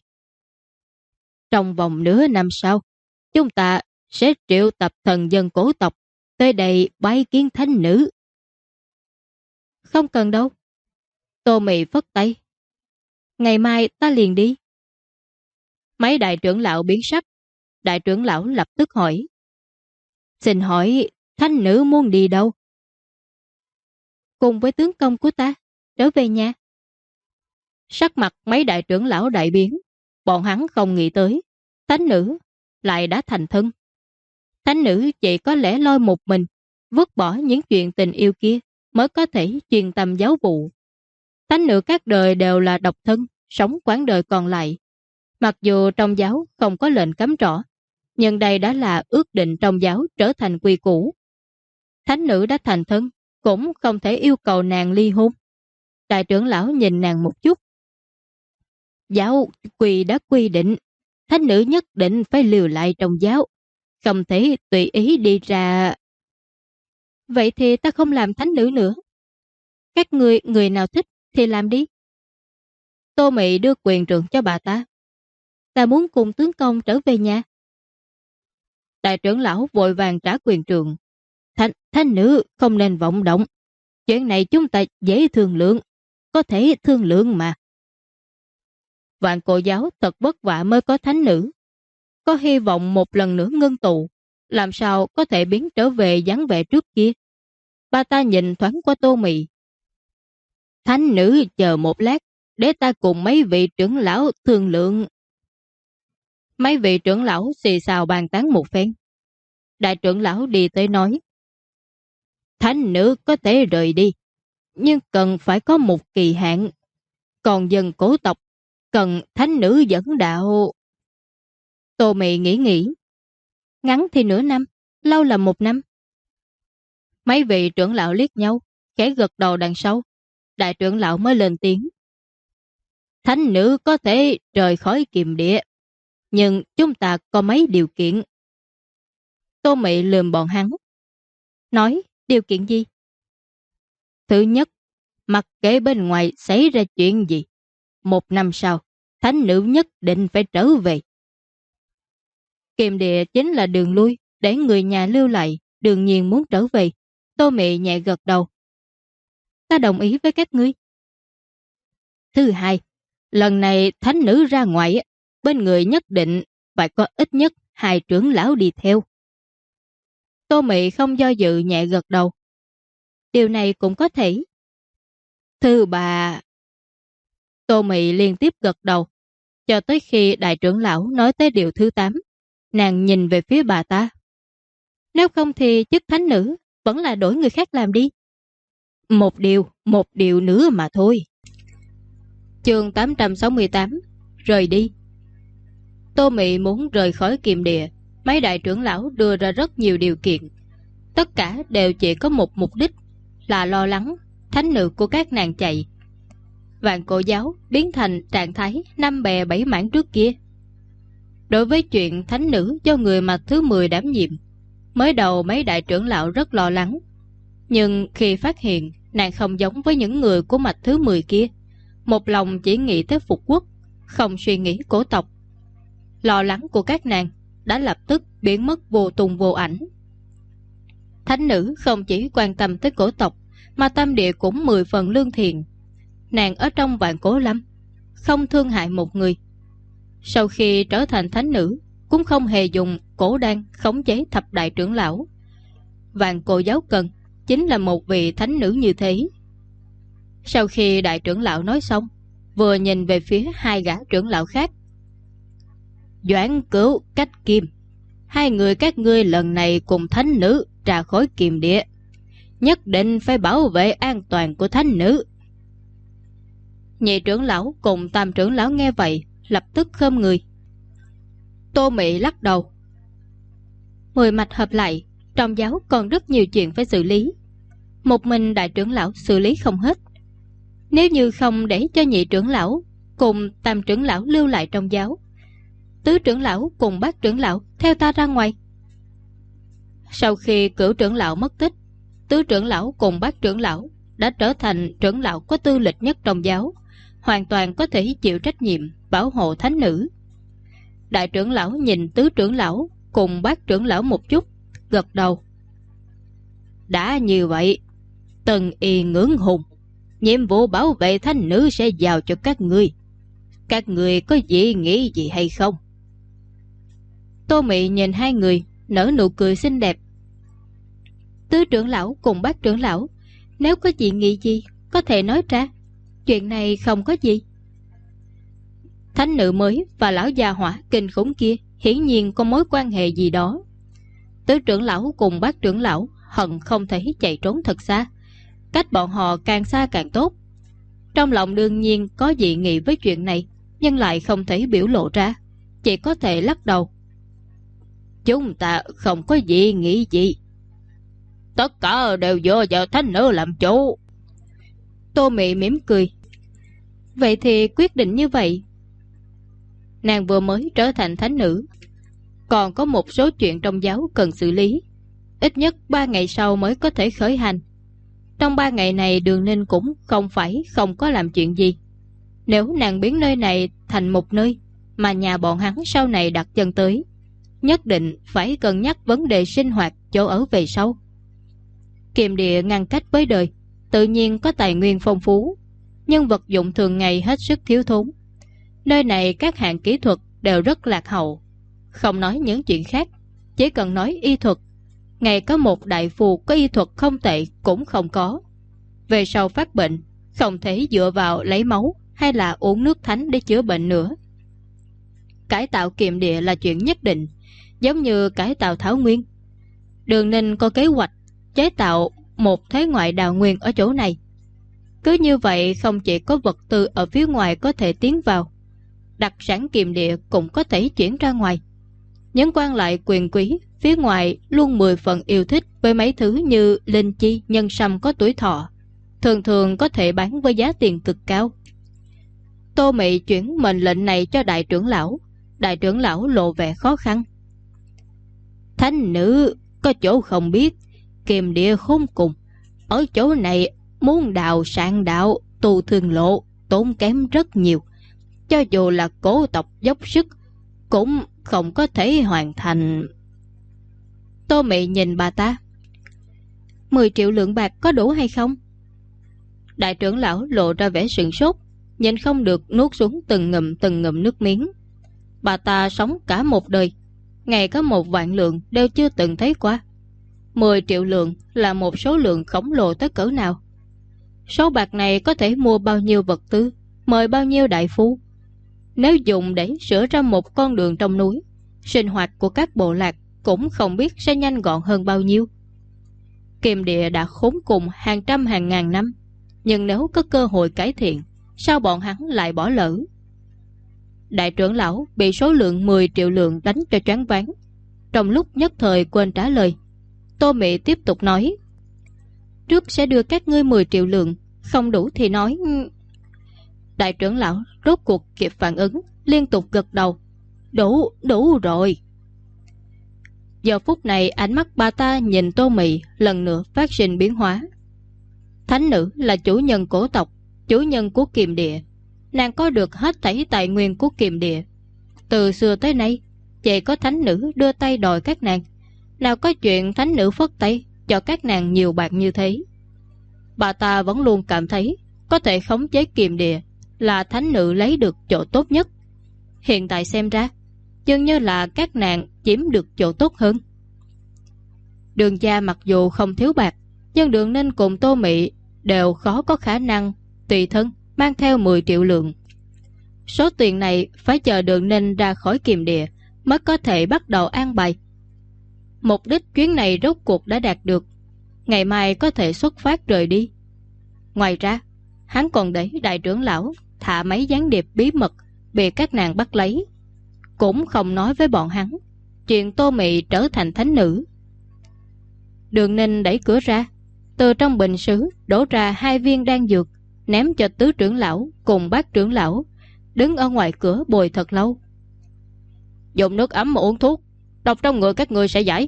Trong vòng nửa năm sau, chúng ta sẽ triệu tập thần dân cổ tộc tới đây bái kiến thánh nữ. Không cần đâu. Tô Mị phất tay. Ngày mai ta liền đi. Mấy đại trưởng lão biến sắc. Đại trưởng lão lập tức hỏi. Xin hỏi thánh nữ muốn đi đâu? Cùng với tướng công của ta, trở về nhà. Sắc mặt mấy đại trưởng lão đại biến. Bọn hắn không nghĩ tới thánh nữ lại đã thành thân. Thánh nữ chỉ có lẽ loi một mình, vứt bỏ những chuyện tình yêu kia mới có thể chuyên tâm giáo vụ. Thánh nữ các đời đều là độc thân, sống quãng đời còn lại. Mặc dù trong giáo không có lệnh cấm rõ, nhưng đây đã là ước định trong giáo trở thành quy củ. Thánh nữ đã thành thân, cũng không thể yêu cầu nàng ly hôn. Đại trưởng lão nhìn nàng một chút. Giáo quy đã quy định, thánh nữ nhất định phải lưu lại trong giáo, không thể tùy ý đi ra. Vậy thì ta không làm thánh nữ nữa. Các người nào thích thì làm đi. Tô Mị đưa quyền trượng cho bà ta. Ta muốn cùng tướng công trở về nhà. Đại trưởng lão vội vàng trả quyền trượng. Thánh nữ không nên vọng động. Chuyện này chúng ta dễ thương lượng. Có thể thương lượng mà. Vạn Cổ Giáo thật vất vả mới có thánh nữ. Có hy vọng một lần nữa ngưng tụ. Làm sao có thể biến trở về dáng vẻ trước kia. Bà ta nhìn thoáng qua Tô Mị. Thánh nữ chờ một lát, để ta cùng mấy vị trưởng lão thương lượng. Mấy vị trưởng lão xì xào bàn tán một phen. Đại trưởng lão đi tới nói. Thánh nữ có thể rời đi, nhưng cần phải có một kỳ hạn. Còn dân cổ tộc, cần thánh nữ dẫn đạo. Tô Mị nghĩ. Ngắn thì nửa năm, lâu là một năm. Mấy vị trưởng lão liếc nhau, khẽ gật đầu đằng sau. Đại trưởng lão mới lên tiếng. Thánh nữ có thể rời khỏi Kiềm Địa, nhưng chúng ta có mấy điều kiện. Tô Mị lườm bọn hắn. Nói, điều kiện gì? Thứ nhất, mặc kệ bên ngoài xảy ra chuyện gì, một năm sau, thánh nữ nhất định phải trở về. Kiềm Địa chính là đường lui, để người nhà lưu lại, đương nhiên muốn trở về. Tô Mị nhẹ gật đầu. Ta đồng ý với các ngươi. Thứ hai, lần này thánh nữ ra ngoài, bên người nhất định phải có ít nhất 2 trưởng lão đi theo. Tô Mị không do dự nhẹ gật đầu. Điều này cũng có thể. Thứ ba... Tô Mị liên tiếp gật đầu, cho tới khi đại trưởng lão nói tới điều thứ 8, nàng nhìn về phía bà ta. Nếu không thì chức thánh nữ vẫn là đổi người khác làm đi. Một điều nữa mà thôi. Chương 868, rời đi. Tô Mị muốn rời khỏi Kiềm Địa, mấy đại trưởng lão đưa ra rất nhiều điều kiện. Tất cả đều chỉ có một mục đích là lo lắng thánh nữ của các nàng chạy. Vạn Cổ giáo biến thành trạng thái năm bè bảy mảng trước kia. Đối với chuyện thánh nữ do người mặt thứ 10 đảm nhiệm, mới đầu mấy đại trưởng lão rất lo lắng. Nhưng khi phát hiện nàng không giống với những người của mạch thứ 10 kia, một lòng chỉ nghĩ tới phục quốc, không suy nghĩ cổ tộc, lo lắng của các nàng đã lập tức biến mất vô tung vô ảnh. Thánh nữ không chỉ quan tâm tới cổ tộc, mà tâm địa cũng 10 phần lương thiện. Nàng ở trong Vạn Cổ Lâm không thương hại một người. Sau khi trở thành thánh nữ, cũng không hề dùng cổ đan khống chế thập đại trưởng lão. Vạn Cổ giáo cần chính là một vị thánh nữ như thế. Sau khi đại trưởng lão nói xong, vừa nhìn về phía hai gã trưởng lão khác. Doãn Cửu, Cách Kim, hai người các ngươi lần này cùng thánh nữ ra khỏi Kiềm Địa, nhất định phải bảo vệ an toàn của thánh nữ. Nhị trưởng lão cùng tam trưởng lão nghe vậy lập tức khom người. Tô Mị lắc đầu. 10 mạch hợp lại, trong giáo còn rất nhiều chuyện phải xử lý, một mình đại trưởng lão xử lý không hết. Nếu như không để cho nhị trưởng lão cùng tam trưởng lão lưu lại trong giáo, tứ trưởng lão cùng bát trưởng lão theo ta ra ngoài. Sau khi cửu trưởng lão mất tích, tứ trưởng lão cùng bát trưởng lão đã trở thành trưởng lão có tư lịch nhất trong giáo, hoàn toàn có thể chịu trách nhiệm bảo hộ thánh nữ. Đại trưởng lão nhìn tứ trưởng lão cùng bát trưởng lão một chút, gật đầu. Đã như vậy, Tần Y Ngưỡng Hùng, nhiệm vụ bảo vệ thánh nữ sẽ giao cho các ngươi. Các ngươi có gì nghĩ gì hay không? Tô Mị nhìn hai người, nở nụ cười xinh đẹp. Tứ trưởng lão cùng bát trưởng lão, nếu có gì nghĩ gì có thể nói ra, chuyện này không có gì. Thánh nữ mới và lão già hỏa kinh khủng kia hiển nhiên có mối quan hệ gì đó. Tứ trưởng lão cùng bát trưởng lão hận không thể chạy trốn thật xa, cách bọn họ càng xa càng tốt. Trong lòng đương nhiên có dị nghị với chuyện này, nhưng lại không thể biểu lộ ra, chỉ có thể lắc đầu. Chúng ta không có gì nghĩ gì, tất cả đều dựa vào thánh nữ làm chủ. Tô Mị mỉm cười. Vậy thì quyết định như vậy. Nàng vừa mới trở thành thánh nữ, còn có một số chuyện trong giáo cần xử lý, ít nhất 3 ngày sau mới có thể khởi hành. Trong 3 ngày này Đường Ninh cũng không phải không có làm chuyện gì. Nếu nàng biến nơi này thành một nơi mà nhà bọn hắn sau này đặt chân tới, nhất định phải cân nhắc vấn đề sinh hoạt chỗ ở về sau. Kiềm Địa ngăn cách với đời, tự nhiên có tài nguyên phong phú, nhưng vật dụng thường ngày hết sức thiếu thốn. Nơi này các hạng kỹ thuật đều rất lạc hậu. Không nói những chuyện khác, chỉ cần nói y thuật, ngày có một đại phù có y thuật không tệ cũng không có. Về sau phát bệnh, không thể dựa vào lấy máu hay là uống nước thánh để chữa bệnh nữa. Cải tạo Kiềm Địa là chuyện nhất định, giống như cải tạo Thảo Nguyên. Đường Ninh có kế hoạch chế tạo một thế ngoại đào nguyên ở chỗ này. Cứ như vậy không chỉ có vật tư ở phía ngoài có thể tiến vào, đặc sản Kiềm Địa cũng có thể chuyển ra ngoài. Những quan lại quyền quý phía ngoài luôn 10 phần yêu thích với mấy thứ như linh chi, nhân sâm có tuổi thọ, thường thường có thể bán với giá tiền cực cao. Tô Mị chuyển mệnh lệnh này cho đại trưởng lão. Đại trưởng lão lộ vẻ khó khăn. Thánh nữ có chỗ không biết, Kiềm Địa khôn cùng, ở chỗ này muốn đào sạn đạo tu thương lộ tốn kém rất nhiều, cho dù là cố tộc dốc sức cũng không có thể hoàn thành. Tô Mị nhìn bà ta. 10 triệu lượng bạc có đủ hay không? Đại trưởng lão lộ ra vẻ sửng sốt, nhìn không được nuốt xuống từng ngụm nước miếng. Bà ta sống cả một đời, ngày có 1 vạn lượng đều chưa từng thấy qua. 10 triệu lượng là một số lượng khổng lồ tới cỡ nào. Số bạc này có thể mua bao nhiêu vật tư, mời bao nhiêu đại phu. Nếu dùng để sửa ra một con đường trong núi, sinh hoạt của các bộ lạc cũng không biết sẽ nhanh gọn hơn bao nhiêu. Kiềm Địa đã khốn cùng hàng trăm hàng ngàn năm, nhưng nếu có cơ hội cải thiện, sao bọn hắn lại bỏ lỡ? Đại trưởng lão bị số lượng 10 triệu lượng đánh cho choáng váng, trong lúc nhất thời quên trả lời. Tô Mị tiếp tục nói: Trước sẽ đưa các ngươi 10 triệu lượng, không đủ thì nói. Đại trưởng lão rốt cuộc kịp phản ứng, liên tục gật đầu: Đủ rồi. Giờ phút này ánh mắt bà ta nhìn Tô Mị lần nữa phát sinh biến hóa. Thánh nữ là chủ nhân cổ tộc, chủ nhân của Kiềm Địa. Nàng có được hết thảy tài nguyên của Kiềm Địa. Từ xưa tới nay chỉ có thánh nữ đưa tay đòi các nàng, nào có chuyện thánh nữ phất tay cho các nàng nhiều bạc như thế. Bà ta vẫn luôn cảm thấy có thể khống chế Kiềm Địa là thánh nữ lấy được chỗ tốt nhất. Hiện tại xem ra dường như là các nàng chiếm được chỗ tốt hơn. Đường gia mặc dù không thiếu bạc, nhưng Đường Ninh cùng Tô Mị đều khó có khả năng tùy thân mang theo 10 triệu lượng. Số tiền này phải chờ Đường Ninh ra khỏi Kiềm Địa mới có thể bắt đầu an bài. Mục đích chuyến này rốt cuộc đã đạt được, ngày mai có thể xuất phát rời đi. Ngoài ra, hắn còn để đại trưởng lão thả mấy gián điệp bí mật bị các nàng bắt lấy, cũng không nói với bọn hắn chuyện Tô Mị trở thành thánh nữ. Đường Ninh đẩy cửa ra, từ trong bình sứ đổ ra 2 viên đan dược, ném cho tứ trưởng lão cùng bát trưởng lão đứng ở ngoài cửa bồi thật lâu. Dùng nước ấm mà uống thuốc, độc trong người các người sẽ giải.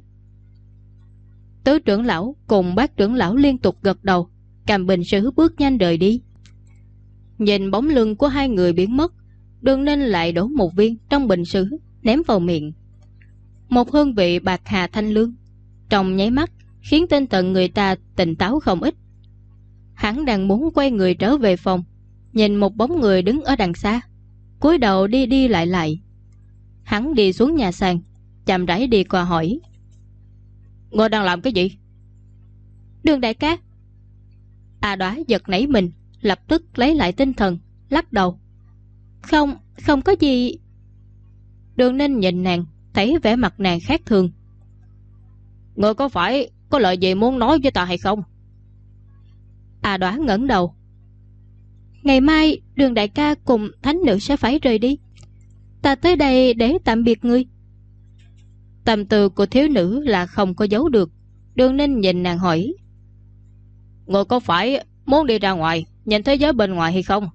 Tứ trưởng lão cùng bát trưởng lão liên tục gật đầu, cầm bình sứ bước nhanh rời đi. Nhìn bóng lưng của 2 người biến mất, Đường Ninh lại đổ một viên trong bình sứ ném vào miệng. Một hương vị bạc hà thanh lương trong nháy mắt khiến tinh thần người ta tỉnh táo không ít. Hắn đang muốn quay người trở về phòng, nhìn một bóng người đứng ở đằng xa, cúi đầu đi đi lại lại. Hắn đi xuống nhà sàn, chậm rãi đi qua hỏi: Ngươi đang làm cái gì? Đường đại ca. A Đóa giật nảy mình, lập tức lấy lại tinh thần, lắc đầu: Không có gì. Đường Ninh nhìn nàng, thấy vẻ mặt nàng khác thường. Ngươi có phải có lời gì muốn nói với ta hay không? A Đóa ngẩng đầu: Ngày mai Đường đại ca cùng thánh nữ sẽ phải rời đi, ta tới đây để tạm biệt ngươi. Tâm tư của thiếu nữ là không có giấu được. Đường Ninh nhìn nàng hỏi: Ngươi có phải muốn đi ra ngoài nhìn thế giới bên ngoài hay không?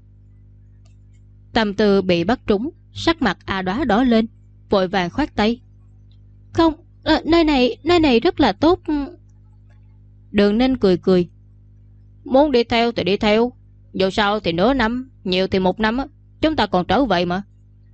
Tâm tư bị bắt trúng, sắc mặt A Đóa đỏ lên, vội vàng khoát tay: Không, nơi này rất là tốt. Đường Ninh cười cười: Muốn đi theo thì đi theo, dù sao thì nửa năm, nhiều thì 1 năm, chúng ta còn trở về mà.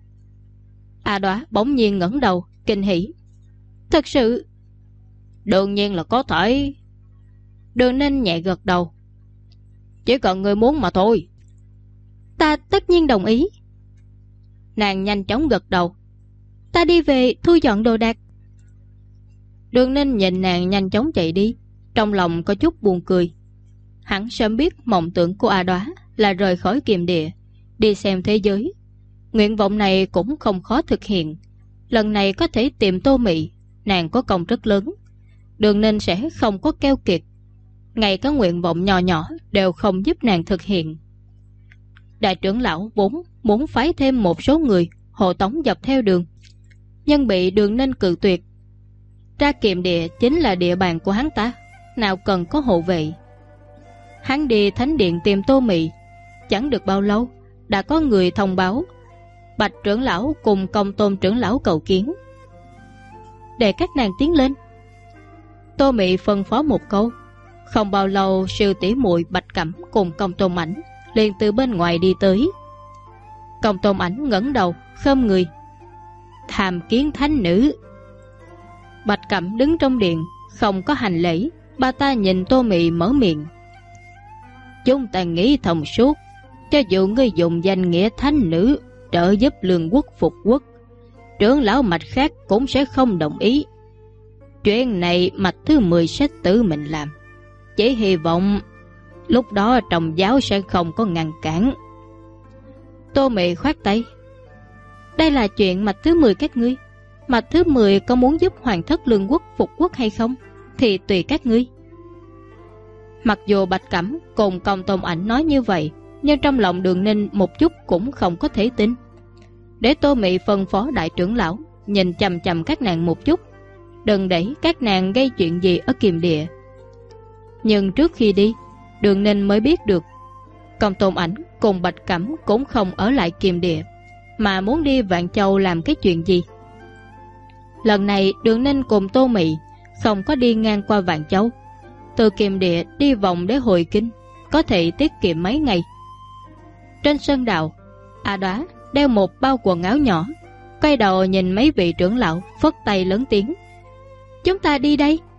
A Đóa bỗng nhiên ngẩng đầu kinh hỉ: Thật sự? Đương nhiên là có thể. Đường Ninh nhẹ gật đầu: Chỉ cần người muốn mà thôi. Ta tất nhiên đồng ý. Nàng nhanh chóng gật đầu: Ta đi về thu dọn đồ đạc. Đường Ninh nhìn nàng nhanh chóng chạy đi, trong lòng có chút buồn cười. Hắn sớm biết mộng tưởng của A Đóa là rời khỏi Kiềm Địa, đi xem thế giới. Nguyện vọng này cũng không khó thực hiện. Lần này có thể tìm Tô Mị, nàng có công rất lớn. Đường Ninh sẽ không có keo kiệt, ngay cả nguyện vọng nhỏ nhỏ đều không giúp nàng thực hiện. Đại trưởng lão vốn muốn phái thêm một số người hộ tống dọc theo đường, nhưng bị Đường Ninh cự tuyệt. Ra Kiềm Địa chính là địa bàn của hắn ta, nào cần có hộ vệ. Hắn đi thánh điện tìm Tô Mị, chẳng được bao lâu đã có người thông báo Bạch trưởng lão cùng Công Tôn trưởng lão cầu kiến, để các nàng tiến lên. Tô Mị phân phó một câu, không bao lâu sư tỷ muội Bạch Cẩm cùng Công Tôn Ảnh liền từ bên ngoài đi tới. Công Tôn Ảnh ngẩng đầu khom người: Tham kiến thánh nữ. Bạch Cẩm đứng trong điện không có hành lễ. Bà ta nhìn Tô Mị mở miệng: Chúng ta nghĩ thông suốt, cho dù ngươi dùng danh nghĩa thánh nữ trợ giúp lương quốc phục quốc, trưởng lão mạch khác cũng sẽ không đồng ý. Chuyện này mạch thứ 10 sẽ tự mình làm. Chỉ hy vọng lúc đó trong giáo sẽ không có ngăn cản. Tô Mị khoát tay: Đây là chuyện mạch thứ 10 các ngươi. Mạch thứ 10 có muốn giúp hoàng thất lương quốc phục quốc hay không thì tùy các ngươi. Mặc dù Bạch Cẩm cùng Công Tôn Ảnh nói như vậy, nhưng trong lòng Đường Ninh một chút cũng không có thể tin. Để Tô Mị phân phó đại trưởng lão nhìn chằm chằm các nàng một chút. đừng để các nàng gây chuyện gì ở Kiềm Địa. Nhưng trước khi đi, Đường Ninh mới biết được Công Tôn Ảnh cùng Bạch Cẩm cũng không ở lại Kiềm Địa, mà muốn đi Vạn Châu làm cái chuyện gì. Lần này Đường Ninh cùng Tô Mị không có đi ngang qua Vạn Châu, từ Kiềm Địa đi vòng để hồi kinh, có thể tiết kiệm mấy ngày. Trên sân đạo, A Đóa đeo một bao quần áo nhỏ, quay đầu nhìn mấy vị trưởng lão, phất tay lớn tiếng: "Chúng ta đi đây."